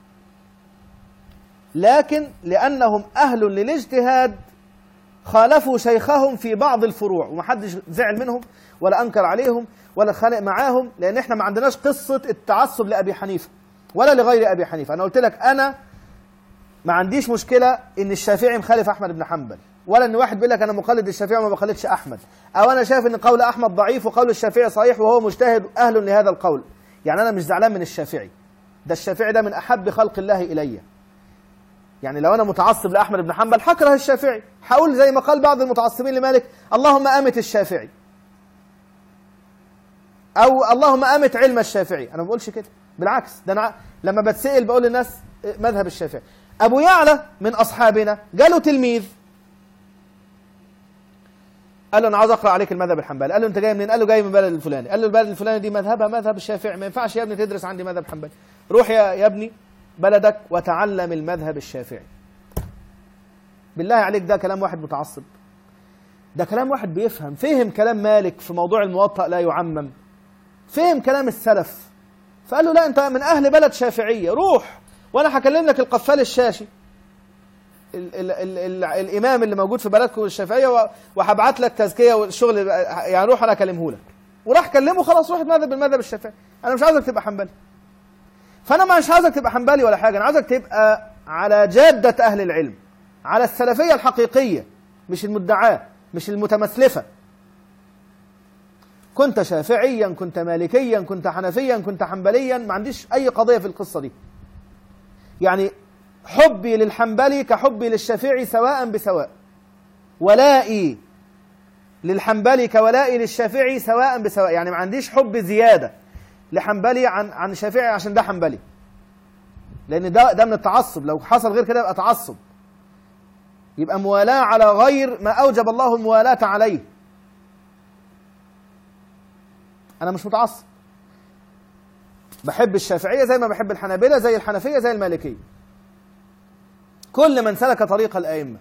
لكن لأنهم أهل للاجتهاد خالفوا شيخهم في بعض الفروع، ومحدش زعل منهم ولا أنكر عليهم ولا خانق معاهم، لأن احنا ما عندناش قصة التعصب لأبي حنيفة ولا لغير أبي حنيفة. أنا قلت لك أنا ما عنديش مشكلة إن الشافعي مخالف أحمد بن حنبل، ولا إن واحد بيقول لك أنا مقلد الشافعي وما بقلدش أحمد، أو أنا شايف إن قول أحمد ضعيف وقول الشافعي صحيح وهو مجتهد أهل لهذا القول. يعني أنا مش زعلان من الشافعي، ده الشافعي ده من أحب خلق الله إلي. يعني لو أنا متعصب لأحمد بن حنبل هكره الشافعي، هقول زي ما قال بعض المتعصبين لمالك: اللهم أمت الشافعي، أو اللهم أمت علم الشافعي. أنا ما بقولش كده، بالعكس، ده أنا لما بتسأل بقول للناس مذهب الشافعي. أبو يعلى من أصحابنا جاله تلميذ قال له: أنا عاوز أقرأ عليك المذهب الحنبلي. قال له: أنت جاي منين؟ قال له: جاي من البلد الفلاني. قال له: البلد الفلاني دي مذهبها مذهب الشافعي، ما ينفعش يا ابني تدرس عندي مذهب حنبلي، روح يا, يا ابني بلدك وتعلم المذهب الشافعي. بالله عليك، ده كلام واحد متعصب؟ ده كلام واحد بيفهم، فهم كلام مالك في موضوع الموطأ لا يعمم، فهم كلام السلف، فقال له: لا، أنت من أهل بلد شافعية، روح وأنا هكلم لك القفال الشاشي ال ال ال ال الإمام اللي موجود في بلدكم الشافعية، وهبعت لك تزكية والشغل، يعني روح أنا أكلمه لك. وراح كلمه، خلاص روح اتمذهب بالمذهب الشافعي. أنا مش عاوزك تبقى حنبلي، فأنا مش عاوزك تبقى حنبلي ولا حاجة، أنا عاوزك تبقى على جادة أهل العلم، على السلفية الحقيقية، مش المدعاة، مش المتمثلفة. كنت شافعيا، كنت مالكيا، كنت حنفيا، كنت حنبليا، ما عنديش أي قضية في القصة دي. يعني حبي للحنبلي كحبي للشافعي سواء بسواء، ولائي للحنبلي كولائي للشافعي سواء بسواء. يعني ما عنديش حب زيادة لحنبلي عن عن شافعي عشان ده حنبلي، لأن ده ده من التعصب. لو حصل غير كده يبقى تعصب، يبقى موالاة على غير ما أوجب الله الموالاة عليه. أنا مش متعصب، بحب الشافعية زي ما بحب الحنابلة، زي الحنفية، زي المالكية، كل من سلك طريق الأئمة.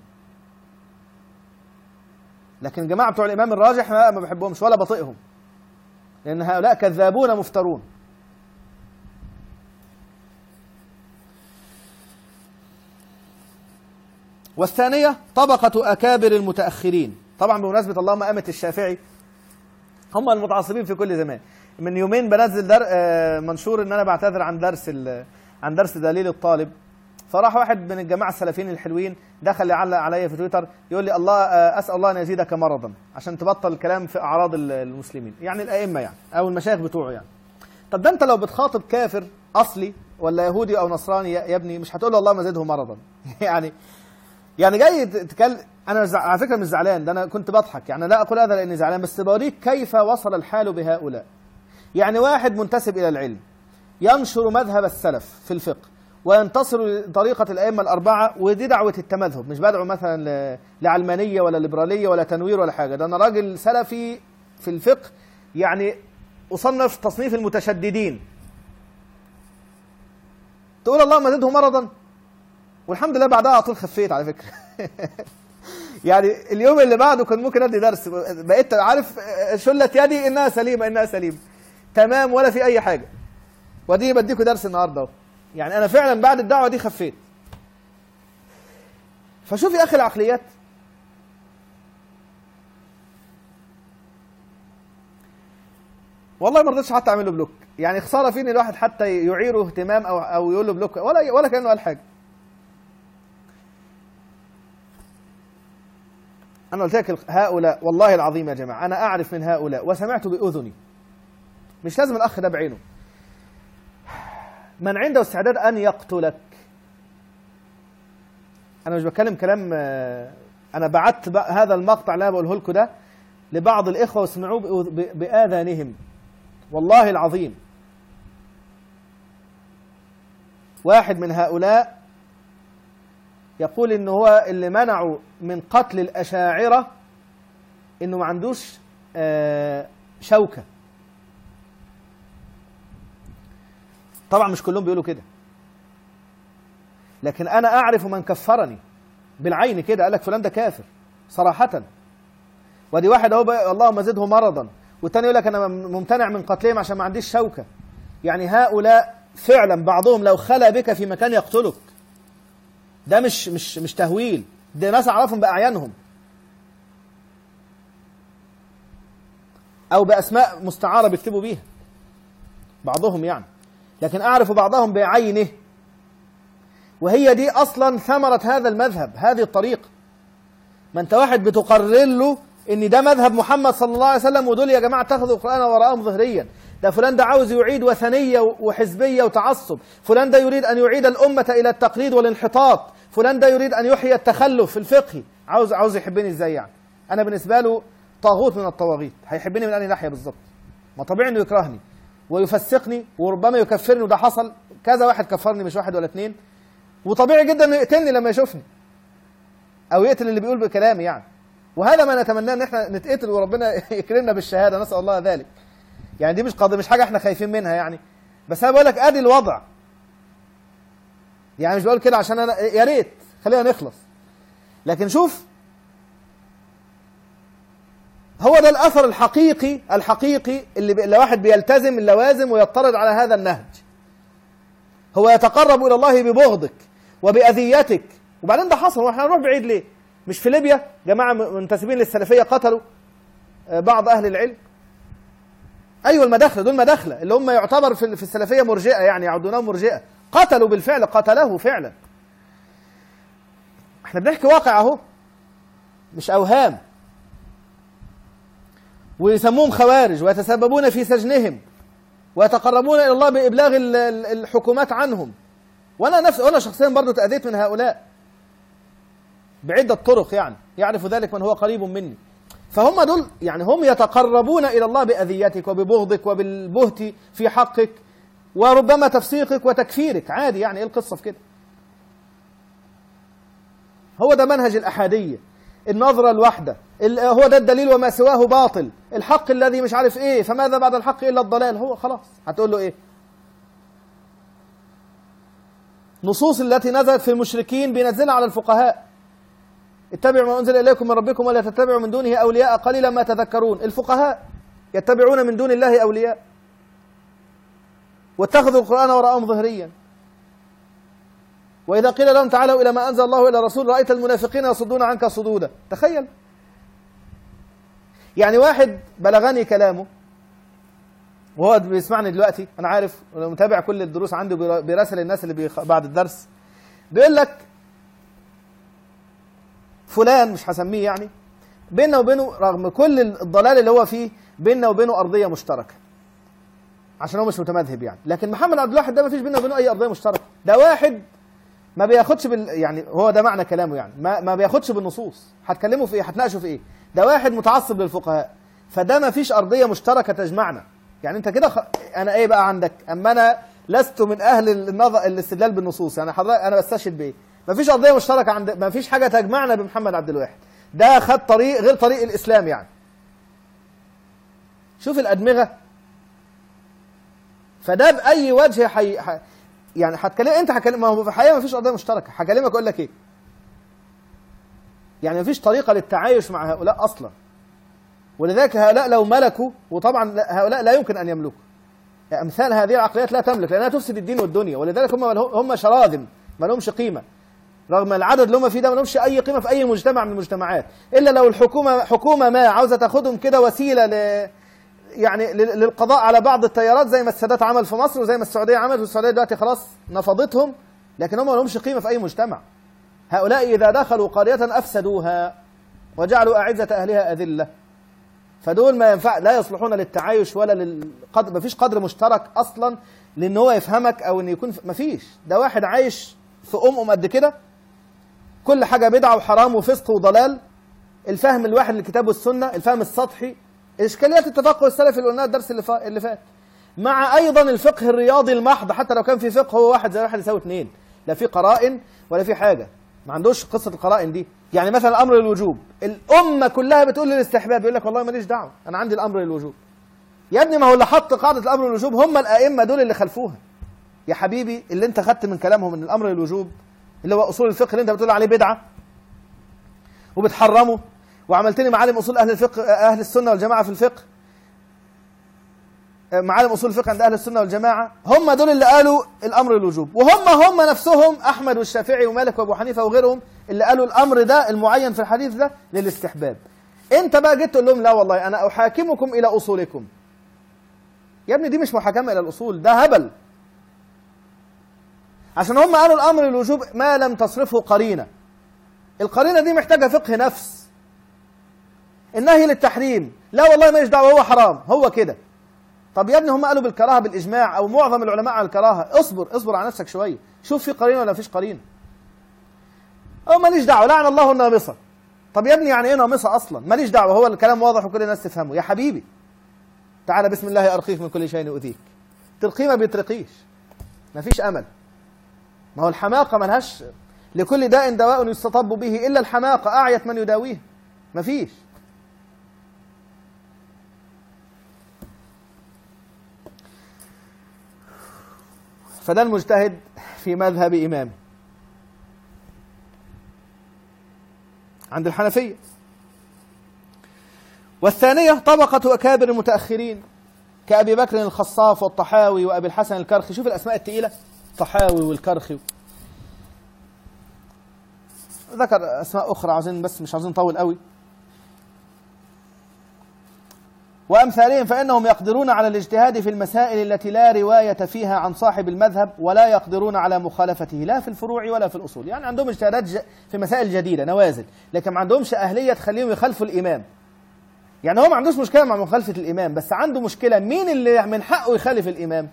لكن الجماعة بتوع الإمام الراجح ما ما بحبهمش ولا بطيئهم، لأن هؤلاء كذابون مفترون. والثانية طبقة أكابر المتأخرين. طبعا بمناسبة اللهم أمت الشافعي، هم المتعصبين في كل زمان. من يومين بنزل در... منشور ان انا بعتذر عن درس ال... عن درس دليل الطالب، فراح واحد من الجماعه السلفيين الحلوين دخل يعلق عليا في تويتر يقول لي: الله اسال الله ان يزيدك مرضا عشان تبطل الكلام في اعراض المسلمين، يعني الائمه يعني او المشايخ بتوعه يعني. طب ده انت لو بتخاطب كافر اصلي ولا يهودي او نصراني يا ابني مش هتقول له اللهم زده مرضا يعني يعني جاي تتكلم. انا زع... على فكره مش زعلان، ده انا كنت بضحك، يعني لا اقول هذا لاني زعلان، بس بوريك كيف وصل الحال بهؤلاء. يعني واحد منتسب الى العلم ينشر مذهب السلف في الفقه، وينتصروا لطريقة الأئمة الأربعة. ودي دعوة التمذهب، مش بدعو مثلا ل- لعلمانية ولا ليبرالية ولا تنوير ولا حاجة. ده أنا راجل سلفي في الفقه، يعني أصنف تصنيف المتشددين. تقول اللهم زده مرضا، والحمد لله بعدها على طول خفيت على فكرة. يعني اليوم اللي بعده كان ممكن ادي درس، بقيت عارف شلت يدي انها سليمه انها سليمه تمام ولا في اي حاجه. ودي بديكوا درس النهارده اهو. يعني انا فعلا بعد الدعوه دي خفيت. فشوف يا اخي العقليات. والله ما رضيتش حتى اعمل له بلوك، يعني خساره فيني الواحد حتى يعيره اهتمام او او يقول له بلوك، ولا ولا كانه قال حاجه. أنا قلت لك هؤلاء والله العظيم يا جماعة أنا أعرف من هؤلاء وسمعت بأذني، مش لازم الأخ ده بعينه، من عنده استعداد أن يقتلك. أنا مش بتكلم كلام، أنا بعت هذا المقطع اللي أنا بقوله لكم ده لبعض الإخوة واسمعوه بآذانهم والله العظيم. واحد من هؤلاء يقول إن هو اللي منعوا من قتل الأشاعرة إنه ما عندوش شوكة. طبعا مش كلهم بيقولوا كده، لكن أنا أعرف من كفرني بالعين كده، قال لك فلان ده كافر صراحة. ودي واحد أهو اللهم زده مرضا، والتاني يقول لك أنا ممتنع من قتلهم عشان ما عنديش شوكة. يعني هؤلاء فعلا بعضهم لو خلى بك في مكان يقتلك. ده مش مش مش تهويل، ده ناس اعرفهم باعيانهم او باسماء مستعاره بيكتبوا بيها بعضهم يعني، لكن اعرف بعضهم بعينه. وهي دي اصلا ثمره هذا المذهب، هذه الطريقه. ما انت واحد بتقرر له ان ده مذهب محمد صلى الله عليه وسلم، ودول يا جماعه اتخذوا القران وراءهم ظهريا. ده فلان ده عاوز يعيد وثنيه وحزبيه وتعصب، فلان ده يريد ان يعيد الامه الى التقليد والانحطاط، فلان ده يريد ان يحيي التخلف الفقهي. عاوز عاوز يحبني ازاي يعني؟ انا بالنسبه له طاغوت من الطواغيت. هيحبني من انهي ناحيه بالظبط؟ ما طبيعي انه يكرهني ويفسقني وربما يكفرني، وده حصل كذا واحد كفرني مش واحد ولا اثنين. وطبيعي جدا انه يقتلني لما يشوفني او يقتل اللي بيقول بكلامي يعني. وهذا ما نتمناه، ان احنا نتقتل وربنا يكرمنا بالشهاده، نسال الله ذلك. يعني دي مش قضيه، مش حاجه احنا خايفين منها يعني، بس انا بقول لك ادي الوضع. يعني مش بقول كده عشان انا يا ريت خلينا نخلص، لكن شوف هو ده الاثر الحقيقي الحقيقي اللي ب... واحد بيلتزم اللوازم ويضطرد على هذا النهج. هو يتقرب الى الله ببغضك وباذيتك. وبعدين ده حصل، واحنا هنروح بعيد ليه؟ مش في ليبيا جماعه منتسبين للسلفيه قتلوا بعض اهل العلم؟ ايوه المداخله دول مداخله اللي هم يعتبر في في السلفيه مرجئه، يعني يعدونهم مرجئه، قتلوا بالفعل، قتله فعلا. احنا بنحكي واقع اهو مش اوهام. ويسموهم خوارج ويتسببون في سجنهم ويتقربون الى الله بابلاغ الحكومات عنهم. وانا نفسي وانا شخصيا برضه تاذيت من هؤلاء بعده طرق، يعني يعرف ذلك من هو قريب مني. فهم دول يعني هم يتقربون الى الله باذيتك وببغضك وبالبهت في حقك وربما تفسيقك وتكفيرك عادي. يعني ايه القصه في كده؟ هو ده منهج الاحاديه، النظره الواحده، هو ده الدليل وما سواه باطل، الحق الذي مش عارف ايه، فماذا بعد الحق الا الضلال. هو خلاص هتقول له ايه؟ نصوص التي نزلت في المشركين بينزلها على الفقهاء. اتبعوا ما انزل اليكم من ربكم ولا تتبعوا من دونه اولياء قليلا ما تذكرون. الفقهاء يتبعون من دون الله اولياء واتخذوا القران وراءهم ظهريا. واذا قيل لهم تعالوا الى ما انزل الله الى الرسول رايت المنافقين يصدون عنك صدودا. تخيل يعني واحد بلغني كلامه وهو بيسمعني دلوقتي، انا عارف متابع كل الدروس عندي بيراسل الناس اللي بيخ... بعد الدرس، بيقول لك فلان مش هسميه يعني بيننا وبينه رغم كل الضلال اللي هو فيه بيننا وبينه ارضيه مشتركه عشان هو مش متمذهب يعني. لكن محمد عبد الواحد ده ما فيش بيننا وبينه اي ارضيه مشتركه. ده واحد ما بياخدش بال يعني هو ده معنى كلامه يعني ما ما بياخدش بالنصوص. هتكلموا في ايه؟ هتناقشوا في ايه؟ ده واحد متعصب للفقهاء، فده ما فيش ارضيه مشتركه تجمعنا. يعني انت كده خ... انا ايه بقى عندك؟ اما انا لست من اهل النظر الاستدلال بالنصوص، يعني حضرتك انا بستشهد بايه؟ مفيش قضيه مشتركه عند، مفيش حاجه تجمعنا بمحمد عبد الواحد، ده خد طريق غير طريق الاسلام يعني. شوف الادمغه. فده باي وجه حي... حي... يعني هتكلم انت هتكلم، ما هو في الحقيقه مفيش قضيه مشتركه، هكلمك اقول لك ايه؟ يعني مفيش طريقه للتعايش مع هؤلاء اصلا. ولذلك هؤلاء لو ملكوا، وطبعا هؤلاء لا يمكن ان يملكوا. يعني امثال هذه العقليات لا تملك لانها تفسد الدين والدنيا، ولذلك هم هم شراذم ما لهمش قيمه. رغم العدد اللي هم فيه ده ما لهمش اي قيمه في اي مجتمع من المجتمعات، الا لو الحكومه حكومه ما عاوزه تاخدهم كده وسيله ل يعني للقضاء على بعض التيارات، زي ما السادات عمل في مصر وزي ما السعوديه عملت، والسعوديه دلوقتي خلاص نفضتهم، لكن هم ما لهمش قيمه في اي مجتمع. هؤلاء اذا دخلوا قريه افسدوها وجعلوا اعزه اهلها اذله. فدول ما ينفع، لا يصلحون للتعايش ولا للقدر، ما فيش قدر مشترك اصلا لان هو يفهمك او ان يكون، ما فيش. ده واحد عايش في ام ام قد كده، كل حاجه بدعه وحرام وفسق وضلال، الفهم الواحد للكتاب والسنه، الفهم السطحي، اشكاليات التفقه السلفي اللي قلناها الدرس اللي, فا... اللي فات، مع ايضا الفقه الرياضي المحض. حتى لو كان في فقه هو واحد زي واحد يساوي اثنين، لا في قرائن ولا في حاجه، ما عندوش قصه القرائن دي. يعني مثلا الامر للوجوب، الامه كلها بتقول للاستحباب، يقول لك والله ماليش دعوه انا عندي الامر للوجوب. يا ابني ما هو اللي حط قاعده الامر للوجوب هم الائمه دول اللي خلفوها. يا حبيبي اللي انت خدت من كلامهم ان الامر للوجوب اللي هو اصول الفقه اللي انت بتقول عليه بدعه وبتحرمه، وعملت لي معالم اصول اهل الفقه اهل السنه والجماعه في الفقه، معالم اصول الفقه عند اهل السنه والجماعه، هم دول اللي قالوا الامر للوجوب، وهم هم نفسهم احمد والشافعي ومالك وابو حنيفه وغيرهم اللي قالوا الامر ده المعين في الحديث ده للاستحباب. انت بقى جيت تقول لهم لا والله انا احاكمكم الى اصولكم. يا ابني دي مش محاكمه الى الاصول، ده هبل. عشان هم قالوا الامر للوجوب ما لم تصرفه قرينه. القرينه دي محتاجه فقه نفس. النهي للتحريم لا والله ماليش دعوه هو حرام هو كده. طب يا ابني هم قالوا بالكراهه بالاجماع او معظم العلماء على الكراهه، اصبر اصبر على نفسك شويه، شوف في قرينه ولا مفيش قرينه. او ماليش دعوه لعن الله النامصه. طب يا ابني يعني ايه نامصه اصلا؟ ماليش دعوه، هو الكلام واضح وكل الناس تفهمه. يا حبيبي تعالى بسم الله ارقيك من كل شيء يؤذيك. ترقيه ما بيترقيش، مفيش امل. ما هو الحماقه ملهاش، لكل داء دواء يستطب به الا الحماقه اعيت من يداويه، مفيش. فده المجتهد في مذهب إمامه عند الحنفية. والثانية طبقة أكابر المتأخرين كأبي بكر الخصاف والطحاوي وأبي الحسن الكرخي. شوف الأسماء الثقيلة، الطحاوي والكرخي، ذكر أسماء أخرى عاوزين بس مش عاوزين نطول قوي. وأمثالهم فإنهم يقدرون على الاجتهاد في المسائل التي لا رواية فيها عن صاحب المذهب، ولا يقدرون على مخالفته لا في الفروع ولا في الأصول. يعني عندهم اجتهادات في مسائل جديدة نوازل، لكن ما عندهمش أهلية تخليهم يخالفوا الإمام. يعني هو ما عندوش مشكلة مع مخالفة الإمام، بس عنده مشكلة مين اللي من حقه يخالف الإمام.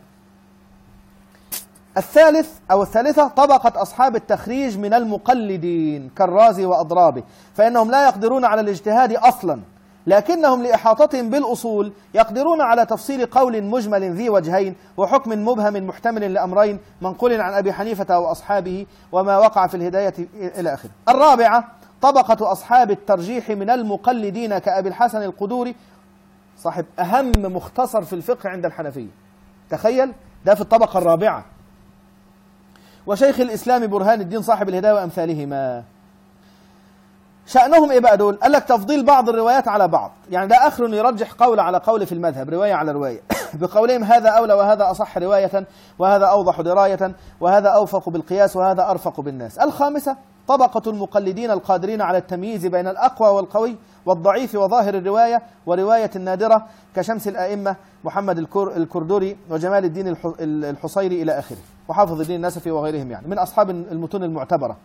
الثالث أو الثالثة طبقة أصحاب التخريج من المقلدين كالرازي وأضرابه، فإنهم لا يقدرون على الاجتهاد أصلا، لكنهم لإحاطتهم بالأصول يقدرون على تفصيل قول مجمل ذي وجهين وحكم مبهم محتمل لأمرين منقول عن أبي حنيفة وأصحابه وما وقع في الهداية إلى آخره. الرابعة طبقة أصحاب الترجيح من المقلدين كأبي الحسن القدوري صاحب أهم مختصر في الفقه عند الحنفية، تخيل ده في الطبقة الرابعة، وشيخ الإسلام برهان الدين صاحب الهداية وأمثالهما. شأنهم إيه بقى دول؟ قال لك تفضيل بعض الروايات على بعض، يعني ده آخر يرجح قول على قول في المذهب، رواية على رواية بقولهم هذا أولى وهذا أصح رواية وهذا أوضح دراية وهذا أوفق بالقياس وهذا أرفق بالناس. الخامسة طبقة المقلدين القادرين على التمييز بين الأقوى والقوي والضعيف وظاهر الرواية ورواية النادرة كشمس الأئمة محمد الكردوري وجمال الدين الحصيري إلى آخره، وحافظ الدين النسفي وغيرهم، يعني من أصحاب المتون المعتبرة.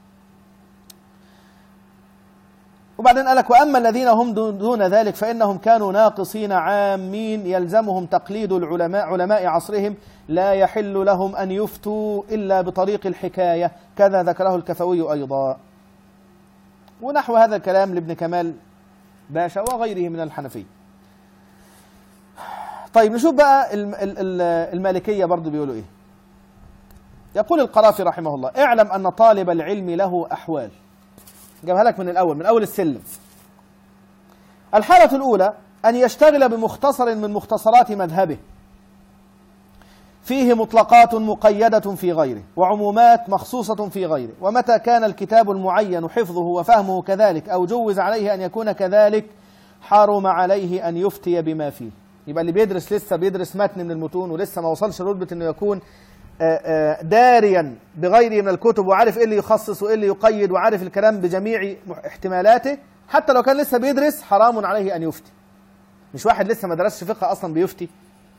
وبعدين قالك وأما الذين هم دون ذلك فإنهم كانوا ناقصين عامين يلزمهم تقليد العلماء علماء عصرهم، لا يحل لهم أن يفتوا إلا بطريق الحكاية، كذا ذكره الكفوي أيضا. ونحو هذا الكلام لابن كمال باشا وغيره من الحنفية. طيب نشوف بقى المالكية برضو بيقولوا إيه. يقول القرافي رحمه الله: اعلم أن طالب العلم له أحوال. جابها لك من الأول، من أول السلم. الحالة الأولى أن يشتغل بمختصر من مختصرات مذهبه فيه مطلقات مقيدة في غيره وعمومات مخصوصة في غيره، ومتى كان الكتاب المعين حفظه وفهمه كذلك أو جوز عليه أن يكون كذلك حرم عليه أن يفتي بما فيه. يبقى اللي بيدرس لسه بيدرس متن من المتون ولسه ما وصلش رتبة أنه يكون داريا بغيره من الكتب وعارف إيه اللي يخصص وإيه اللي يقيد وعارف الكلام بجميع احتمالاته، حتى لو كان لسه بيدرس حرام عليه أن يفتي. مش واحد لسه ما درسش فقه أصلا بيفتي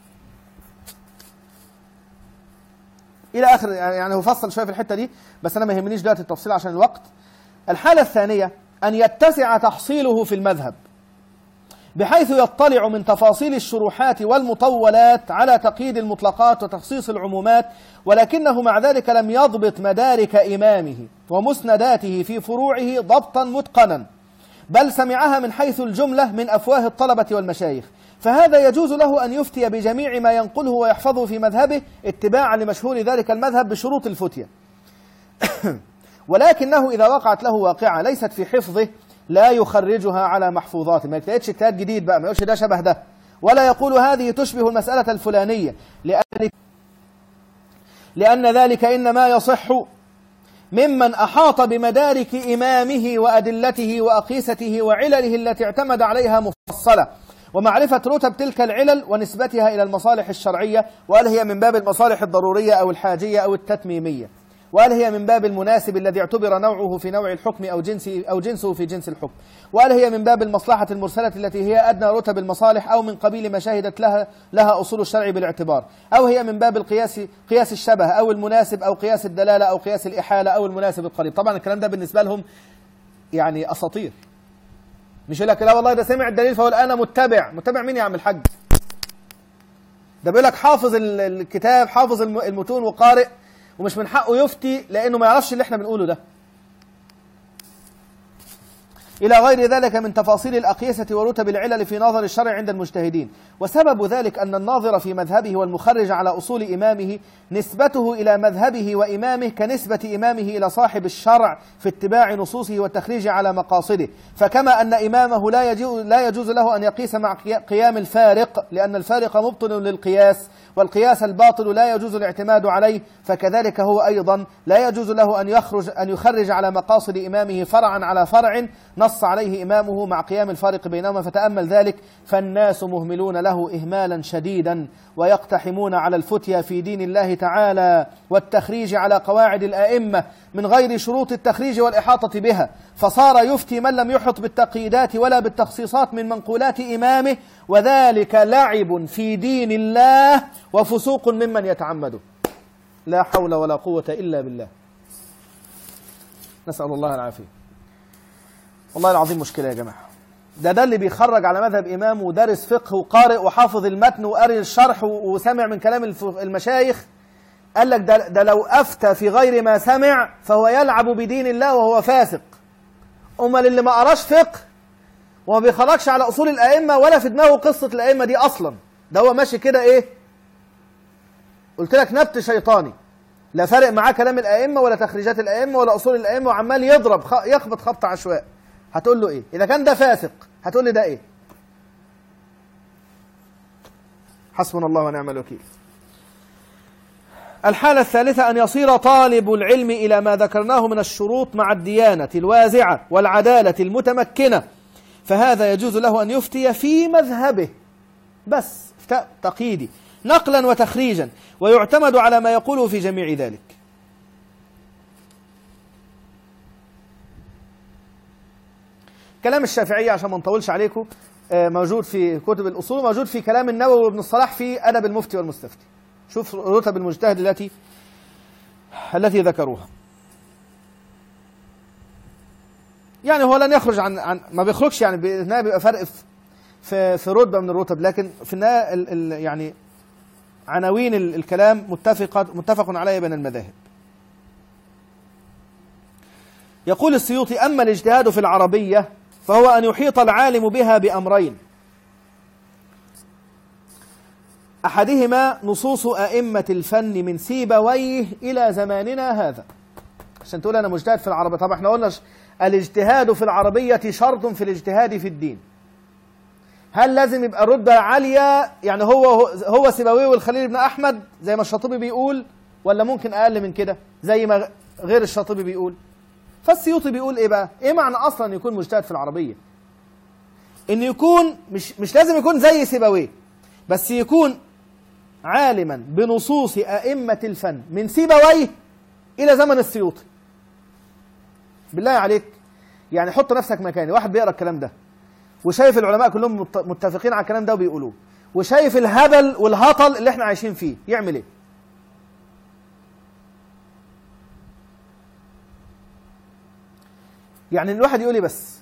إلى آخر. يعني هو فصل شوية في الحتة دي، بس أنا ما يهمنيش دلوقتي التفصيل عشان الوقت. الحالة الثانية أن يتسع تحصيله في المذهب بحيث يطلع من تفاصيل الشروحات والمطولات على تقييد المطلقات وتخصيص العمومات، ولكنه مع ذلك لم يضبط مدارك إمامه ومسنداته في فروعه ضبطا متقنا، بل سمعها من حيث الجملة من أفواه الطلبة والمشايخ، فهذا يجوز له أن يفتي بجميع ما ينقله ويحفظه في مذهبه اتباعا لمشهور ذلك المذهب بشروط الفتية. ولكنه إذا وقعت له واقعة ليست في حفظه لا يخرجها على محفوظاته، ما يكتئتش اجتهاد جديد بقى، ما يقولش ده شبه ده، ولا يقول هذه تشبه المسألة الفلانية، لأن, لأن ذلك إنما يصح ممن أحاط بمدارك إمامه وأدلته وأقيسته وعلله التي اعتمد عليها مفصلة، ومعرفة رتب تلك العلل ونسبتها إلى المصالح الشرعية، وهل هي من باب المصالح الضرورية أو الحاجية أو التتميمية، وهل هي من باب المناسب الذي اعتبر نوعه في نوع الحكم أو جنسه أو جنسه في جنس الحكم، وهل هي من باب المصلحة المرسلة التي هي أدنى رتب المصالح أو من قبيل ما شهدت لها لها أصول الشرع بالاعتبار، أو هي من باب القياس قياس الشبه أو المناسب أو قياس الدلالة أو قياس الإحالة أو المناسب القريب. طبعا الكلام ده بالنسبة لهم يعني أساطير، مش يقول لك لا والله ده سمع الدليل فهو الآن متبع. متبع مين يا عم الحاج؟ ده بيقول لك حافظ الكتاب، حافظ المتون وقارئ، ومش من حقه يفتي لأنه ما يعرفش اللي احنا بنقوله ده. إلى غير ذلك من تفاصيل الأقيسة ورتب العلل في نظر الشرع عند المجتهدين. وسبب ذلك أن الناظر في مذهبه والمخرج على أصول إمامه نسبته إلى مذهبه وإمامه كنسبة إمامه إلى صاحب الشرع في اتباع نصوصه والتخريج على مقاصده، فكما أن إمامه لا يجوز, لا يجوز له أن يقيس مع قيام الفارق لأن الفارق مبطل للقياس، والقياس الباطل لا يجوز الاعتماد عليه، فكذلك هو أيضا لا يجوز له أن يخرج أن يخرج على مقاصد إمامه فرعا على فرع نص عليه إمامه مع قيام الفارق بينهما. فتأمل ذلك، فالناس مهملون له إهمالا شديدا ويقتحمون على الفتيا في دين الله تعالى والتخريج على قواعد الأئمة من غير شروط التخريج والإحاطة بها، فصار يفتي من لم يحط بالتقييدات ولا بالتخصيصات من منقولات إمامه، وذلك لعب في دين الله وفسوق ممن يتعمده. لا حول ولا قوة إلا بالله، نسأل الله العافية. والله العظيم مشكلة يا جماعة. ده ده اللي بيخرج على مذهب إمام ودارس فقه وقارئ وحافظ المتن وقارئ الشرح وسمع من كلام المشايخ، قال لك ده, ده لو أفتى في غير ما سمع فهو يلعب بدين الله وهو فاسق. أمال اللي ما قراش فقه وما بيخرجش على أصول الأئمة ولا في دماغه قصة الأئمة دي أصلا، ده هو ماشي كده إيه؟ قلت لك نبت شيطاني، لا فارق معاه كلام الأئمة ولا تخريجات الأئمة ولا أصول الأئمة، وعمال يضرب يخبط خبط عشواء. هتقول له إيه؟ إذا كان ده فاسق هتقول لي ده إيه؟ حسبنا الله ونعم الوكيل. الحالة الثالثة أن يصير طالب العلم إلى ما ذكرناه من الشروط مع الديانة الوازعة والعدالة المتمكنة، فهذا يجوز له أن يفتي في مذهبه بس افتاء تقييدي نقلا وتخريجا، ويعتمد على ما يقوله في جميع ذلك. كلام الشافعية عشان ما نطولش عليكم موجود في كتب الأصول، موجود في كلام النووي وابن الصلاح في أدب المفتي والمستفتي. شوف رتب المجتهد التي التي ذكروها. يعني هو لن يخرج عن, عن ما بيخرجش، يعني بالنهاية بيبقى فرق في في رتبة من الرتب، لكن في النهاية يعني عناوين الكلام متفق متفق عليها بين المذاهب. يقول السيوطي: أما الاجتهاد في العربية فهو أن يحيط العالم بها بأمرين: أحدهما نصوص أئمة الفن من سيبويه إلى زماننا هذا. عشان تقول أنا مجتهد في العربية، طبعا احنا قلنا الاجتهاد في العربية شرط في الاجتهاد في الدين. هل لازم يبقى رتبة عالية يعني هو هو سيبويه والخليل بن أحمد زي ما الشاطبي بيقول، ولا ممكن أقل من كده زي ما غير الشاطبي بيقول؟ فالسيوطي بيقول إيه بقى؟ إيه معنى أصلا يكون مجتهد في العربية؟ إن يكون مش مش لازم يكون زي سيبويه، بس يكون عالما بنصوص أئمة الفن من سيبويه إلى زمن السيوطي. بالله عليك يعني حط نفسك مكاني، واحد بيقرأ الكلام ده وشايف العلماء كلهم متفقين على الكلام ده وبيقولوه، وشايف الهبل والهطل اللي احنا عايشين فيه، يعمل ايه؟ يعني الواحد يقول لي بس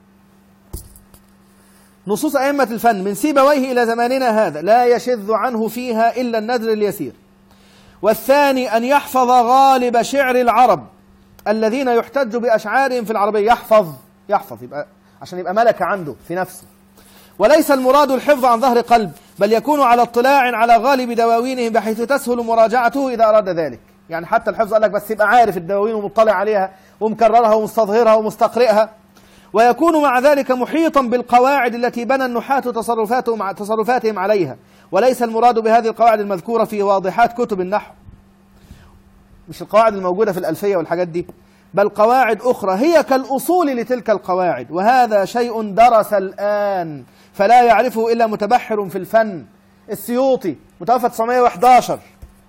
نصوص أئمة الفن من سيبويه إلى زماننا هذا لا يشذ عنه فيها إلا النذر اليسير. والثاني أن يحفظ غالب شعر العرب الذين يحتج بأشعارهم في العربية. يحفظ يحفظ يبقى عشان يبقى ملكة عنده في نفسه. وليس المراد الحفظ عن ظهر قلب، بل يكون على اطلاع على غالب دواوينهم بحيث تسهل مراجعته إذا أراد ذلك. يعني حتى الحفظ قال لك بس يبقى عارف الدواوين ومطلع عليها ومكررها ومستظهرها ومستقرئها. ويكون مع ذلك محيطا بالقواعد التي بنى النحاة تصرفاتهم تصرفاتهم عليها. وليس المراد بهذه القواعد المذكورة في واضحات كتب النحو، مش القواعد الموجودة في الألفية والحاجات دي، بل قواعد أخرى هي كالأصول لتلك القواعد. وهذا شيء درس الآن فلا يعرفه إلا متبحر في الفن. السيوطي متوفى تسعمائة وأحد عشر،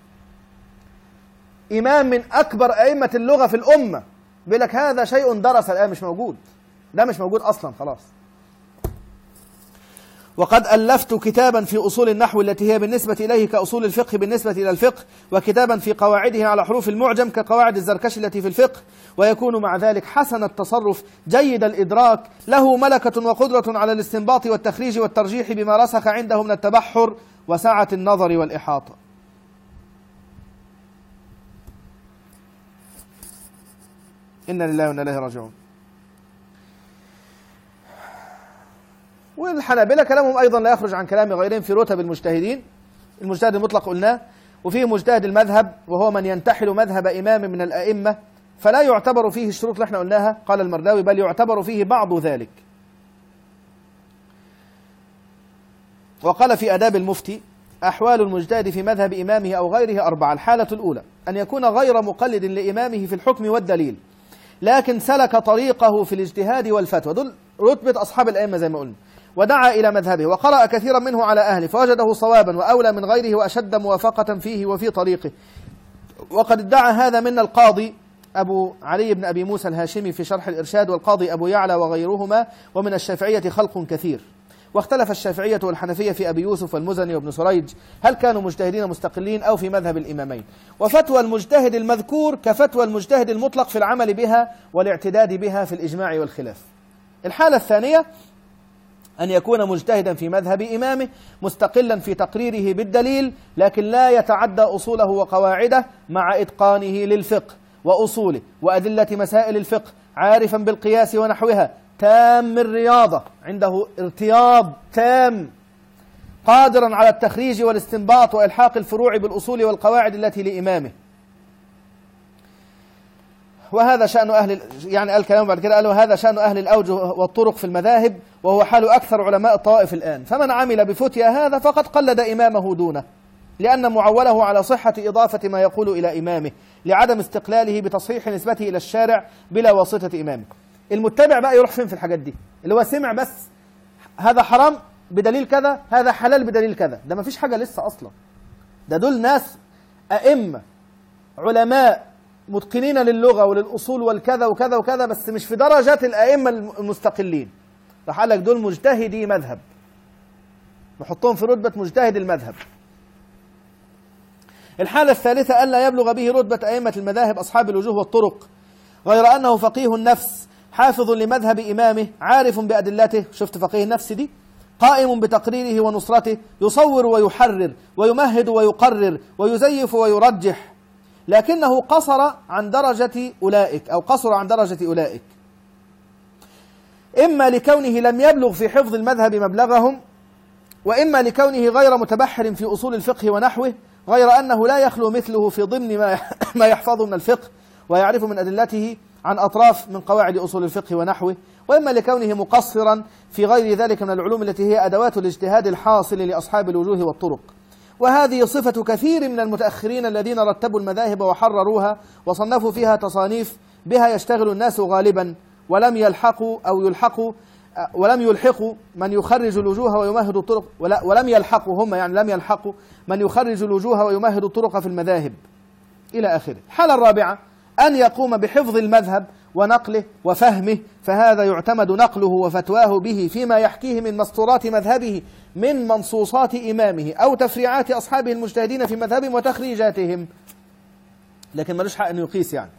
إمام من أكبر أئمة اللغة في الأمة، بيقول لك هذا شيء درس الآن، مش موجود، ده مش موجود أصلا خلاص. وقد ألفت كتابا في أصول النحو التي هي بالنسبة إليه كأصول الفقه بالنسبة إلى الفقه، وكتابا في قواعده على حروف المعجم كقواعد الزركشي التي في الفقه. ويكون مع ذلك حسن التصرف جيد الإدراك، له ملكة وقدرة على الاستنباط والتخريج والترجيح بما رسخ عنده من التبحر وسعة النظر والإحاطة. إنا لله وإنا إليه راجعون. والحنابلة كلامهم أيضا لا يخرج عن كلام غيرهم في رتب المجتهدين. المجتهد المطلق قلناه، وفيه مجتهد المذهب وهو من ينتحل مذهب إمام من الأئمة، فلا يعتبر فيه الشروط اللي احنا قلناها قال المرداوي، بل يعتبر فيه بعض ذلك. وقال في آداب المفتي: أحوال المجتهد في مذهب إمامه أو غيره أربعة. الحالة الأولى أن يكون غير مقلد لإمامه في الحكم والدليل، لكن سلك طريقه في الاجتهاد والفتوى، دول رتبة أصحاب الأئمة زي ما قلنا، ودعا إلى مذهبه وقرأ كثيرا منه على أهله فوجده صوابا وأولى من غيره وأشد موافقة فيه وفي طريقه. وقد ادعى هذا منا القاضي أبو علي بن أبي موسى الهاشمي في شرح الإرشاد، والقاضي أبو يعلى وغيرهما، ومن الشافعية خلق كثير. واختلف الشافعية والحنفية في أبي يوسف والمزني وابن سريج هل كانوا مجتهدين مستقلين أو في مذهب الإمامين. وفتوى المجتهد المذكور كفتوى المجتهد المطلق في العمل بها والاعتداد بها في الإجماع والخلاف. الحالة الثانية أن يكون مجتهدا في مذهب إمامه مستقلا في تقريره بالدليل، لكن لا يتعدى أصوله وقواعده مع إتقانه للفقه وأصوله وأدلة مسائل الفقه، عارفا بالقياس ونحوها، تام الرياضة، عنده ارتياض تام، قادرا على التخريج والاستنباط وإلحاق الفروع بالأصول والقواعد التي لإمامه. وهذا شأن أهل، يعني قال كلام بعد كده، قالوا هذا شأن أهل الأوجه والطرق في المذاهب، وهو حال أكثر علماء الطوائف الآن. فمن عمل بفتيا هذا فقد قلد إمامه دونه، لأن معوله على صحة إضافة ما يقول إلى إمامه، لعدم استقلاله بتصحيح نسبته إلى الشارع بلا واسطة إمامه. المتبع بقى يروح فين في الحاجات دي؟ اللي هو سمع بس هذا حرام بدليل كذا، هذا حلال بدليل كذا، ده ما فيش حاجة لسه أصلا. ده دول ناس أئمة علماء متقنين للغة وللأصول والكذا وكذا وكذا، بس مش في درجات الأئمة المستقلين. راح قال لك دول مجتهدي مذهب، نحطهم في رتبة مجتهد المذهب. الحالة الثالثة ألا يبلغ به رتبة أئمة المذاهب أصحاب الوجوه والطرق، غير أنه فقيه النفس حافظ لمذهب إمامه، عارف بأدلته، شفت فقيه النفس دي، قائم بتقريره ونصرته، يصور ويحرر ويمهد ويقرر ويزيف ويرجح، لكنه قصر عن درجة أولئك أو قصر عن درجة أولئك، إما لكونه لم يبلغ في حفظ المذهب مبلغهم، وإما لكونه غير متبحر في أصول الفقه ونحوه، غير أنه لا يخلو مثله في ضمن ما ما يحفظه من الفقه ويعرف من أدلته عن أطراف من قواعد أصول الفقه ونحوه، وإما لكونه مقصرا في غير ذلك من العلوم التي هي أدوات الاجتهاد الحاصل لأصحاب الوجوه والطرق. وهذه صفة كثير من المتأخرين الذين رتبوا المذاهب وحرروها وصنفوا فيها تصانيف بها يشتغل الناس غالبا، ولم يلحقوا أو يلحقوا ولم يلحقوا من يخرج الوجوه ويمهد الطرق ولا ولم يلحقوا هم يعني لم يلحقوا من يخرج الوجوه ويمهد الطرق في المذاهب إلى آخره. الحالة الرابعة أن يقوم بحفظ المذهب ونقله وفهمه، فهذا يعتمد نقله وفتواه به فيما يحكيه من مسطورات مذهبه من منصوصات إمامه أو تفريعات أصحابه المجتهدين في مذهبهم وتخريجاتهم، لكن ملوش حق أن يقيس يعني.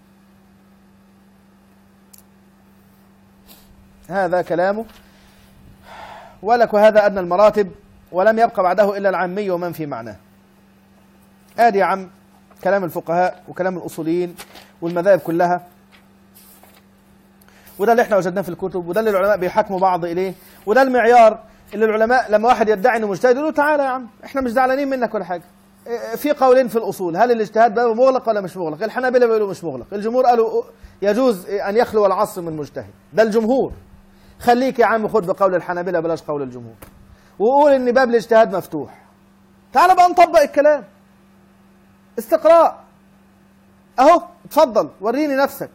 هذا كلامه. ولك وهذا أدنى المراتب، ولم يبقى بعده إلا العامي ومن في معناه. آدي يا عم كلام الفقهاء وكلام الأصوليين والمذاهب كلها، وده اللي احنا وجدناه في الكتب، وده اللي العلماء بيحاكموا بعض إليه، وده المعيار اللي العلماء لما واحد يدعي انه مجتهد يقولوا تعالى يا عم احنا مش زعلانين منك ولا حاجه. في قولين في الأصول، هل الاجتهاد بقى مغلق ولا مش مغلق؟ الحنابلة بيقولوا مش مغلق، الجمهور قالوا يجوز أن يخلو العصر من مجتهد، ده الجمهور. خليك يا عم خد بقول الحنابلة بلاش قول الجمهور، وقول ان باب الاجتهاد مفتوح. تعال بقى نطبق الكلام، استقراء اهو، اتفضل وريني نفسك.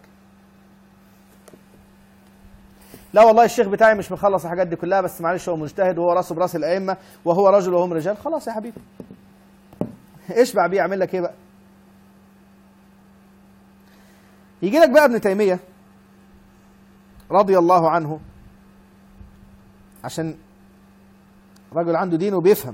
لا والله الشيخ بتاعي مش مخلص الحاجات دي كلها، بس معلش هو مجتهد وهو راسه براس الأئمة وهو رجل وهم رجال. خلاص يا حبيبي اشبع بيه، اعمل لك ايه بقى؟ يجي لك بقى ابن تيمية رضي الله عنه، عشان رجل عنده دين وبيفهم.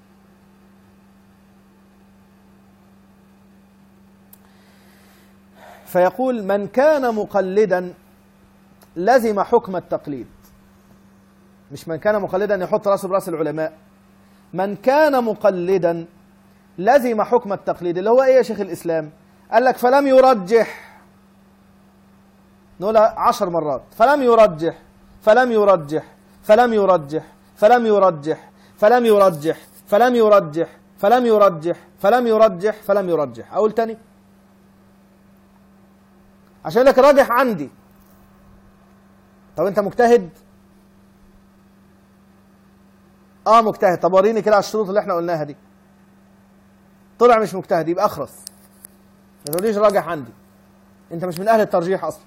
فيقول من كان مقلدا لزم حكم التقليد. مش من كان مقلدا يحط راسه براس العلماء، من كان مقلدا لزم حكم التقليد. اللي هو ايه يا شيخ الإسلام؟ قال لك فلم يرجح، نقولها عشر مرات، فلم يرجح فلم يرجح فلم يرجح فلم يرجح فلم يرجح فلم يرجح فلم يرجح فلم يرجح فلم يرجح. اقول تاني عشان لك راجح عندي. طب انت مجتهد؟ اه مجتهد. طب وريني كده على الشروط اللي احنا قلناها دي. طلع مش مجتهد، يبقى اخرس، ما تقوليش راجح عندي، انت مش من اهل الترجيح اصلا.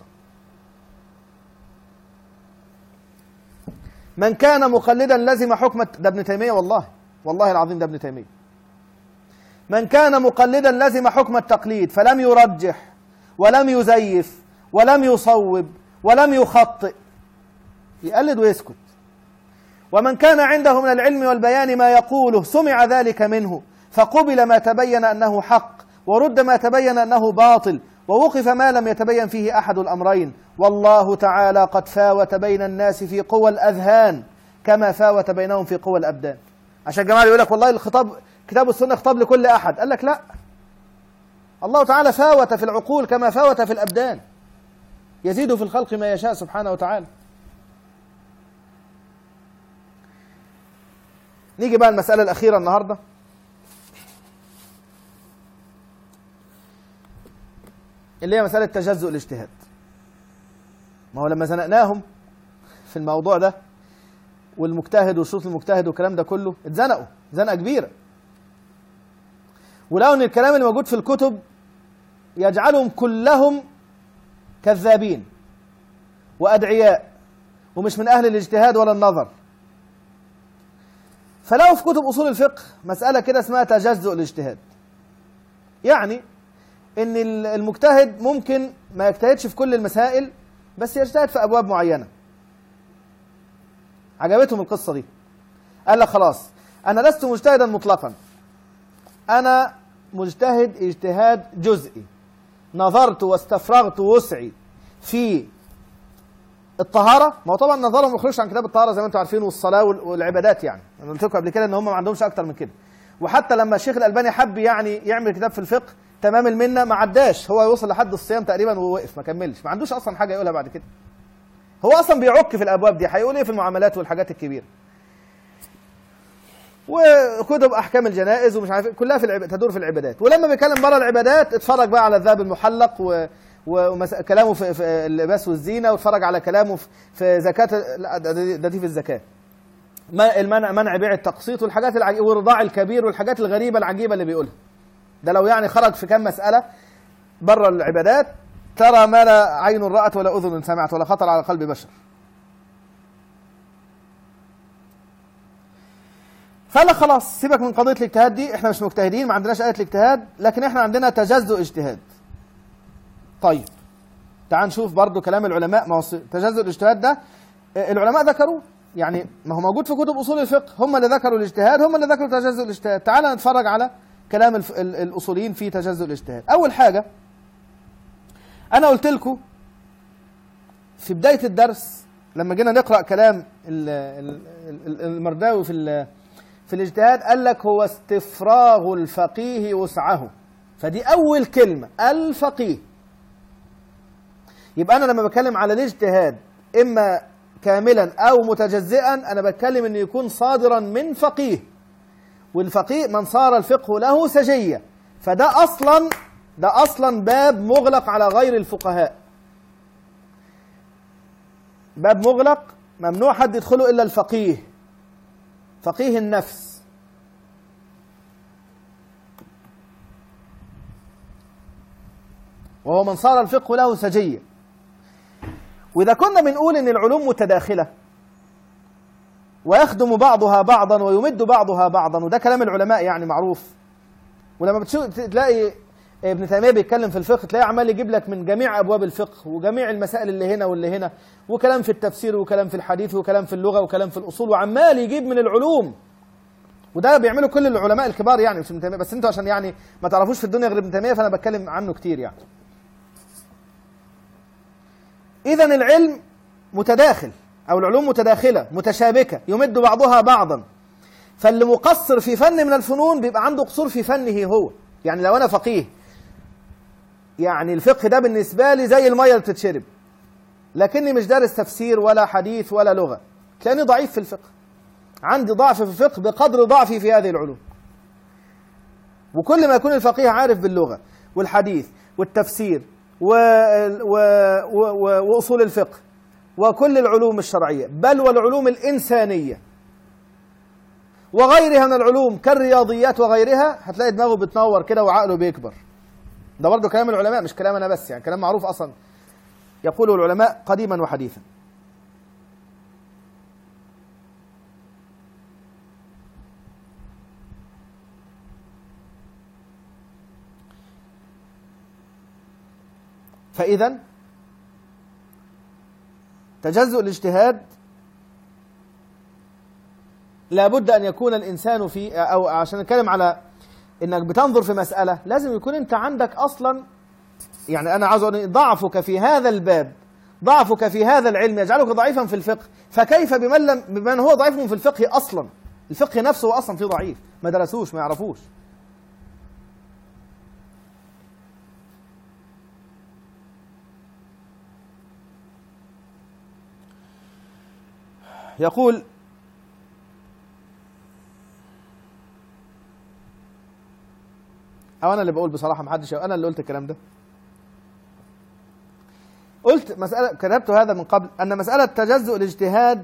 من كان مقلدا لزم حكم، ده ابن تيمية والله، والله العظيم ده ابن تيمية. من كان مقلدا لزم حكم التقليد فلم يرجح ولم يزيف ولم يصوب ولم يخطئ، يقلد ويسكت. ومن كان عنده من العلم والبيان ما يقوله سمع ذلك منه، فقبل ما تبين أنه حق ورد ما تبين أنه باطل، ووقف ما لم يتبين فيه أحد الأمرين. والله تعالى قد فاوت بين الناس في قوى الأذهان كما فاوت بينهم في قوى الأبدان. عشان الجماعة يقول لك والله الخطاب كتاب السنة خطاب لكل أحد، قال لك لا، الله تعالى فاوت في العقول كما فاوت في الأبدان، يزيد في الخلق ما يشاء سبحانه وتعالى. نيجي بقى المسألة الأخيرة النهاردة، اللي هي مسألة تجزؤ الاجتهاد. ما هو لما زنقناهم في الموضوع ده والمجتهد وشروط المجتهد والكلام ده كله، اتزنقوا زنقة كبيرة، ولقوا ان الكلام اللي موجود في الكتب يجعلهم كلهم كذابين وأدعياء ومش من أهل الاجتهاد ولا النظر. فلقوا في كتب أصول الفقه مسألة كده اسمها تجزؤ الاجتهاد، يعني ان المجتهد ممكن ما يجتهدش في كل المسائل بس يجتهد في أبواب معينة. عجبتهم القصة دي، قال لك خلاص أنا لست مجتهدا مطلقا، أنا مجتهد اجتهاد جزئي، نظرت واستفرغت وسعي في الطهارة. ما هو طبعا نظرهم ما يخرجش عن كتاب الطهارة زي ما انتم عارفين، والصلاة والعبادات، يعني انا قلت لكم قبل كده ان هم ما عندهمش اكتر من كده. وحتى لما الشيخ الألباني حب يعني يعمل كتاب في الفقه تمام المنة ما عداش، هو يوصل لحد الصيام تقريبا ووقف ما كملش، ما عندوش اصلا حاجة يقولها بعد كده. هو اصلا بيعك في الابواب دي، هيقول ايه في المعاملات والحاجات الكبيرة. وكتب احكام الجنائز ومش عارف كلها في العب... تدور في العبادات. ولما بيتكلم بره العبادات اتفرج بقى على الذهب المحلق و... وكلامه في... في اللباس والزينه، واتفرج على كلامه في, في زكاه، لا ده دي في الزكاه، ما المنع، منع بيع التقسيط والحاجات العجيبه والرضاع الكبير والحاجات الغريبه العجيبه اللي بيقولها. ده لو يعني خرج في كام مساله بره العبادات ترى ما لا عين رأت ولا اذن سمعت ولا خطر على قلب بشر. فلا خلاص سيبك من قضيه الاجتهاد دي، احنا مش مجتهدين، ما عندناش آية الاجتهاد، لكن احنا عندنا تجزؤ اجتهاد. طيب تعال نشوف برضو كلام العلماء. ما هو تجزؤ الاجتهاد ده العلماء ذكروه، يعني ما هو موجود في كتب اصول الفقه، هم اللي ذكروا الاجتهاد، هم اللي ذكروا تجزؤ الاجتهاد. تعال نتفرج على كلام الاصوليين في تجزؤ الاجتهاد. اول حاجه انا قلت لكم في بدايه الدرس لما جينا نقرا كلام المرداوي في في الاجتهاد، قال لك هو استفراغ الفقيه وسعه. فدي اول كلمه، الفقيه. يبقى انا لما بتكلم على الاجتهاد اما كاملا او متجزئا، انا بتكلم انه يكون صادرا من فقيه، والفقيه من صار الفقه له سجيه. فده اصلا ده اصلا باب مغلق على غير الفقهاء، باب مغلق ممنوع حد يدخله الا الفقيه، فقيه النفس. وهو من صار الفقه له سجيه. وإذا كنا بنقول إن العلوم متداخلة ويخدم بعضها بعضا ويمد بعضها بعضا، وده كلام العلماء يعني معروف. ولما بتشوف تلاقي ابن تيمية بيتكلم في الفقه تلاقيه عمال يجيب لك من جميع أبواب الفقه وجميع المسائل اللي هنا واللي هنا، وكلام في التفسير وكلام في الحديث وكلام في اللغة وكلام في الأصول، وعمال يجيب من العلوم. وده بيعملوا كل العلماء الكبار يعني مش ابن تيمية بس، انتوا عشان يعني ما تعرفوش في الدنيا غير ابن تيمية فأنا بتكلم عنه كتير يعني. إذن العلم متداخل أو العلوم متداخلة متشابكة يمد بعضها بعضا. فاللي مقصر في فن من الفنون بيبقى عنده قصور في فنه هو. يعني لو أنا فقيه، يعني الفقه ده بالنسبة لي زي المية اللي بتتشرب، لكني مش دارس تفسير ولا حديث ولا لغة، تلاقيني ضعيف في الفقه. عندي ضعف في الفقه بقدر ضعفي في هذه العلوم. وكل ما يكون الفقيه عارف باللغة والحديث والتفسير و... و... و... وأصول الفقه وكل العلوم الشرعية، بل والعلوم الإنسانية وغيرها من العلوم كالرياضيات وغيرها، هتلاقي دماغه بتنور كده وعقله بيكبر. ده برضه كلام العلماء مش كلام أنا بس، يعني كلام معروف أصلا يقوله العلماء قديما وحديثا. فإذا تجزؤ الاجتهاد لابد أن يكون الإنسان في، أو عشان نتكلم على إنك بتنظر في مسألة لازم يكون أنت عندك أصلا، يعني أنا عاوز أقول ضعفك في هذا الباب، ضعفك في هذا العلم يجعلك ضعيفا في الفقه، فكيف بمن لم بمن هو ضعيف في الفقه أصلا؟ الفقه نفسه أصلا فيه ضعيف، ما درسوش ما يعرفوش. يقول أو أنا اللي بقول بصراحة محدش، أنا اللي قلت الكلام ده. قلت مسألة كتبت هذا من قبل، أن مسألة تجزؤ الاجتهاد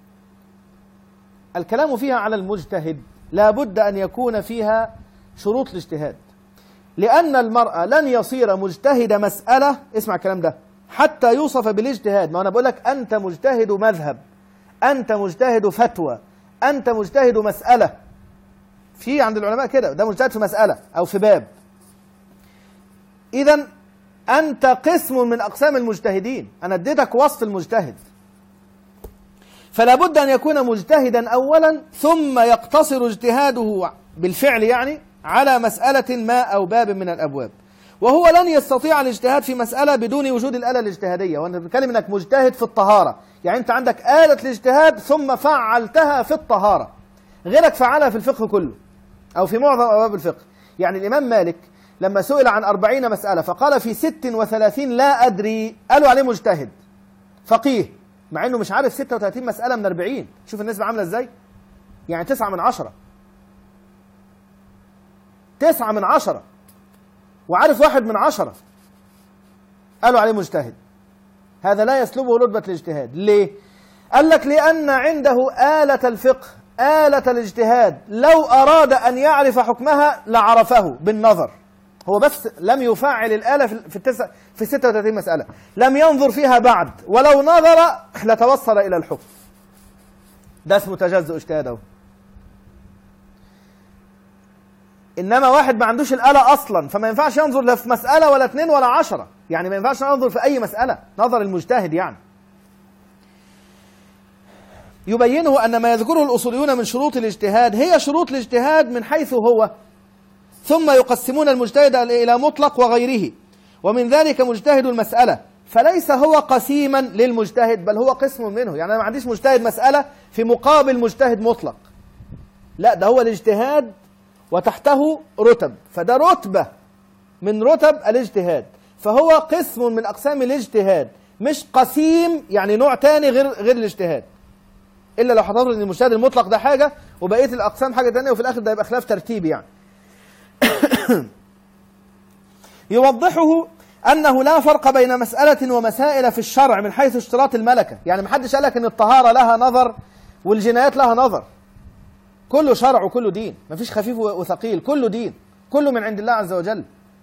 الكلام فيها على المجتهد، لا بد أن يكون فيها شروط الاجتهاد، لأن المرء لن يصير مجتهد مسألة، اسمع الكلام ده، حتى يوصف بالاجتهاد. ما أنا بقول لك أنت مجتهد مذهب، أنت مجتهد فتوى، أنت مجتهد مسألة. في عند العلماء كده، ده مجتهد في مسألة أو في باب. إذن أنت قسم من أقسام المجتهدين، أنا اديتك وصف المجتهد. فلا بد أن يكون مجتهدا أولا، ثم يقتصر اجتهاده بالفعل يعني على مسألة ما أو باب من الأبواب. وهو لن يستطيع الاجتهاد في مسألة بدون وجود الآلة الاجتهادية. وأنا بتكلم أنك مجتهد في الطهارة، يعني أنت عندك آلة الاجتهاد ثم فعلتها في الطهارة، غيرك فعلها في الفقه كله أو في معظم أبواب الفقه. يعني الإمام مالك لما سئل عن أربعين مسألة فقال في ست وثلاثين لا أدري، قالوا عليه مجتهد فقيه، مع أنه مش عارف ستة وثلاثين مسألة من أربعين. شوف النسبة عاملة إزاي، يعني تسعة من عشرة. تسعة من عشرة وعارف واحد من عشرة قالوا عليه مجتهد، هذا لا يسلبه رتبة الاجتهاد. ليه؟ قال لك لأن عنده آلة الفقه، آلة الاجتهاد، لو أراد أن يعرف حكمها لعرفه بالنظر، هو بس لم يفعل الآلة في التسع في ستة وثلاثين مسألة، لم ينظر فيها بعد، ولو نظر لتوصل إلى الحكم. ده اسمه تجزؤ اجتهاده. إنما واحد ما عندوش الآلة أصلا، فما ينفعش ينظر لا في مسألة ولا اثنين ولا عشرة، يعني ما ينفعش ينظر في أي مسألة نظر المجتهد. يعني يبينه أن ما يذكره الأصوليون من شروط الاجتهاد هي شروط الاجتهاد من حيث هو، ثم يقسمون المجتهد إلى مطلق وغيره، ومن ذلك مجتهد المسألة، فليس هو قسيما للمجتهد بل هو قسم منه. يعني أنا ما عنديش مجتهد مسألة في مقابل مجتهد مطلق، لا، ده هو الاجتهاد وتحته رتب، فده رتبة من رتب الاجتهاد، فهو قسم من أقسام الاجتهاد، مش قسيم يعني نوع تاني غير غير الاجتهاد، إلا لو هتفرض إن المجتهد المطلق ده حاجة وبقية الأقسام حاجة تانية، وفي الآخر ده يبقى خلاف ترتيبي. يعني يوضحه أنه لا فرق بين مسألة ومسائل في الشرع من حيث اشتراط الملكة. يعني محدش قال لك إن الطهارة لها نظر والجنايات لها نظر، كله شرع وكله دين، مفيش خفيف وثقيل، كله دين، كله من عند الله عز وجل.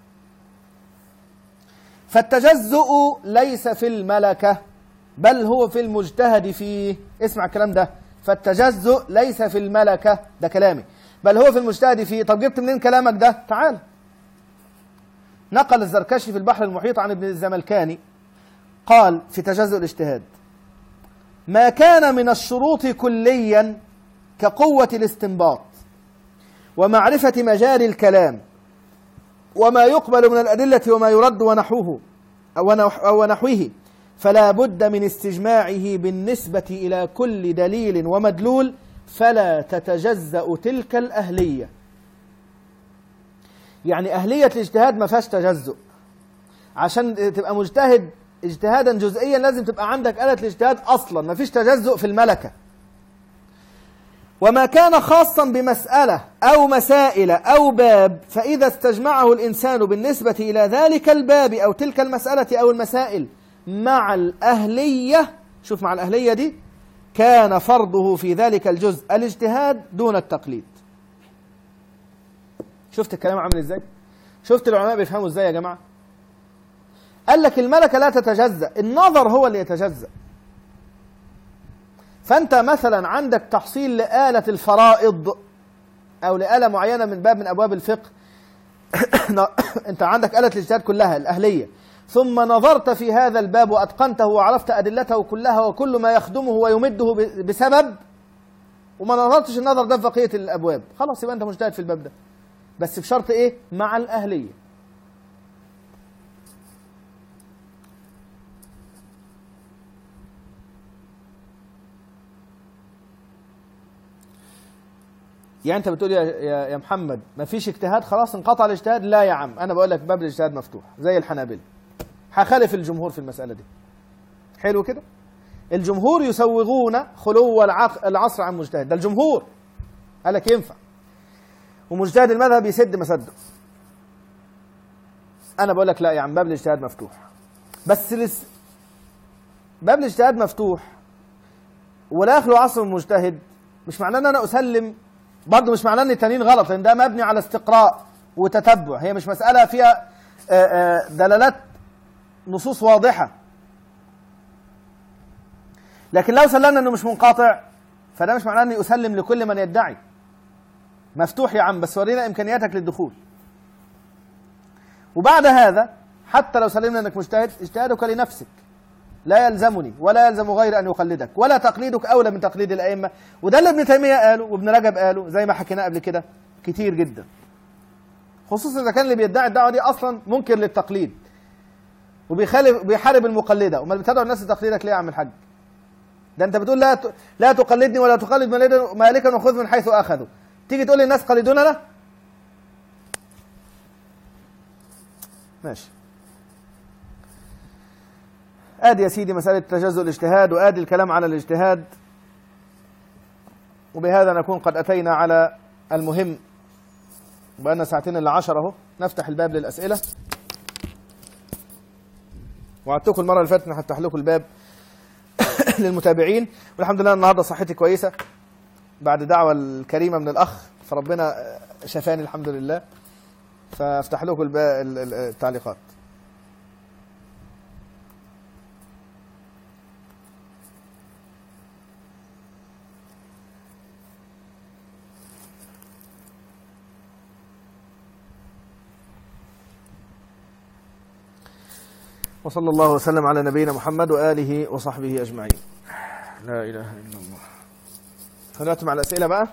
فالتجزؤ ليس في الملكة بل هو في المجتهد فيه. اسمع الكلام ده، فالتجزؤ ليس في الملكة، ده كلامي، بل هو في المجتهد فيه. طب جبت منين كلامك ده؟ تعال، نقل الزركشي في البحر المحيط عن ابن الزملكاني قال في تجزؤ الاجتهاد: ما كان من الشروط كليا كقوة الاستنباط ومعرفة مجاري الكلام وما يقبل من الأدلة وما يرد ونحوه أو ونحوه، فلا بد من استجماعه بالنسبة إلى كل دليل ومدلول، فلا تتجزأ تلك الأهلية. يعني أهلية الاجتهاد ما فيهاش تجزؤ. عشان تبقى مجتهد اجتهادا جزئيا لازم تبقى عندك آلة الاجتهاد أصلا، ما فيش تجزؤ في الملكة. وما كان خاصا بمسألة أو مسائل أو باب، فإذا استجمعه الإنسان بالنسبة إلى ذلك الباب أو تلك المسألة أو المسائل مع الأهلية، شوف مع الأهلية دي، كان فرضه في ذلك الجزء الاجتهاد دون التقليد. شفت الكلام عامل ازاي؟ شفت العلماء بيفهموا ازاي يا جماعة؟ قال لك الملكة لا تتجزأ، النظر هو اللي يتجزأ. فأنت مثلا عندك تحصيل لآلة الفرائض أو لآلة معينة من باب من أبواب الفقه أنت عندك آلة الاجتهاد كلها الأهلية، ثم نظرت في هذا الباب وأتقنته وعرفت أدلته كلها وكل ما يخدمه ويمده بسبب، وما نظرتش النظر ده في بقية الأبواب، خلاص يبقى أنت مجتهد في الباب ده، بس بشرط إيه؟ مع الأهلية. يعني انت بتقول يا يا محمد ما فيش اجتهاد خلاص انقطع الاجتهاد؟ لا يا عم، انا بقول لك باب الاجتهاد مفتوح زي الحنابلة. هخالف الجمهور في المسألة دي. حلو كده؟ الجمهور يسوغون خلو العصر عن مجتهد، ده الجمهور قال لك ينفع، ومجتهد المذهب يسد مسده. انا بقول لك لا يا عم، باب الاجتهاد مفتوح، بس لس... باب الاجتهاد مفتوح ولا يخلو عصر المجتهد مش معناه ان انا اسلم، برضه مش معناه ان التانيين غلط، لان ده مبني على استقراء وتتبع، هي مش مسألة فيها دلالات نصوص واضحة. لكن لو سلمنا انه مش منقاطع فده مش معناه اني اسلم لكل من يدعي. مفتوح يا عم، بس ورينا امكانياتك للدخول. وبعد هذا حتى لو سلمنا انك مجتهد، اجتهادك لنفسك، لا يلزمني ولا يلزم غير ان يقلدك، ولا تقليدك اولى من تقليد الائمه. وده اللي ابن تيميه قاله وابن رجب قاله زي ما حكينا قبل كده كتير جدا، خصوصا اذا كان اللي بيدعي الدعوه دي اصلا منكر للتقليد وبيخالف بيحارب المقلده. امال بتدعو الناس لتقليدك ليه يا عم الحاج؟ ده انت بتقول لا لا تقلدني ولا تقلد مالكا وخذ من حيث اخذوا، تيجي تقول للناس قلدوننا؟ ماشي. ادي يا سيدي مسألة تجزؤ الاجتهاد، وادي الكلام على الاجتهاد. وبهذا نكون قد اتينا على المهم بقى لنا ساعتين الا عشرة اهو. نفتح الباب للاسئله. وعدتكم المره اللي فاتت ان هفتح لكم الباب للمتابعين، والحمد لله النهارده صحتي كويسه بعد دعوه الكريمه من الاخ، فربنا شفاني الحمد لله. فافتح لكم الباب التعليقات. وصلى الله وسلم على نبينا محمد وآله وصحبه أجمعين. لا إله إلا الله. دلوقتي مع الأسئلة بقى.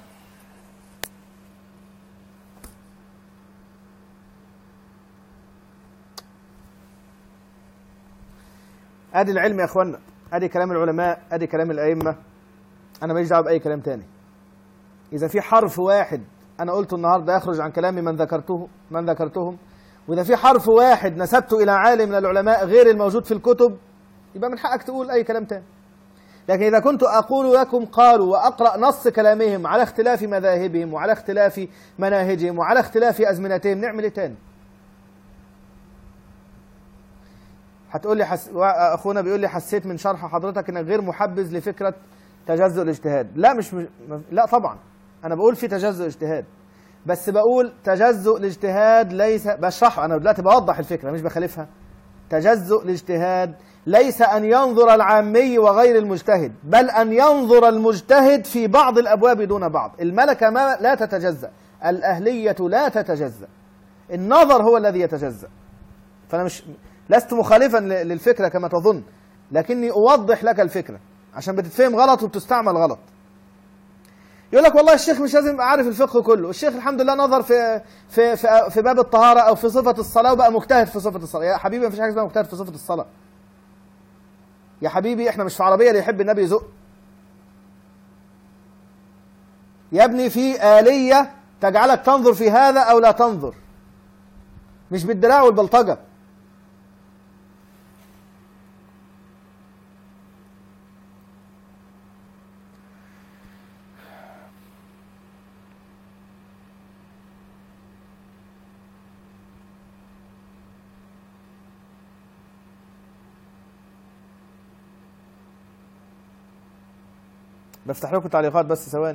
أدي العلم يا أخوانا، أدي كلام العلماء، أدي كلام الأئمة. أنا ماليش دعوة بأي كلام تاني. إذا في حرف واحد أنا قلته النهارده يخرج عن كلام من ذكرته من ذكرتهم، وإذا في حرف واحد نسبته إلى عالم من العلماء غير الموجود في الكتب، يبقى من حقك تقول أي كلام تاني. لكن إذا كنت أقول لكم قالوا وأقرأ نص كلامهم على اختلاف مذاهبهم وعلى اختلاف مناهجهم وعلى اختلاف أزمنتهم، نعمل إيه تاني؟ هتقول لي حس... أخونا بيقول لي حسيت من شرح حضرتك إنك غير محبذ لفكرة تجزؤ الاجتهاد. لا مش م... لا طبعا، أنا بقول في تجزؤ اجتهاد، بس بقول تجزؤ الاجتهاد ليس بشرحه. أنا دلوقتي بوضح الفكرة مش بخالفها. تجزؤ الاجتهاد ليس أن ينظر العامي وغير المجتهد، بل أن ينظر المجتهد في بعض الأبواب دون بعض. الملكة ما لا تتجزأ، الأهلية لا تتجزأ، النظر هو الذي يتجزأ. فأنا مش لست مخالفا للفكرة كما تظن، لكني أوضح لك الفكرة عشان بتتفهم غلط وبتستعمل غلط. يقول لك والله الشيخ مش لازم عارف الفقه كله، الشيخ الحمد لله نظر في في في, في باب الطهارة أو في صفة الصلاة وبقى مجتهد في صفة الصلاة. يا حبيبي مفيش حاجة اسمها مجتهد في صفة الصلاة. يا حبيبي احنا مش في عربية اللي يحب النبي يزق. يا ابني في آلية تجعلك تنظر في هذا أو لا تنظر، مش بالدراع والبلطجة. بفتح لكم تعليقات بس ثواني.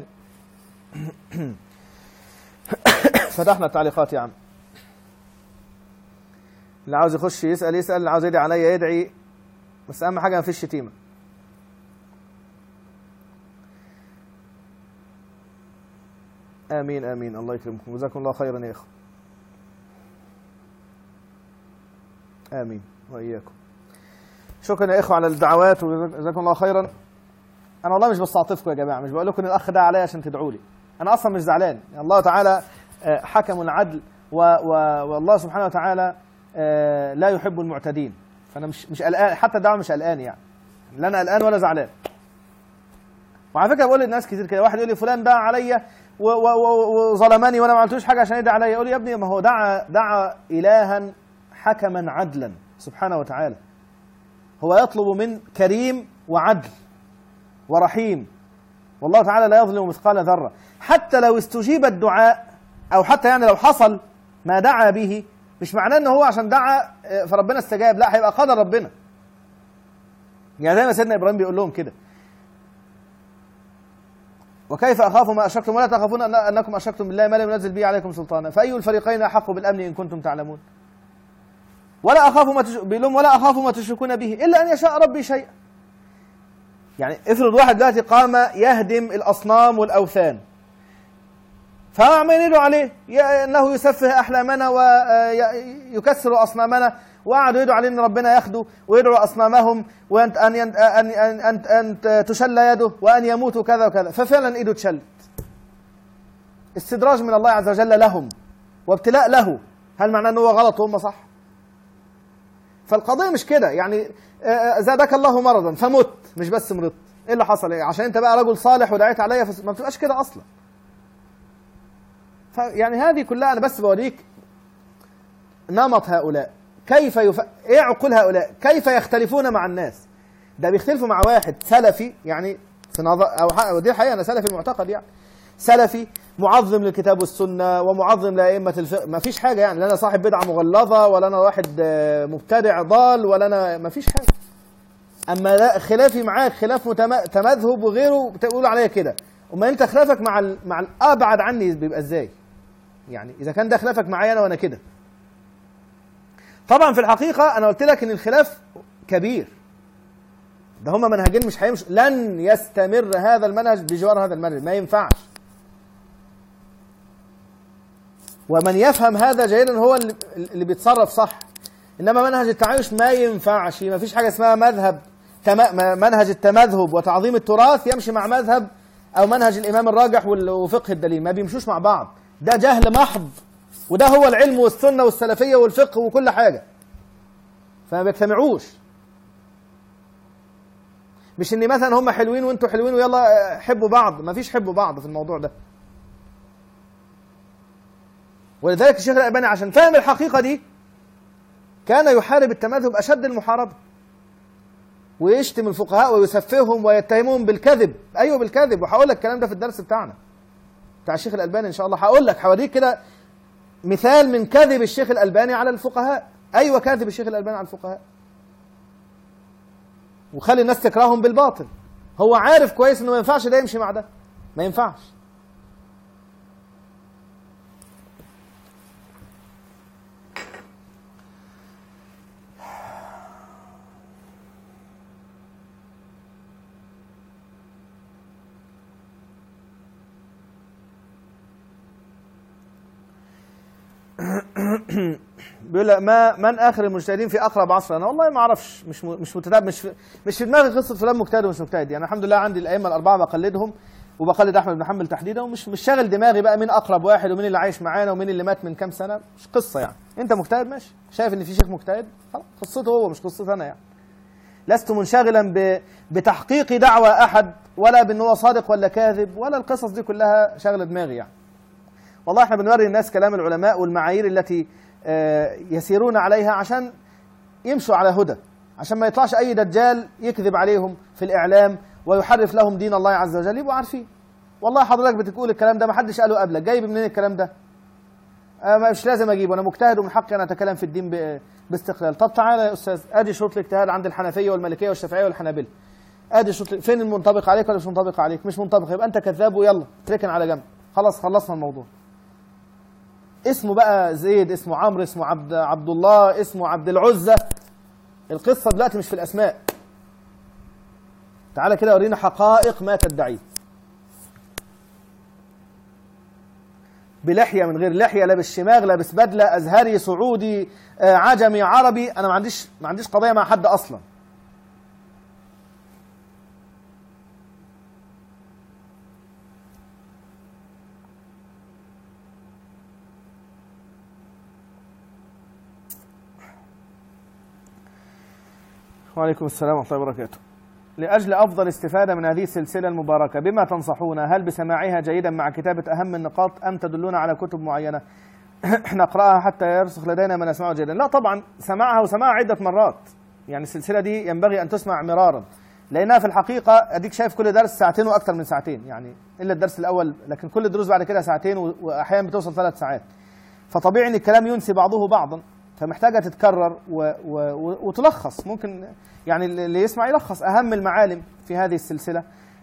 فتحنا التعليقات يا عم. اللي عاوز يخش يسأل يسأل، اللي عاوز يدعي عليا يدعي، بس أهم حاجة ما فيش شتيمة. آمين آمين، الله يكرمكم، جزاكم الله خيرا يا إخوة. آمين وإياكم. شكرا يا إخوة على الدعوات وجزاكم الله خيرا. أنا والله مش بستعطفكم يا جماعة، مش بقول لكم إن الأخ دعا عليا عشان تدعوا لي، أنا أصلا مش زعلان. يعني الله تعالى حكم عدل، والله سبحانه وتعالى لا يحب المعتدين، فأنا مش مش قلقان، حتى الدعوة مش قلقان، يعني لا أنا قلقان ولا زعلان. وعلى فكرة بقول للناس كتير كده، واحد يقول لي فلان دعا عليا وظلمني وأنا ما عملتوش حاجة عشان يدعي عليا، يقول لي يا ابني ما هو دعا دعا إلها حكما عدلا سبحانه وتعالى، هو يطلب من كريم وعدل ورحيم، والله تعالى لا يظلم مثقال ذرة. حتى لو استجيب الدعاء، أو حتى يعني لو حصل ما دعا به، مش معناه أنه هو عشان دعا فربنا استجاب، لا، هيبقى قدر ربنا. يعني زي ما سيدنا إبراهيم بيقول لهم كده: وكيف أخاف ما أشركتم ولا تخافون أنكم أشركتم بالله ما لم ينزل به عليكم سلطانا فأي الفريقين أحق بالأمن إن كنتم تعلمون. ولا أخاف ما تش... بيقول لهم ولا أخاف ما تشركون به إلا أن يشاء ربي شيئا. يعني افرض واحد دلوقتي قام يهدم الأصنام والأوثان، فعمالين يدعوا عليه انه يسفه احلامنا ويكسر اصنامنا، وقعدوا يدعوا عليه ان ربنا ياخده ويدعوا اصنامهم، وان ان ان ان, أن تشل يده وان يموتوا كذا وكذا، ففعلا ايده اتشلت. استدراج من الله عز وجل لهم وابتلاء له. هل معناه ان هو غلط وهم صح؟ فالقضيه مش كده، يعني زادك الله مرضا فمت، مش بس مرضت. ايه اللي حصل؟ ايه عشان انت بقى رجل صالح ودعيت عليا؟ ما بتبقاش كده اصلا. يعني هذه كلها أنا بس بوريك نمط هؤلاء، كيف يف... إيه عقول هؤلاء، كيف يختلفون مع الناس. ده بيختلفوا مع واحد سلفي، يعني في نظر أو ودي الحقيقة أنا سلفي المعتقد، يعني سلفي معظم للكتاب والسنه ومعظم لائمه الفقه، ما فيش حاجه يعني، لا انا صاحب بدعه مغلظه ولا انا واحد مبتدع ضال ولا انا، ما فيش حاجه. اما لا خلافي معاك خلاف تمذهب وغيره بتقول عليا كده، اما انت خلافك مع ال... مع الابعد عني بيبقى ازاي؟ يعني اذا كان ده خلافك معايا انا وانا كده. طبعا في الحقيقه انا قلت لك ان الخلاف كبير، ده هما منهجين مش هيمشوا، لن يستمر هذا المنهج بجوار هذا المنهج، ما ينفعش. ومن يفهم هذا جيدا هو اللي, اللي بيتصرف صح. انما منهج التعايش ما ينفعش، ما فيش حاجه اسمها مذهب تم... منهج التمذهب وتعظيم التراث يمشي مع مذهب او منهج الامام الراجح وفقه الدليل، ما بيمشوش مع بعض، ده جهل محض، وده هو العلم والسنه والسلفيه والفقه وكل حاجه، فما بيجتمعوش. مش ان مثلا هم حلوين وانتوا حلوين ويلا حبوا بعض، ما فيش حبوا بعض في الموضوع ده. ولذلك الشيخ الألباني عشان فهم الحقيقه دي كان يحارب التمذهب اشد المحاربه، ويشتم الفقهاء ويسفههم ويتهمهم بالكذب. ايوه بالكذب، وهقول لك الكلام ده في الدرس بتاعنا بتاع الشيخ الألباني ان شاء الله، هقول لك هوريك كده مثال من كذب الشيخ الألباني على الفقهاء. ايوه كذب الشيخ الألباني على الفقهاء، وخلي الناس تكرههم بالباطل. هو عارف كويس انه ما ينفعش ده يمشي مع ده، ما ينفعش. بيقول لك ما من اخر المجتهدين في اقرب عصر؟ انا والله ما اعرفش، مش مش متتابع، مش في مش في دماغي قصه فلان مجتهد ومش مجتهد. يعني الحمد لله عندي الائمه الاربعه بقلدهم، وبقلد احمد بن حنبل تحديدا، ومش مش شاغل دماغي بقى مين اقرب واحد ومين اللي عايش معانا ومين اللي مات من كام سنه، مش قصه يعني. انت مجتهد ماشي، شايف ان في شيخ مجتهد خلاص، قصته هو مش قصتي انا يعني. لست منشغلا بتحقيق دعوى احد ولا بان هو صادق ولا كاذب ولا القصص دي كلها شاغله دماغي يعني. والله احنا بنوري الناس كلام العلماء والمعايير التي يسيرون عليها عشان يمشوا على هدى، عشان ما يطلعش اي دجال يكذب عليهم في الاعلام ويحرف لهم دين الله عز وجل، يبقوا عارفين. والله حضرتك بتقول الكلام ده ما حدش قاله قبلك، جايب منين الكلام ده؟ آه مش لازم اجيبه، انا مجتهد ومن حقي انا اتكلم في الدين باستقلال. طب تعالى يا استاذ، ادي شروط الاجتهاد عند الحنفيه والمالكيه والشافعيه والحنابلة، ادي شروط، فين المنطبق عليك ولا مش منطبق عليك؟ مش منطبق، يبقى انت كذاب ويلا تركن على جنب، خلاص خلصنا الموضوع. اسمه بقى زيد، اسمه عمرو، اسمه عبد عبد الله، اسمه عبد العزة، القصة دلوقتي مش في الأسماء. تعالى كده ورينا حقائق ما تدعيه. بلحية من غير لحية، لابس شماغ، لابس بدلة، أزهري، سعودي، عجمي، عربي، أنا ما عنديش ما عنديش قضية مع حد أصلا. وعليكم السلام ورحمة الله وبركاته. لأجل أفضل استفادة من هذه السلسلة المباركة بما تنصحون، هل بسماعها جيدا مع كتابة أهم النقاط أم تدلون على كتب معينة نقرأها حتى يرسخ لدينا ما نسمعه جيدا؟ لا طبعا، سماعها وسماعها عدة مرات، يعني السلسلة دي ينبغي أن تسمع مرارا، لأنها في الحقيقة أديك شايف كل درس ساعتين وأكثر من ساعتين، يعني إلا الدرس الأول، لكن كل الدروس بعد كده ساعتين وأحيانا بتوصل ثلاث ساعات. فطبيعي أن الكلام ينسي بعضه بعضا، فمحتاجة تتكرر و... و... وتلخص. ممكن يعني اللي يسمع يلخص أهم المعالم في هذه السلسلة،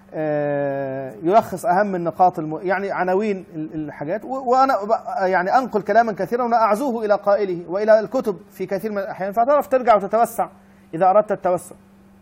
يلخص أهم النقاط الم... يعني عناوين الحاجات، و... وأنا يعني أنقل كلاما كثيرا وأعزوه إلى قائله وإلى الكتب في كثير من الأحيان، فتعرف ترجع وتتوسع إذا أردت التوسع.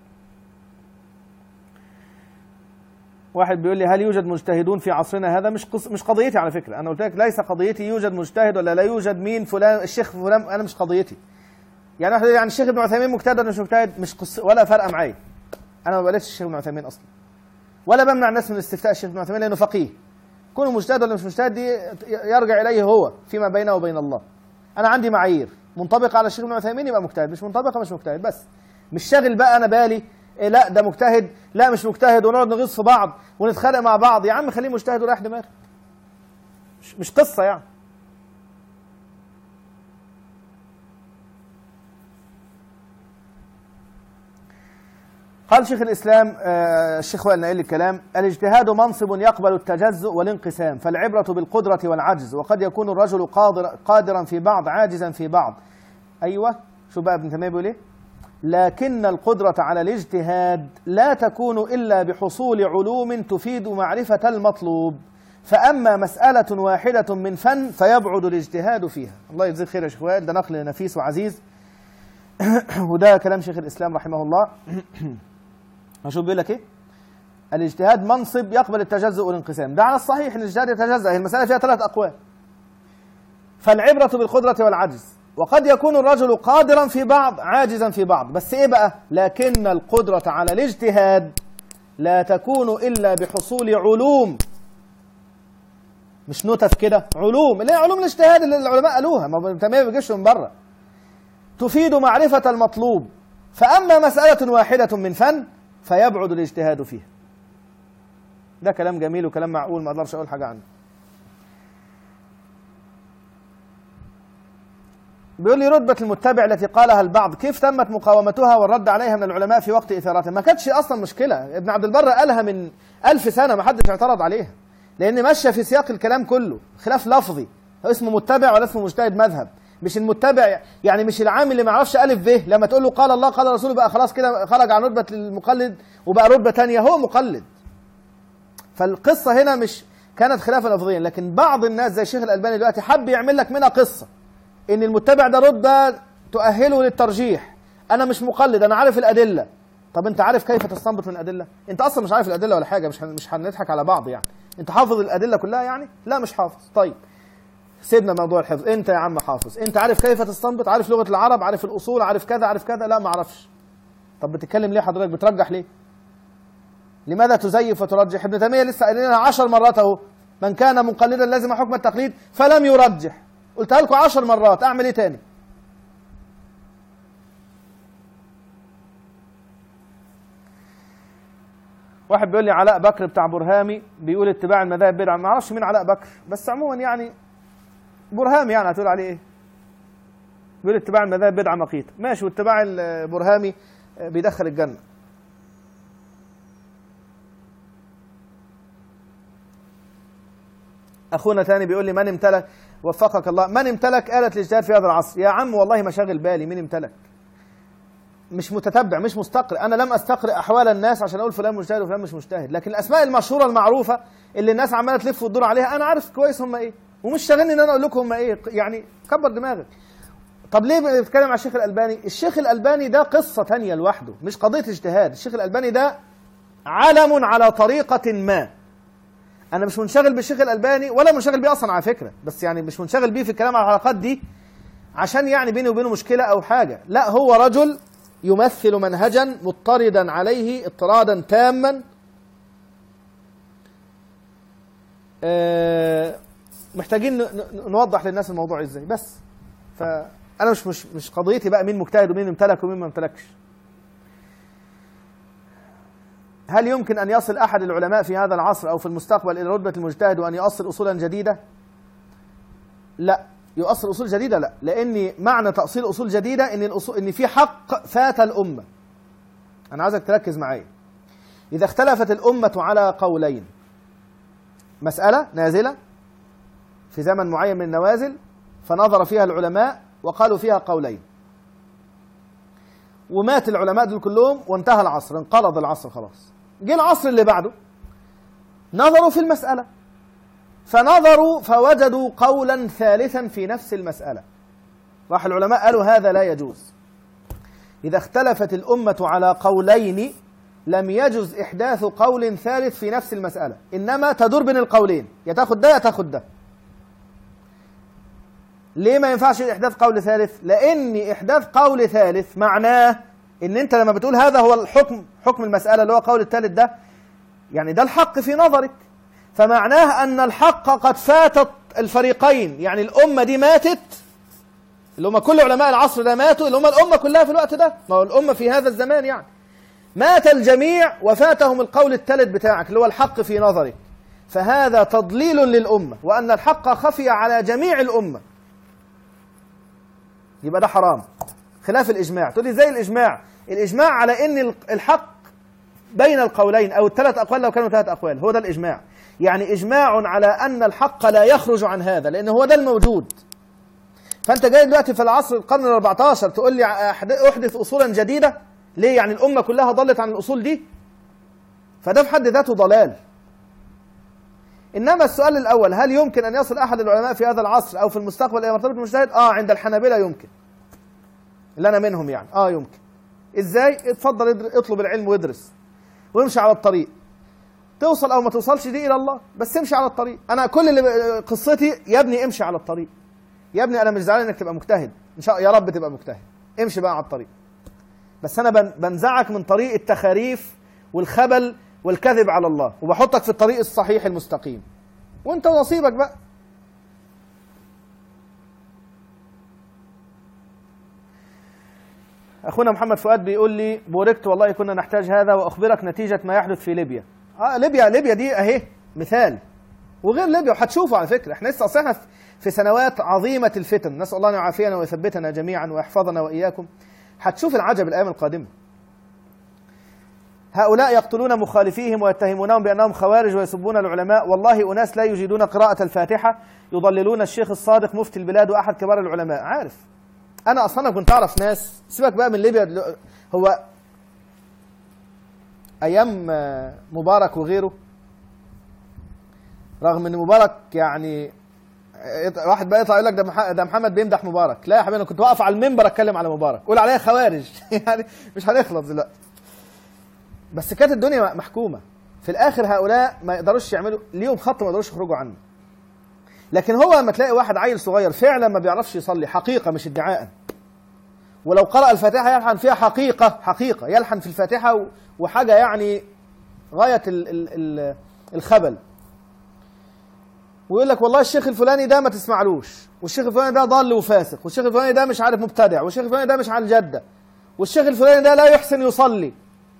واحد بيقول لي هل يوجد مجتهدون في عصرنا هذا؟ مش قص... مش قضيتي على فكرة، أنا قلت لك ليس قضيتي يوجد مجتهد ولا لا يوجد مين فلان الشيخ فلان، أنا مش قضيتي. يعني واحد يعني الشيخ ابن عثيمين مجتهد ولا مش مجتهد، مش قص... ولا فرق معايا. أنا ما بقلتش الشيخ ابن عثيمين أصلا، ولا بمنع الناس من استفتاء الشيخ ابن عثيمين لأنه فقيه. كونه مجتهد ولا مش مجتهد دي يرجع إليه هو فيما بينه وبين الله. أنا عندي معايير منطبقة على الشيخ ابن عثيمين يبقى مجتهد، مش منطبقة مش مجتهد. بس مش شاغل بقى أنا بالي إيه، لا ده مجتهد لا مش مجتهد، ونقعد نغيظ في بعض ونتخانق مع بعض. يا عم خليه مجتهد ورايح دماغك، مش, مش قصة يعني. قال شيخ الإسلام آه الشيخ وائل نقل الكلام: الاجتهاد منصب يقبل التجزؤ والانقسام، فالعبرة بالقدرة والعجز، وقد يكون الرجل قادر قادرا في بعض عاجزا في بعض. أيوة، شو بقى ابن تيمية بيقول إيه؟ لكن القدرة على الاجتهاد لا تكون إلا بحصول علوم تفيد معرفة المطلوب، فأما مسألة واحدة من فن فيبعد الاجتهاد فيها. الله يجزيك خير يا شيخ وائل، ده نقل نفيس وعزيز وده كلام شيخ الإسلام رحمه الله. هشوف بيقول لك ايه؟ الاجتهاد منصب يقبل التجزؤ والانقسام، ده على الصحيح ان الاجتهاد يتجزأ، هي المسألة فيها ثلاث أقوال. فالعبرة بالقدرة والعجز، وقد يكون الرجل قادرا في بعض عاجزا في بعض، بس ايه بقى؟ لكن القدرة على الاجتهاد لا تكون إلا بحصول علوم، مش نتف كده، علوم اللي هي علوم الاجتهاد اللي العلماء قالوها، ما تمام بيجيش من بره، تفيد معرفة المطلوب، فأما مسألة واحدة من فن فيبعد الاجتهاد فيها. ده كلام جميل وكلام معقول، ما اقدرش اقول حاجة عنه. بيقول لي: رتبة المتبع التي قالها البعض كيف تمت مقاومتها والرد عليها من العلماء في وقت إثارتها؟ ما كانتش أصلا مشكلة، ابن عبد البر قالها من ألف سنة ما حدش اعترض عليها، لأن ماشية في سياق الكلام كله، خلاف لفظي، هو اسمه متبع ولا اسمه مجتهد مذهب، مش المتبع يعني مش العام اللي ما يعرفش ألف به، لما تقول له قال الله قال رسوله بقى خلاص كده خرج عن رتبة المقلد وبقى رتبة تانية، هو مقلد. فالقصة هنا مش كانت خلافا لفظيا، لكن بعض الناس زي الشيخ الألباني دلوقتي حب يعمل لك منها قصة إن المتبع ده رتبة تؤهله للترجيح، أنا مش مقلد، أنا عارف الأدلة. طب أنت عارف كيف تستنبط من الأدلة؟ أنت أصلا مش عارف الأدلة ولا حاجة، مش مش هنضحك على بعض يعني. أنت حافظ الأدلة كلها يعني؟ لا مش حافظ. طيب سيبنا موضوع الحفظ، أنت يا عم حافظ، أنت عارف كيف تستنبط؟ عارف لغة العرب، عارف الأصول، عارف كذا عارف كذا؟ لا ما أعرفش. طب بتتكلم ليه حضرتك؟ بترجح ليه؟ لماذا تزيف وترجح؟ ابن تيمية لسه قايل لنا عشر مرات أهو: من كان مقلدا لازم حكم التقليد فلم يرجح. قلتها لكم عشر مرات، أعمل إيه تاني؟ واحد بيقول لي: علاء بكر بتاع برهامي بيقول اتباع المذاهب بدعة. ما اعرفش مين علاء بكر، بس عموما يعني برهامي يعني هتقول عليه ايه؟ بيقول اتباع المذاهب بدعة مقيتة، ماشي، واتباع البرهامي بيدخل الجنة. اخونا تاني بيقول لي: من امتلك، وفقك الله، من امتلك آلة الاجتهاد في هذا العصر؟ يا عم والله ما شاغل بالي مين امتلك، مش متتبع، مش مستقرئ، انا لم استقرئ احوال الناس عشان اقول فلان مجتهد وفلان مش مجتهد، لكن الاسماء المشهوره المعروفه اللي الناس عماله تلف وتدور عليها انا عارف كويس هم ايه، ومش شاغلني ان انا اقول لكم هم ايه، يعني كبر دماغك. طب ليه بنتكلم على الشيخ الالباني؟ الشيخ الالباني ده قصه ثانيه لوحده، مش قضيه اجتهاد. الشيخ الالباني ده علم على طريقه ما. انا مش منشغل بالشيخ الالباني ولا منشغل بيه اصلا على فكره، بس يعني مش منشغل بيه في الكلام على الحلقات دي عشان يعني بيني وبينه مشكله او حاجه، لا، هو رجل يمثل منهجا مضطردا عليه اضطرادا تاما. أه محتاجين نوضح للناس الموضوع ازاي بس. فانا مش مش مش قضيتي بقى مين مجتهد ومين امتلك ومين ما امتلكش. هل يمكن ان يصل احد العلماء في هذا العصر او في المستقبل الى رتبه المجتهد وان يؤصل اصولا جديده؟ لا، يؤصل اصول جديده لا، لان معنى تاصيل اصول جديده ان الاصول ان في حق فات الامه. انا عايزك تركز معايا. اذا اختلفت الامه على قولين، مساله نازله في زمن معين من النوازل فنظر فيها العلماء وقالوا فيها قولين، ومات العلماء دول كلهم وانتهى العصر، انقرض العصر خلاص. جه العصر اللي بعده نظروا في المساله فنظروا فوجدوا قولا ثالثا في نفس المسألة، راح العلماء قالوا هذا لا يجوز. إذا اختلفت الأمة على قولين لم يجوز إحداث قول ثالث في نفس المسألة، إنما تدور بين القولين، يا تاخد ده يا تاخد ده. ليه ما ينفعش إحداث قول ثالث؟ لأن إحداث قول ثالث معناه إن أنت لما بتقول هذا هو الحكم، حكم المسألة اللي هو قول الثالث ده، يعني ده الحق في نظرك، فمعناه أن الحق قد فاتت الفريقين، يعني الأمة دي ماتت، اللي هم كل علماء العصر ده ماتوا، اللي هم الأمة كلها في الوقت ده، ما هو الأمة في هذا الزمان يعني مات الجميع وفاتهم القول الثالث بتاعك اللي هو الحق في نظرك، فهذا تضليل للأمة، وأن الحق خفي على جميع الأمة، يبقى ده حرام، خلاف الإجماع. تقول لي زي الإجماع، الإجماع على أن الحق بين القولين أو الثلاث أقوال لو كانوا ثلاث أقوال، هو ده الإجماع. يعني إجماع على أن الحق لا يخرج عن هذا، لأن هو ده الموجود. فأنت جاي دلوقتي في العصر القرن الأربعة عشر تقول لي أحدث أصولا جديدة؟ ليه؟ يعني الأمة كلها ضلت عن الأصول دي؟ فده في حد ذاته ضلال. إنما السؤال الأول، هل يمكن أن يصل أحد العلماء في هذا العصر أو في المستقبل إلى مرتبة المجتهد؟ آه عند الحنابلة يمكن، اللي أنا منهم يعني، آه يمكن. إزاي؟ اتفضل اطلب العلم وادرس وامشي على الطريق، توصل أو ما توصلش دي إلى الله، بس امشي على الطريق. أنا كل اللي قصتي يا ابني امشي على الطريق، يا ابني أنا مش زعلان إنك تبقى مجتهد، إن شاء الله يا رب تبقى مجتهد، امشي بقى على الطريق. بس أنا بنزعك من طريق التخاريف والخبل والكذب على الله، وبحطك في الطريق الصحيح المستقيم، وانت ونصيبك بقى. اخونا محمد فؤاد بيقول لي بوركت والله كنا نحتاج هذا، واخبرك نتيجة ما يحدث في ليبيا. اه ليبيا ليبيا دي اهي مثال، وغير ليبيا وهتشوفوا على فكرة. احنا لسه اصلا في سنوات عظيمة الفتن، نسأل الله ان يعافينا ويثبتنا جميعا ويحفظنا واياكم. هتشوف العجب الايام القادمة. هؤلاء يقتلون مخالفيهم ويتهمونهم بأنهم خوارج ويسبون العلماء. والله أناس لا يجيدون قراءة الفاتحة يضللون الشيخ الصادق مفتي البلاد وأحد كبار العلماء. عارف أنا أصلا كنت أعرف ناس، سيبك بقى من ليبيا، هو أيام مبارك وغيره، رغم أن مبارك يعني واحد بقى يطلع يقول لك ده ده محمد بيمدح مبارك. لا يا حبيبي، أنا كنت واقف على المنبر أتكلم على مبارك، قول عليها خوارج يعني مش هنخلص دلوقتي. بس كانت الدنيا محكومة في الآخر. هؤلاء ما يقدروش يعملوا ليهم خط، ما يقدروش يخرجوا عنه. لكن هو لما تلاقي واحد عيل صغير فعلا ما بيعرفش يصلي حقيقة مش ادعاء، ولو قرأ الفاتحة يلحن فيها حقيقة حقيقة، يلحن في الفاتحة وحاجة يعني غاية ال ال ال الخبل، ويقول لك والله الشيخ الفلاني ده ما تسمعلوش، والشيخ الفلاني ده ضال وفاسق، والشيخ الفلاني ده مش عارف مبتدع، والشيخ الفلاني ده مش على الجدة، والشيخ الفلاني ده لا يحسن يصلي.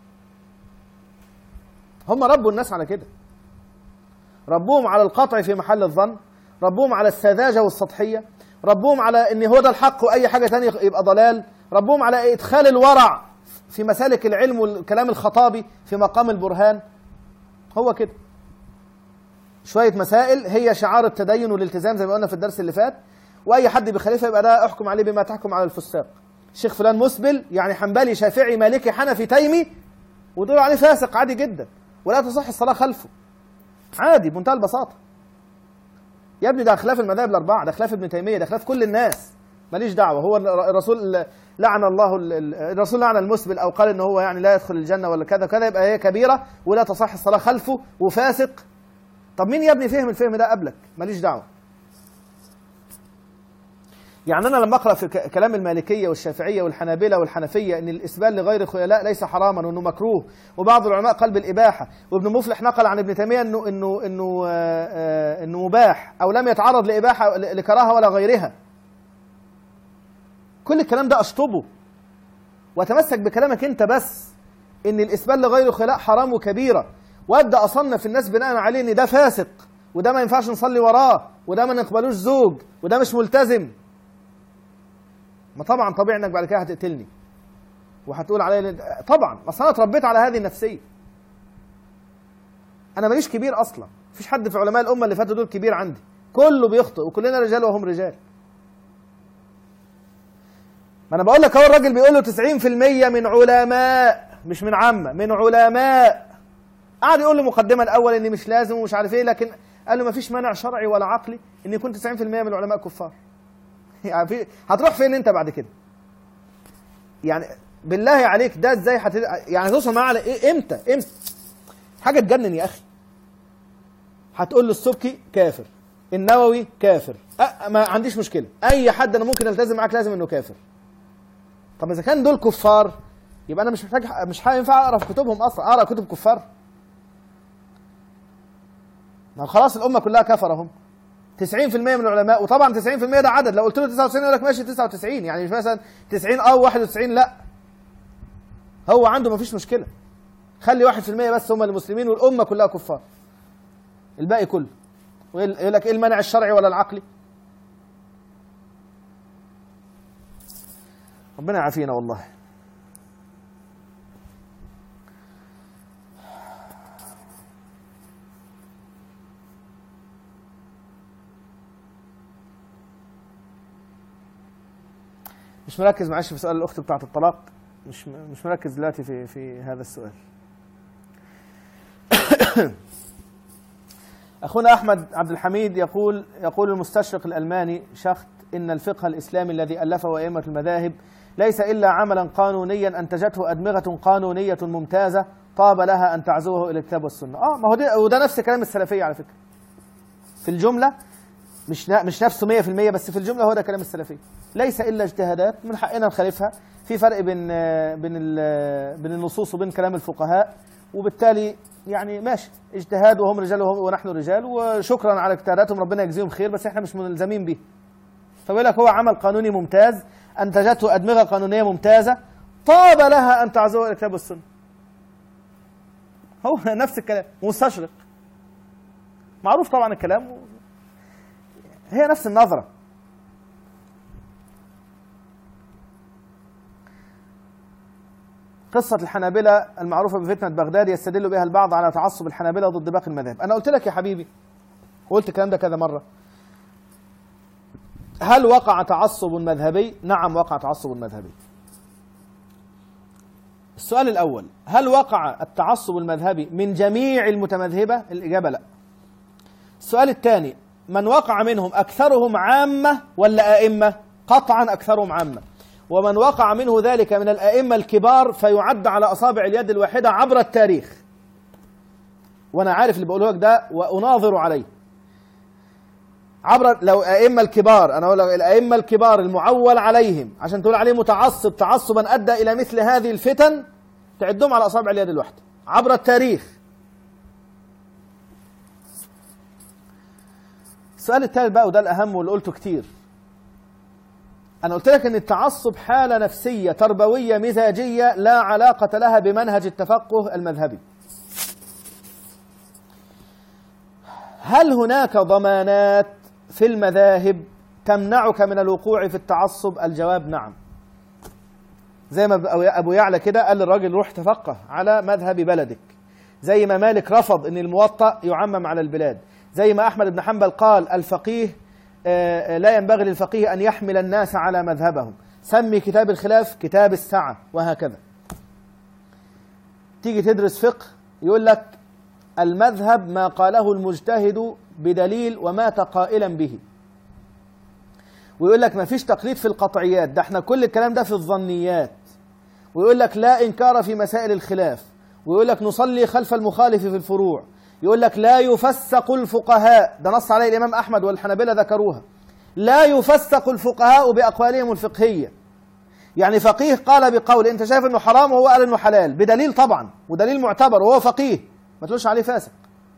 هم ربوا الناس على كده، ربوهم على القطع في محل الظن، ربوهم على السذاجة والسطحية، ربوهم على ان هو ده الحق واي حاجة تانية يبقى ضلال، ربوهم على ادخال الورع في مسالك العلم والكلام الخطابي في مقام البرهان. هو كده شوية مسائل هي شعار التدين والالتزام زي ما قلنا في الدرس اللي فات، واي حد بيخالفها يبقى ده احكم عليه بما تحكم على الفساق. الشيخ فلان مسبل يعني حنبلي شافعي مالكي حنفي تيمي، ودول عليه فاسق عادي جدا ولا تصح الصلاة خلفه، عادي بمنتهى البساطة. يا ابني ده خلاف المذاهب الأربعة، ده خلاف ابن تيمية، ده خلاف كل الناس، ماليش دعوة. هو الرسول لعن الله الرسول لعن المسبل أو قال إن هو يعني لا يدخل الجنة ولا كذا كذا، يبقى هي كبيرة ولا تصح الصلاة خلفه وفاسق. طب مين يا ابني فهم الفهم ده قبلك؟ ماليش دعوة. يعني أنا لما أقرأ في كلام المالكية والشافعية والحنابلة والحنفية إن الإسبال لغير خيلاء ليس حراما وإنه مكروه، وبعض العلماء قال بالإباحة، وابن مفلح نقل عن ابن تيمية إنه إنه إنه آه إنه مباح أو لم يتعرض لإباحة لكراهة ولا غيرها. كل الكلام ده أشطبه وأتمسك بكلامك أنت بس، إن الإسبال لغير خيلاء حرام وكبيرة، وأبدأ أصنف الناس بناء عليه إن ده فاسق وده ما ينفعش نصلي وراه وده ما نقبلوش زوج وده مش ملتزم. ما طبعا طبيعي انك بعد كده هتقتلني وهتقول عليا طبعا، اصل انا اتربيت على هذه النفسيه. انا ماليش كبير اصلا، مفيش حد في علماء الامه اللي فاتوا دول كبير عندي، كله بيخطئ وكلنا رجال وهم رجال. ما انا بقول لك اهو، الراجل بيقول له تسعين في المية من علماء، مش من عامه، من علماء. قعد يقول له مقدما الاول ان مش لازم ومش عارف ايه، لكن قال له مفيش مانع شرعي ولا عقلي ان يكون تسعين في المية من العلماء كفار. يعني في هتروح فين انت بعد كده؟ يعني بالله عليك ده ازاي هت... يعني توصل معاه على ايه؟ امتى امتى؟ حاجه تجنن يا اخي. هتقول له السبكي كافر، النووي كافر، أه ما عنديش مشكله، اي حد انا ممكن التزم معاك لازم انه كافر. طب اذا كان دول كفار يبقى انا مش محتاج، مش هينفع اقرا في كتبهم اصلا، اقرا كتب كفار؟ ما خلاص الامه كلها كفر اهم. تسعين في المية من العلماء، وطبعا تسعين في المية ده عدد، لو قلت له تسعة وتسعين يقول لك ماشي تسعة وتسعين، يعني مش مثلا تسعين او واحد وتسعين، لا هو عنده ما فيش مشكله، خلي واحد في المية بس هم المسلمين والامه كلها كفار، الباقي كله. ويقول لك ايه المنع الشرعي ولا العقلي؟ ربنا يعافينا والله. مش مركز معلش في سؤال الاخت بتاعه الطلاق، مش مش مركز دلوقتي في في هذا السؤال. اخونا احمد عبد الحميد يقول يقول المستشرق الالماني شخت ان الفقه الاسلامي الذي الفه ائمه المذاهب ليس الا عملا قانونيا انتجته ادمغه قانونيه ممتازه طاب لها ان تعزوه الى الكتاب والسنه. اه ما هو ده وده نفس كلام السلفيه على فكره. في الجمله مش مش نفسه مية في المية، بس في الجمله هو ده كلام السلفيه. ليس الا اجتهادات من حقنا نخالفها، في فرق بين بين بين النصوص وبين كلام الفقهاء، وبالتالي يعني ماشي اجتهاد وهم رجال ونحن رجال، وشكرا على اجتهاداتهم ربنا يجزيهم خير، بس احنا مش ملزمين به. فبيقول لك هو عمل قانوني ممتاز انتجته ادمغه قانونيه ممتازه طاب لها ان تعزوه الى الكتاب والسنه. هو نفس الكلام، مستشرق معروف طبعا الكلام، هي نفس النظره. قصة الحنابلة المعروفة بفتنة بغداد يستدل بها البعض على تعصب الحنابلة ضد باقي المذاهب. أنا قلت لك يا حبيبي، وقلت الكلام ده كذا مرة، هل وقع تعصب مذهبي؟ نعم وقع تعصب مذهبي. السؤال الأول، هل وقع التعصب المذهبي من جميع المتمذهبة؟ الإجابة لا. السؤال الثاني، من وقع منهم أكثرهم عامة ولا أئمة؟ قطعا أكثرهم عامة. ومن وقع منه ذلك من الأئمة الكبار فيعد على أصابع اليد الواحدة عبر التاريخ. وأنا عارف اللي بقوله لك ده وأناظر عليه. عبر لو أئمة الكبار، أنا أقول لك الأئمة الكبار المعول عليهم عشان تقول عليه متعصب تعصبا أدى إلى مثل هذه الفتن، تعدهم على أصابع اليد الواحدة عبر التاريخ. السؤال الثالث بقى وده الأهم واللي قلته كتير، أنا قلت لك إن التعصب حالة نفسية تربوية مزاجية لا علاقة لها بمنهج التفقه المذهبي. هل هناك ضمانات في المذاهب تمنعك من الوقوع في التعصب؟ الجواب نعم. زي ما أبو يعلى كده قال للراجل روح تفقه على مذهب بلدك، زي ما مالك رفض إن الموطأ يعمم على البلاد، زي ما أحمد بن حنبل قال الفقيه لا ينبغي للفقيه أن يحمل الناس على مذهبهم، سمي كتاب الخلاف كتاب السعة، وهكذا. تيجي تدرس فقه يقول لك المذهب ما قاله المجتهد بدليل ومات قائلا به، ويقول لك ما فيش تقليد في القطعيات، ده احنا كل الكلام ده في الظنيات، ويقول لك لا إنكار في مسائل الخلاف، ويقول لك نصلي خلف المخالف في الفروع، يقول لك لا يفسق الفقهاء، ده نص عليه الإمام أحمد والحنابلة ذكروها، لا يفسق الفقهاء بأقوالهم الفقهية. يعني فقيه قال بقول أنت شايف أنه حرام وهو قال أنه حلال بدليل طبعا ودليل معتبر وهو فقيه، ما تقولش عليه فاسق،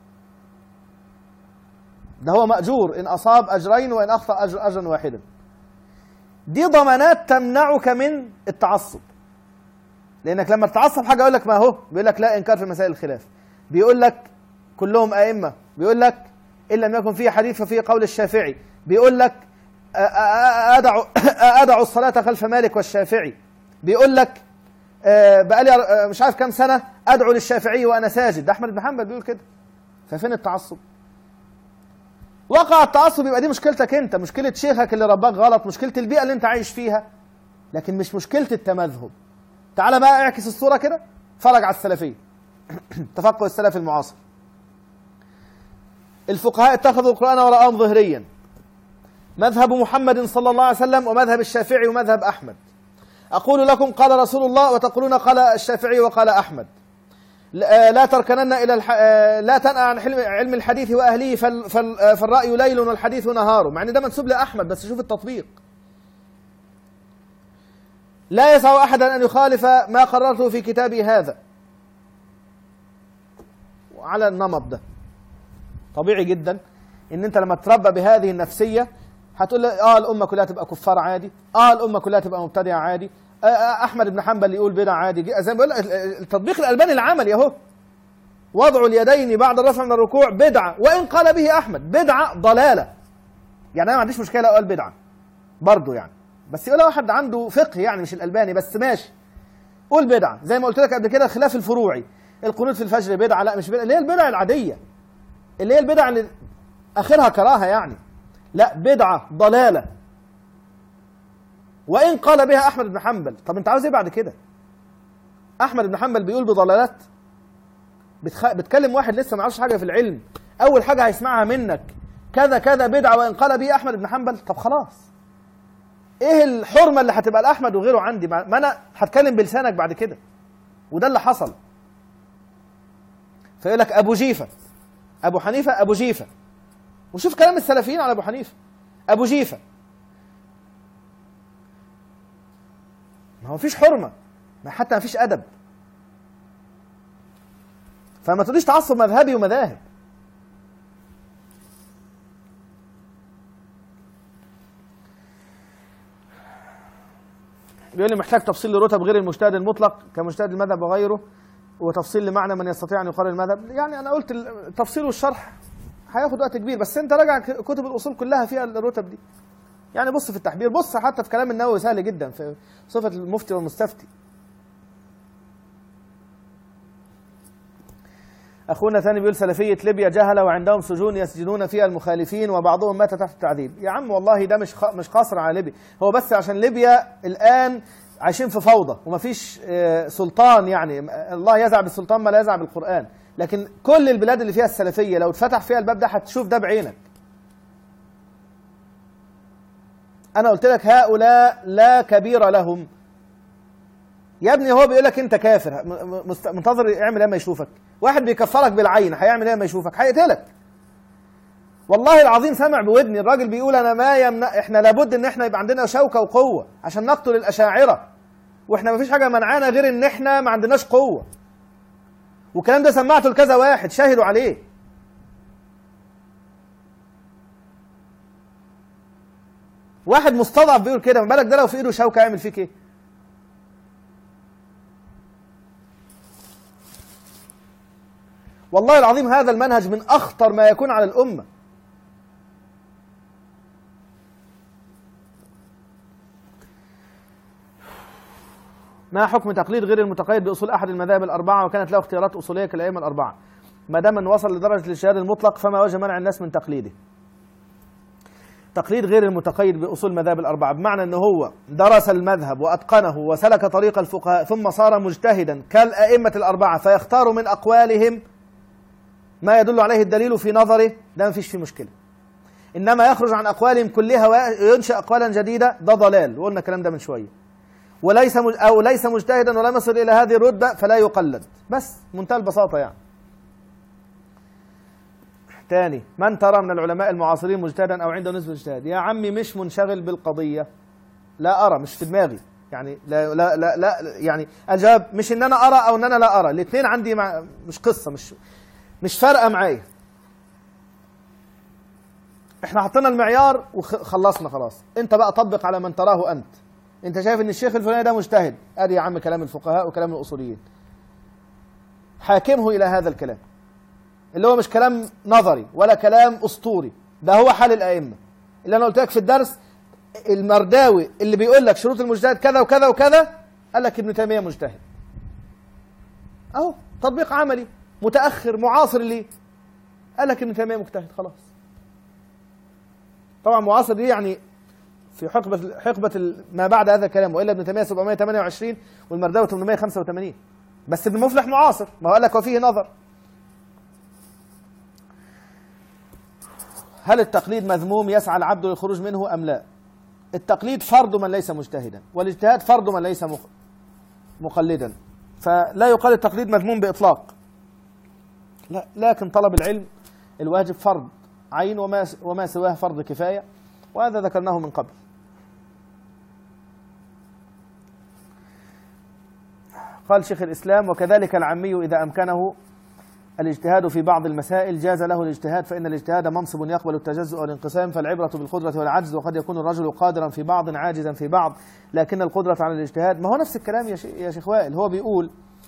ده هو مأجور إن أصاب أجرين وإن أخطأ أجر أجرا واحدا. دي ضمانات تمنعك من التعصب، لأنك لما تتعصب حاجة يقول لك ما هو بيقول لك لا إنكار في مسائل الخلاف، بيقول لك كلهم أئمة، بيقول لك إن لم يكن فيه حديث ففيه قول الشافعي، بيقول لك أدع أدع الصلاة خلف مالك والشافعي، بيقول لك بقالي مش عارف كم سنة أدعو للشافعي وأنا ساجد، ده أحمد بن حنبل بيقول كده. ففين التعصب؟ وقع التعصب يبقى دي مشكلتك أنت، مشكلة شيخك اللي رباك غلط، مشكلة البيئة اللي أنت عايش فيها، لكن مش مشكلة التمذهب. تعال بقى اعكس الصورة كده، فرج على السلفية تفقه السلف المعاصر. الفقهاء اتخذوا القرآن وراءهم ظهريا، مذهب محمد صلى الله عليه وسلم ومذهب الشافعي ومذهب أحمد. أقول لكم قال رسول الله وتقولون قال الشافعي وقال أحمد. لا تركنن إلى الح... لا تنأى عن علم الحديث وأهله فال... فال... فالرأي ليل والحديث نهار، مع أن ده منسوب لأحمد بس شوف التطبيق. لا يسع أحدا أن يخالف ما قررته في كتابي هذا. وعلى النمط ده طبيعي جدا ان انت لما تربى بهذه النفسيه هتقول لي اه الامه كلها تبقى كفار عادي، اه الامه كلها تبقى مبتدعه عادي، آه آه احمد بن حنبل يقول بدع عادي. زي ما بقول التطبيق الالباني العملي اهو، وضع اليدين بعد الرفع من الركوع بدعه وان قال به احمد بدعه ضلاله. يعني انا ما عنديش مشكله اقول بدعه برضه يعني، بس يقولها واحد عنده فقه يعني مش الالباني بس ماشي، قول بدعه. زي ما قلت لك قبل كده الخلاف الفروعي، القنوت في الفجر بدعه، لا مش بدعه، اللي هي البدع العاديه، اللي هي البدع اللي اخرها كراهه يعني، لا بدعه ضلاله. وإن قال بها أحمد بن حنبل. طب أنت عاوز إيه بعد كده؟ أحمد بن حنبل بيقول بضلالات، بتخ... بتكلم واحد لسه ما يعرفش حاجة في العلم، أول حاجة هيسمعها منك كذا كذا بدعة وإن قال به أحمد بن حنبل. طب خلاص، إيه الحرمة اللي هتبقى لأحمد وغيره عندي؟ ما أنا هتكلم بلسانك بعد كده، وده اللي حصل. فيقول لك أبو جيفة، أبو حنيفة أبو جيفة، وشوف كلام السلفيين على أبو حنيفة، أبو جيفة. ما هو مفيش حرمة، ما حتى مفيش أدب. فما تقوليش تعصب مذهبي ومذاهب. بيقول لي محتاج تفصيل لرتب غير المجتهد المطلق كمجتهد المذهب وغيره، وتفصيل لمعنى من يستطيع ان يقرر المذهب. يعني انا قلت التفصيل والشرح هياخد وقت كبير، بس انت راجع كتب الاصول كلها فيها الرتب دي. يعني بص في التحبير، بص حتى في كلام النووي سهل جدا في صفة المفتي والمستفتي. اخونا ثاني بيقول سلفية ليبيا جهلة وعندهم سجون يسجنون فيها المخالفين وبعضهم مات تحت التعذيب. يا عم والله ده مش مش قاصر على ليبيا، هو بس عشان ليبيا الان عايشين في فوضى ومفيش سلطان. يعني الله يزع بالسلطان ما لا يزع بالقرآن، لكن كل البلاد اللي فيها السلفية لو اتفتح فيها الباب ده هتشوف ده بعينك. أنا قلت لك هؤلاء لا كبير لهم. يا ابني هو بيقول لك أنت كافر، منتظر يعمل إيه ما يشوفك؟ واحد بيكفرك بالعين هيعمل إيه ما يشوفك؟ هيقتلك. والله العظيم سمع بودني الراجل بيقول أنا ما يمنع، إحنا لابد إن إحنا يبقى عندنا شوكة وقوة عشان نقتل الأشاعرة، وإحنا ما فيش حاجة منعانا غير إن إحنا ما عندناش قوة. والكلام ده سمعته لكذا واحد شاهدوا عليه. واحد مستضعف بيقول كده، ما بالك ده لو في ايده شوكه يعمل فيك ايه؟ والله العظيم هذا المنهج من اخطر ما يكون على الامه. ما حكم تقليد غير المتقيد باصول احد المذاهب الاربعه وكانت له اختيارات اصوليه كالائمه الاربعه؟ ما دام ان وصل لدرجه الاجتهاد المطلق فما وجه منع الناس من تقليده. تقليد غير المتقيد بأصول المذاهب الأربعة بمعنى أنه هو درس المذهب وأتقنه وسلك طريق الفقهاء ثم صار مجتهدا كالأئمة الأربعة فيختار من أقوالهم ما يدل عليه الدليل في نظره، ده ما فيش فيه مشكلة. إنما يخرج عن أقوالهم كلها وينشأ أقوالا جديدة، ده ضلال، وقلنا الكلام ده من شوية. وليس مج... أو ليس مجتهدا ولم يصل إلى هذه الرتبة فلا يقلد، بس منتهى البساطة يعني. تاني، من ترى من العلماء المعاصرين مجتهدا او عنده نسبه اجتهاد؟ يا عمي مش منشغل بالقضيه، لا ارى، مش في دماغي يعني. لا لا لا, لا يعني الجواب مش ان انا ارى او ان انا لا ارى، الاثنين عندي مع مش قصه، مش مش فارقه معايا. احنا حطينا المعيار وخلصنا خلاص، انت بقى طبق على من تراه انت. انت شايف ان الشيخ الفلاني ده مجتهد، ادي يا عم كلام الفقهاء وكلام الاصوليين، حاكمه الى هذا الكلام اللي هو مش كلام نظري ولا كلام اسطوري، ده هو حال الائمه. اللي انا قلت لك في الدرس، المرداوي اللي بيقول لك شروط المجتهد كذا وكذا وكذا، قال لك ابن تيميه مجتهد. اهو تطبيق عملي متاخر معاصر ليه، قال لك ابن تيميه مجتهد خلاص. طبعا معاصر دي يعني في حقبه حقبه ما بعد هذا الكلام، والا ابن تيميه سبعمائة وثمانية وعشرين والمرداوي ثمانمائة وخمسة وثمانين، بس ابن مفلح معاصر، ما هو قال لك وفيه نظر. هل التقليد مذموم يسعى العبد للخروج منه أم لا؟ التقليد فرض من ليس مجتهدا، والاجتهاد فرض من ليس مقلدا، فلا يقال التقليد مذموم بإطلاق. لا، لكن طلب العلم الواجب فرض عين وما وما سواه فرض كفاية، وهذا ذكرناه من قبل. قال شيخ الإسلام وكذلك العامي إذا أمكنه الاجتهاد في بعض المسائل جاز له الاجتهاد، فإن الاجتهاد منصب يقبل التجزؤ والانقسام، فالعبرة بالقدرة والعجز، وقد يكون الرجل قادرا في بعض عاجزا في بعض، لكن القدرة على الاجتهاد. ما هو نفس الكلام يا شيخ وائل، هو بيقول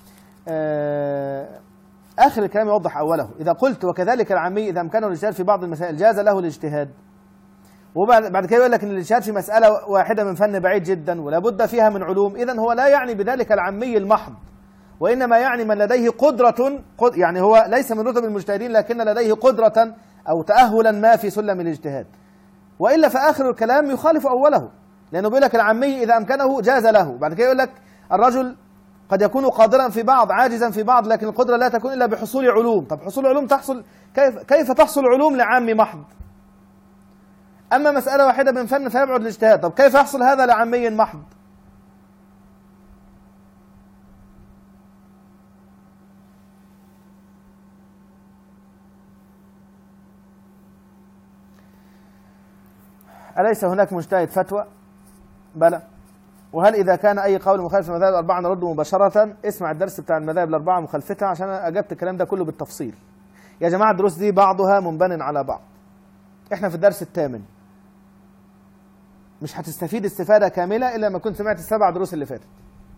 آه آخر الكلام يوضح أوله. إذا قلت وكذلك العامي إذا أمكنه الاجتهاد في بعض المسائل جاز له الاجتهاد، وبعد بعد كده يقول لك ان الاجتهاد في مسألة واحدة من فن بعيد جدا ولا بد فيها من علوم، إذن هو لا يعني بذلك العامي المحض، وإنما يعني من لديه قدرة، يعني هو ليس من رتب المجتهدين لكن لديه قدرة أو تأهلا ما في سلم الاجتهاد. وإلا فآخر الكلام يخالف أوله، لأنه بيقول لك العامي إذا أمكنه جاز له. بعد كده يقول لك الرجل قد يكون قادرا في بعض عاجزا في بعض، لكن القدرة لا تكون إلا بحصول علوم. طب حصول علوم تحصل كيف كيف تحصل علوم لعام محض؟ أما مسألة واحدة من فن فيبعد الاجتهاد. طب كيف يحصل هذا لعامي محض؟ أليس هناك مجتهد فتوى؟ بلى. وهل إذا كان أي قول مخالف للمذاهب الأربعة نرده مباشرة؟ اسمع الدرس بتاع المذاهب الأربعة مخالفتها عشان أنا أجبت الكلام ده كله بالتفصيل. يا جماعة الدروس دي بعضها منبن على بعض. إحنا في الدرس الثامن، مش هتستفيد استفادة كاملة إلا لما كنت سمعت السبع دروس اللي فاتت.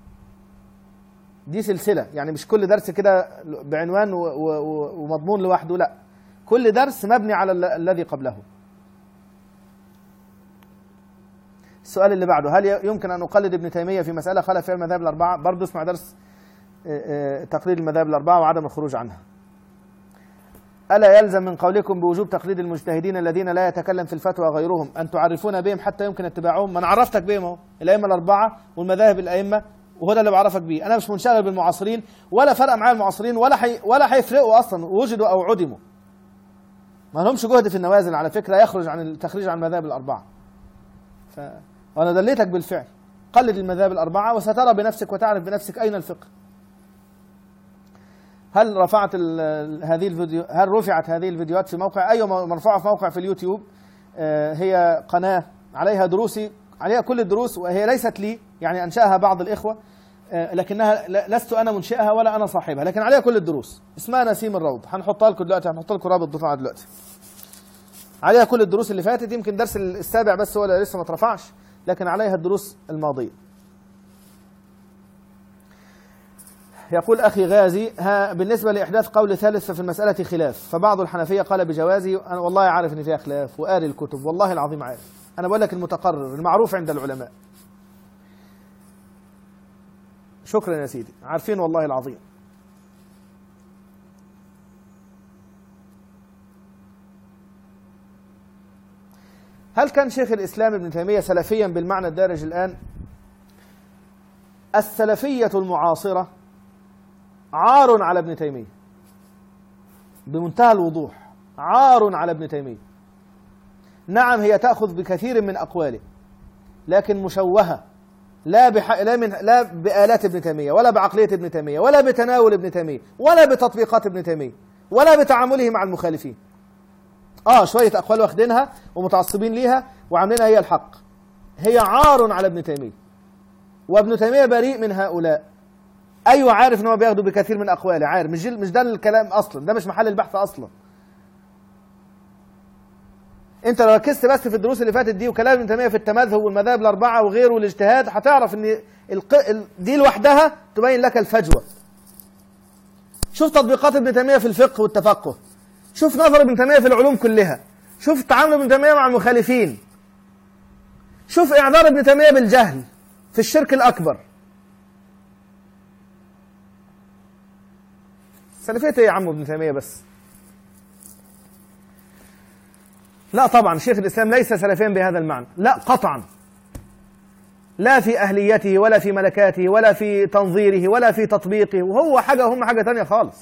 دي سلسلة، يعني مش كل درس كده بعنوان ومضمون لوحده، لا، كل درس مبني على الذي قبله. السؤال اللي بعده، هل يمكن أن أقلد ابن تيمية في مسألة خالف فيها المذاهب الأربعة؟ برضه اسمع درس تقليد المذاهب الأربعة وعدم الخروج عنها. ألا يلزم من قولكم بوجوب تقليد المجتهدين الذين لا يتكلم في الفتوى غيرهم أن تعرفون بهم حتى يمكن اتباعهم؟ ما أنا عرفتك بهم أهو، الأئمة الأربعة والمذاهب الأئمة، وهو ده اللي بعرفك بيه. أنا مش منشغل بالمعاصرين، ولا فرق معايا المعاصرين، ولا حي ولا هيفرقوا أصلا وجدوا أو عدموا. ما لهمش جهد في النوازل على فكرة يخرج عن التخريج عن المذاهب الأربعة. ف... وأنا دليتك بالفعل، قلد المذاهب الأربعة وسترى بنفسك وتعرف بنفسك أين الفقه. هل رفعت هذه الفيديو هل رفعت هذه الفيديوهات في موقع؟ أيوة مرفوعة في موقع في اليوتيوب. هي قناة عليها دروسي، عليها كل الدروس، وهي ليست لي، يعني أنشأها بعض الإخوة، لكنها لست أنا منشئها ولا أنا صاحبها، لكن عليها كل الدروس. اسمها نسيم الروض، هنحطها لكم دلوقتي، هنحط لكم رابط دفعة دلوقتي. عليها كل الدروس اللي فاتت، يمكن درس السابع بس هو اللي لسه ما اترفعش، لكن عليها الدروس الماضية. يقول أخي غازي، ها بالنسبة لإحداث قول ثالث ففي المسألة خلاف، فبعض الحنفية قال بجوازه. أنا والله عارف إن فيها خلاف وقاري الكتب، والله العظيم عارف. أنا بقول لك المتقرر المعروف عند العلماء. شكرا يا سيدي، عارفين والله العظيم. هل كان شيخ الإسلام ابن تيمية سلفيا بالمعنى الدارج الآن؟ السلفية المعاصرة عار على ابن تيمية بمنتهى الوضوح، عار على ابن تيمية. نعم هي تأخذ بكثير من أقواله، لكن مشوهة، لا بح... لا, من... لا بآلات ابن تيمية، ولا بعقلية ابن تيمية، ولا بتناول ابن تيمية، ولا بتطبيقات ابن تيمية، ولا بتعامله مع المخالفين. آه شوية أقوال واخدينها ومتعصبين ليها وعاملينها هي الحق. هي عار على ابن تيمية، وابن تيمية بريء من هؤلاء. أيوة عارف إن هو بياخدوا بكثير من أقواله، عارف، مش مش ده الكلام أصلا، ده مش محل البحث أصلا. أنت لو ركزت بس في الدروس اللي فاتت دي وكلام ابن تيمية في التمذهب والمذاهب الأربعة وغيره والاجتهاد، هتعرف إن الق... دي لوحدها تبين لك الفجوة. شوف تطبيقات ابن تيمية في الفقه والتفقه، شوف نظر ابن تيمية في العلوم كلها، شوف تعامل ابن تيمية مع المخالفين، شوف إعذار ابن تيمية بالجهل في الشرك الأكبر. سلفية ايه يا عم ابن تيمية بس؟ لا طبعا شيخ الإسلام ليس سلفيا بهذا المعنى، لا قطعا، لا في أهليته ولا في ملكاته ولا في تنظيره ولا في تطبيقه، وهو حاجة هم حاجة تانية خالص.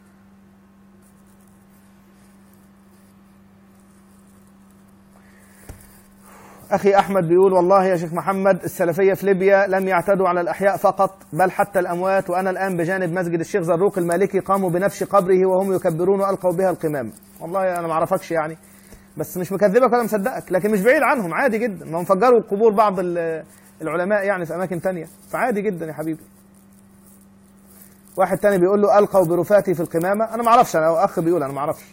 أخي أحمد بيقول والله يا شيخ محمد السلفية في ليبيا لم يعتدوا على الأحياء فقط بل حتى الأموات، وأنا الآن بجانب مسجد الشيخ زروق المالكي قاموا بنبش قبره وهم يكبرون وألقوا بها القمام. والله أنا ما أعرفكش يعني، بس مش مكذبك ولا مصدقك، لكن مش بعيد عنهم، عادي جدا، ما هم فجروا قبور بعض العلماء يعني في أماكن تانية، فعادي جدا يا حبيبي. واحد تاني بيقول له ألقوا برفاتي في القمامة، أنا ما أعرفش، أنا أخ بيقول أنا ما أعرفش.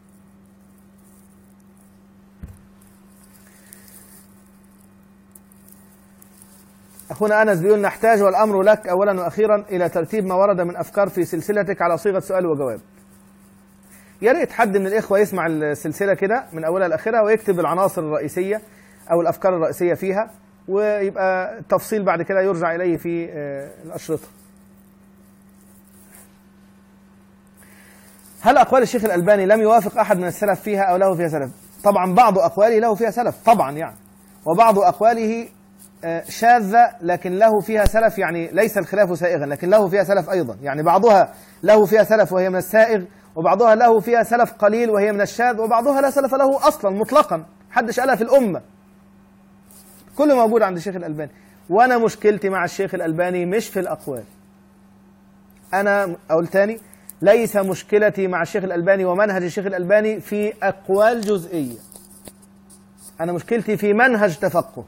أخونا أنس بيقول نحتاج والأمر لك أولا وأخيرا إلى ترتيب ما ورد من أفكار في سلسلتك على صيغة سؤال وجواب. يا ريت حد من الإخوة يسمع السلسلة كده من أولها لآخرها ويكتب العناصر الرئيسية أو الأفكار الرئيسية فيها، ويبقى التفصيل بعد كده يرجع إليه في الأشرطة. هل أقوال الشيخ الألباني لم يوافق أحد من السلف فيها أو له فيها سلف؟ طبعا بعض أقواله له فيها سلف طبعا يعني، وبعض أقواله شاذة لكن له فيها سلف، يعني ليس الخلاف سائغا لكن له فيها سلف أيضا، يعني بعضها له فيها سلف وهي من السائغ، وبعضها له فيها سلف قليل وهي من الشاذ، وبعضها لا سلف له أصلا مطلقا محدش قالها في الأمة. كله موجود عند الشيخ الألباني. وأنا مشكلتي مع الشيخ الألباني مش في الأقوال. أنا أقول تاني، ليس مشكلتي مع الشيخ الألباني ومنهج الشيخ الألباني في أقوال جزئية. أنا مشكلتي في منهج تفقه.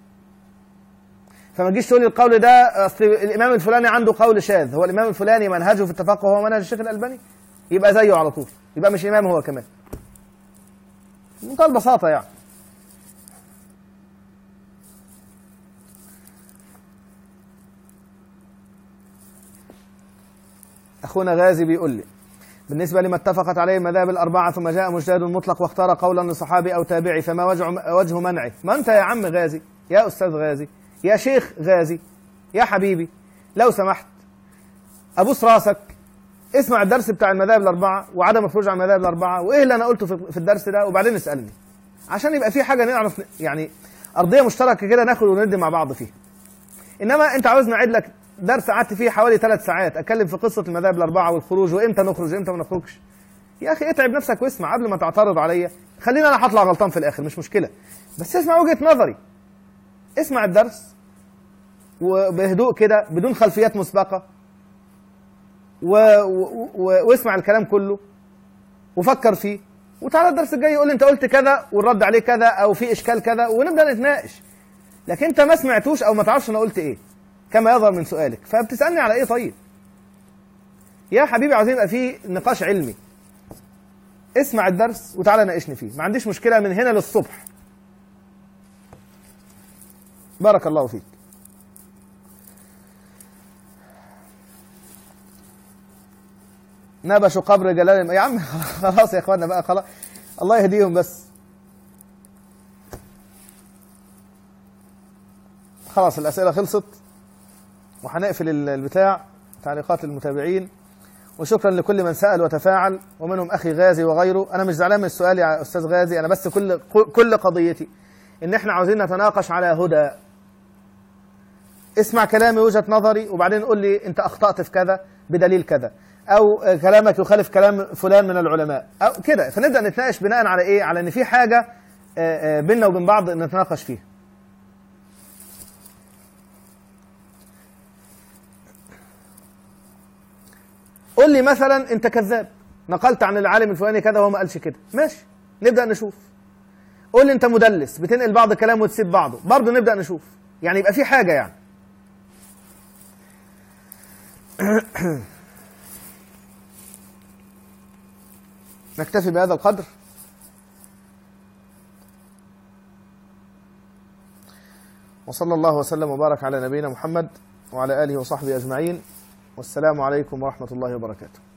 فما تجيش تقول لي القول ده أصل الإمام الفلاني عنده قول شاذ، هو الإمام الفلاني منهجه في التفقه هو منهج الشيخ الألباني؟ يبقى زيه على طول، يبقى مش إمام هو كمان. بمنتهى البساطة يعني. أخونا غازي بيقول لي بالنسبة لما اتفقت عليه المذاهب الأربعة ثم جاء مجتهد مطلق واختار قولا لصحابي أو تابعي فما وجه وجه منعه؟ ما أنت يا عم غازي، يا أستاذ غازي، يا شيخ غازي، يا حبيبي، لو سمحت أبوس راسك، اسمع الدرس بتاع المذاهب الأربعة وعدم الخروج عن المذاهب الأربعة وإيه اللي أنا قلته في الدرس ده، وبعدين اسألني عشان يبقى في حاجة نعرف يعني أرضية مشتركة كده ناخد وندي مع بعض فيها. إنما أنت عاوزني أعيد لك درس قعدت فيه حوالي ثلاث ساعات أتكلم في قصة المذاهب الأربعة والخروج وإمتى نخرج وإمتى ما نخرجش. يا أخي اتعب نفسك واسمع قبل ما تعترض عليا. خلينا أنا هطلع غلطان في الآخر مش مشكلة، بس اسمع وجهة نظري. اسمع الدرس وبهدوء كده بدون خلفيات مسبقة و... و... و... واسمع الكلام كله وفكر فيه، وتعالى الدرس الجاي يقول لي أنت قلت كذا والرد عليه كذا أو في إشكال كذا ونبدأ نتناقش. لكن أنت ما سمعتوش أو ما تعرفش أنا قلت إيه كما يظهر من سؤالك، فبتسألني على إيه؟ طيب يا حبيبي عاوزين يبقى فيه نقاش علمي. اسمع الدرس وتعالى ناقشني فيه، ما عنديش مشكلة من هنا للصبح. بارك الله فيك. نبشوا قبر جلال يا عم خلاص يا اخوانا بقى خلاص، الله يهديهم بس. خلاص الأسئلة خلصت وهنقفل البتاع تعليقات المتابعين. وشكرا لكل من سأل وتفاعل ومنهم أخي غازي وغيره. أنا مش زعلان من السؤال يا أستاذ غازي، أنا بس كل كل قضيتي إن إحنا عاوزين نتناقش على هدى. اسمع كلامي وجهة نظري وبعدين قول لي أنت أخطأت في كذا بدليل كذا، أو كلامك يخالف كلام فلان من العلماء أو كده، فنبدأ نتناقش بناء على إيه؟ على إن في حاجة بيننا وبين بعض نتناقش فيها. قول لي مثلا انت كذاب نقلت عن العالم الفلاني كذا وهو ما قالش كده، ماشي نبدا نشوف. قول لي انت مدلس بتنقل بعض الكلام وتسيب بعضه، برضه نبدا نشوف، يعني يبقى في حاجه يعني. نكتفي بهذا القدر. وصلى الله وسلم وبارك على نبينا محمد وعلى آله وصحبه أجمعين، والسلام عليكم ورحمة الله وبركاته.